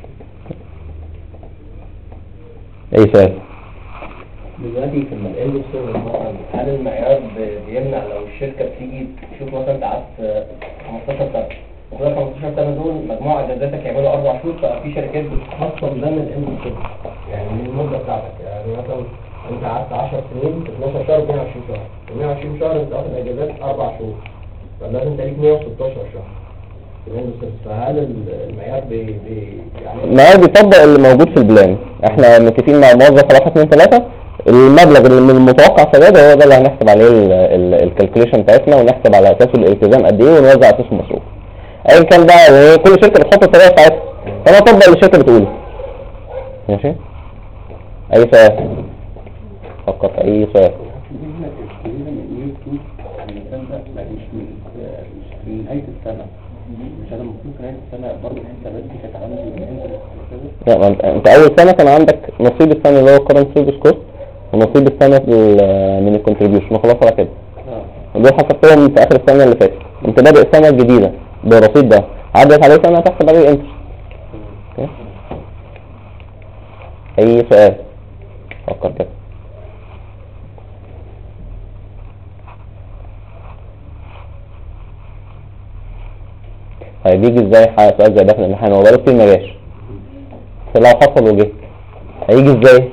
[SPEAKER 5] اي سؤال؟
[SPEAKER 3] دلوقتي في المجال الشغل مثلا هل المعيار بيمنع لو الشركه بتيجي تشوف مثلا انت قعدت 15 سنه وخلال 15 سنه دول مجموعه اجازاتك يعملوا 4 شهور، ففي شركات بتخصص ده من قيمه الشغل يعني من المده بتاعتك. يعني مثلا انت قعدت 10 سنين 12 شهر 120 شهر، و 120 شهر انت واخد اجازات 4 شهور، فلازم انت ليك 116 شهر. فهل المعيار يعني
[SPEAKER 5] المعيار بيطبق اللي موجود في البلان. احنا متفقين مع الموظف 1 2 3 المبلغ اللي من المتوقع سداده هو ده اللي هنحسب عليه الكالكوليشن بتاعتنا، ونحسب على اساسه الالتزام قد ايه ونوزع اساسه المصروف. ايا كان بقى، كل شركه بتحط الطريقه بتاعتها، فانا اطبق اللي الشركه بتقوله. ماشي. اي سؤال؟ فكر في اي سؤال.
[SPEAKER 3] من نهاية السنة مش أنا المفروض في نهاية السنة برضه الحسابات دي كانت عندي
[SPEAKER 5] لا، ما انت اول سنه كان عندك نصيب السنه اللي هو current service cost ونصيب السنه من الكونتريبيوشن وخلاص على كده. دول حسبتهم في اخر السنه اللي فاتت. انت بادئ السنه الجديده بالرصيد ده، عدت عليه سنه هتحسب عليه انترست. اي سؤال؟ فكر كده. هيجي ازاي سؤال زي ده في الامتحان؟ هو بقاله كتير ما جاش، بس لو حصل وجه هيجي ازاي؟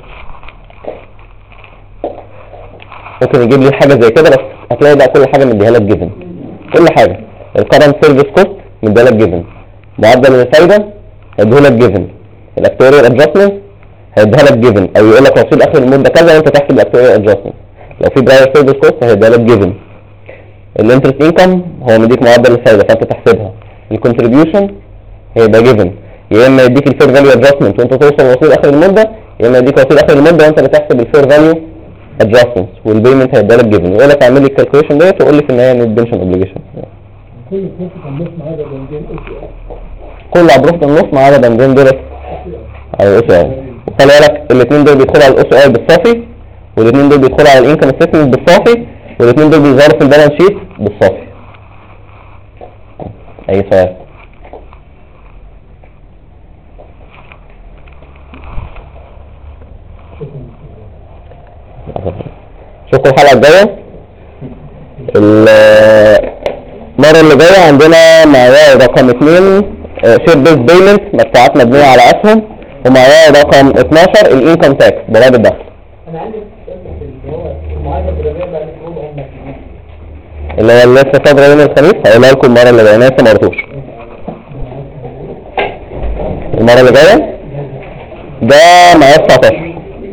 [SPEAKER 5] ممكن يجيب لي حاجه زي كده، بس هتلاقي بقى كل حاجه مديها لك جيفن. كل حاجه الكرنت سيرفيس كوست مديها لك جيفن، معدل الفايده هيديه لك جيفن، الاكتواريال ادجستمنت هيديها لك جيفن، او يقول لك رصيد اخر المده كذا وانت تحسب الاكتواريال ادجستمنت. لو في براير سيرفيس كوست هيديها لك جيفن. الانترست انكم هو مديك معدل الفايده فانت تحسبها. الكونتريبيوشن هيبقى جيفن، يا اما يديك الفير فاليو ادجستمنت وانت توصل لرصيد اخر المده، يا اما يديك رصيد اخر المده وانت بتحسب الفير فاليو ادجستمنت، والبيمنت هيبقى لك جيفن. يقول لك اعمل لي الكالكوليشن ديت وقول لي في النهايه ان البنشن اوبليجيشن.
[SPEAKER 6] كل فلوس النص ما عدا بندين
[SPEAKER 5] كل عبروف النص ما عدا بندين دولت على الاس او. وخلي بالك الاثنين دول بيدخلوا على الاس او بالصافي، والاثنين دول بيدخلوا على الانكم ستيتمنت بالصافي، والاثنين دول بيظهروا في البالانس شيت بالصافي. اي سؤال؟ شوفوا الحلقة الجاية. المرة اللي جاية عندنا معيار رقم 2 شير بيز بيمنت، مدفوعات مبنية على أسهم، ومعيار رقم 12 الانكم تاكس ضرائب الدخل.
[SPEAKER 4] انا عندي اللي هو المعادله الضريبيه بقى
[SPEAKER 5] اللي هو لسه صادرة يوم الخميس، هقولها لكم المرة اللي جاية، أنا لسه ما قريتوش. المرة اللي جاية ده معيار 19.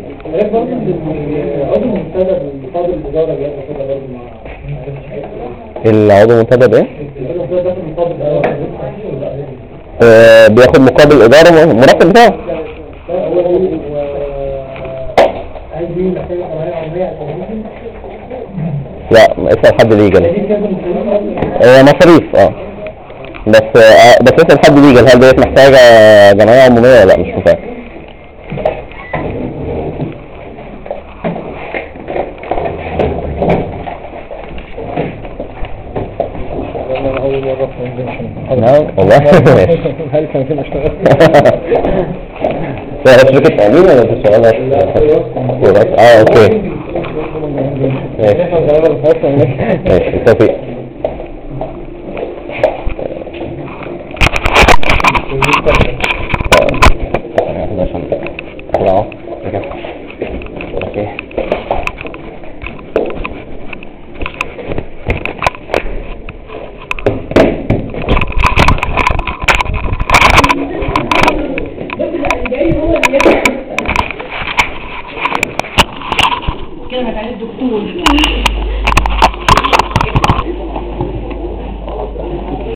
[SPEAKER 4] عضو منتدب المفاضل الاداره بياخد كده برضه مع
[SPEAKER 5] العضو المنتدب ايه؟
[SPEAKER 4] المفاضل
[SPEAKER 5] بياخد مقابل إدارة المرتب بتاعه. لا اسأل حد ليجل. مصاريف بس اسأل حد ليجل هل ديت محتاجة جمعية عمومية ولا لا، مش متأكد. والله
[SPEAKER 4] هل كان في مشتغل؟
[SPEAKER 5] شركة تأمين ولا بتشتغلها؟ اوكي ماشي بالتوفيق.
[SPEAKER 7] كلمة عليه الدكتور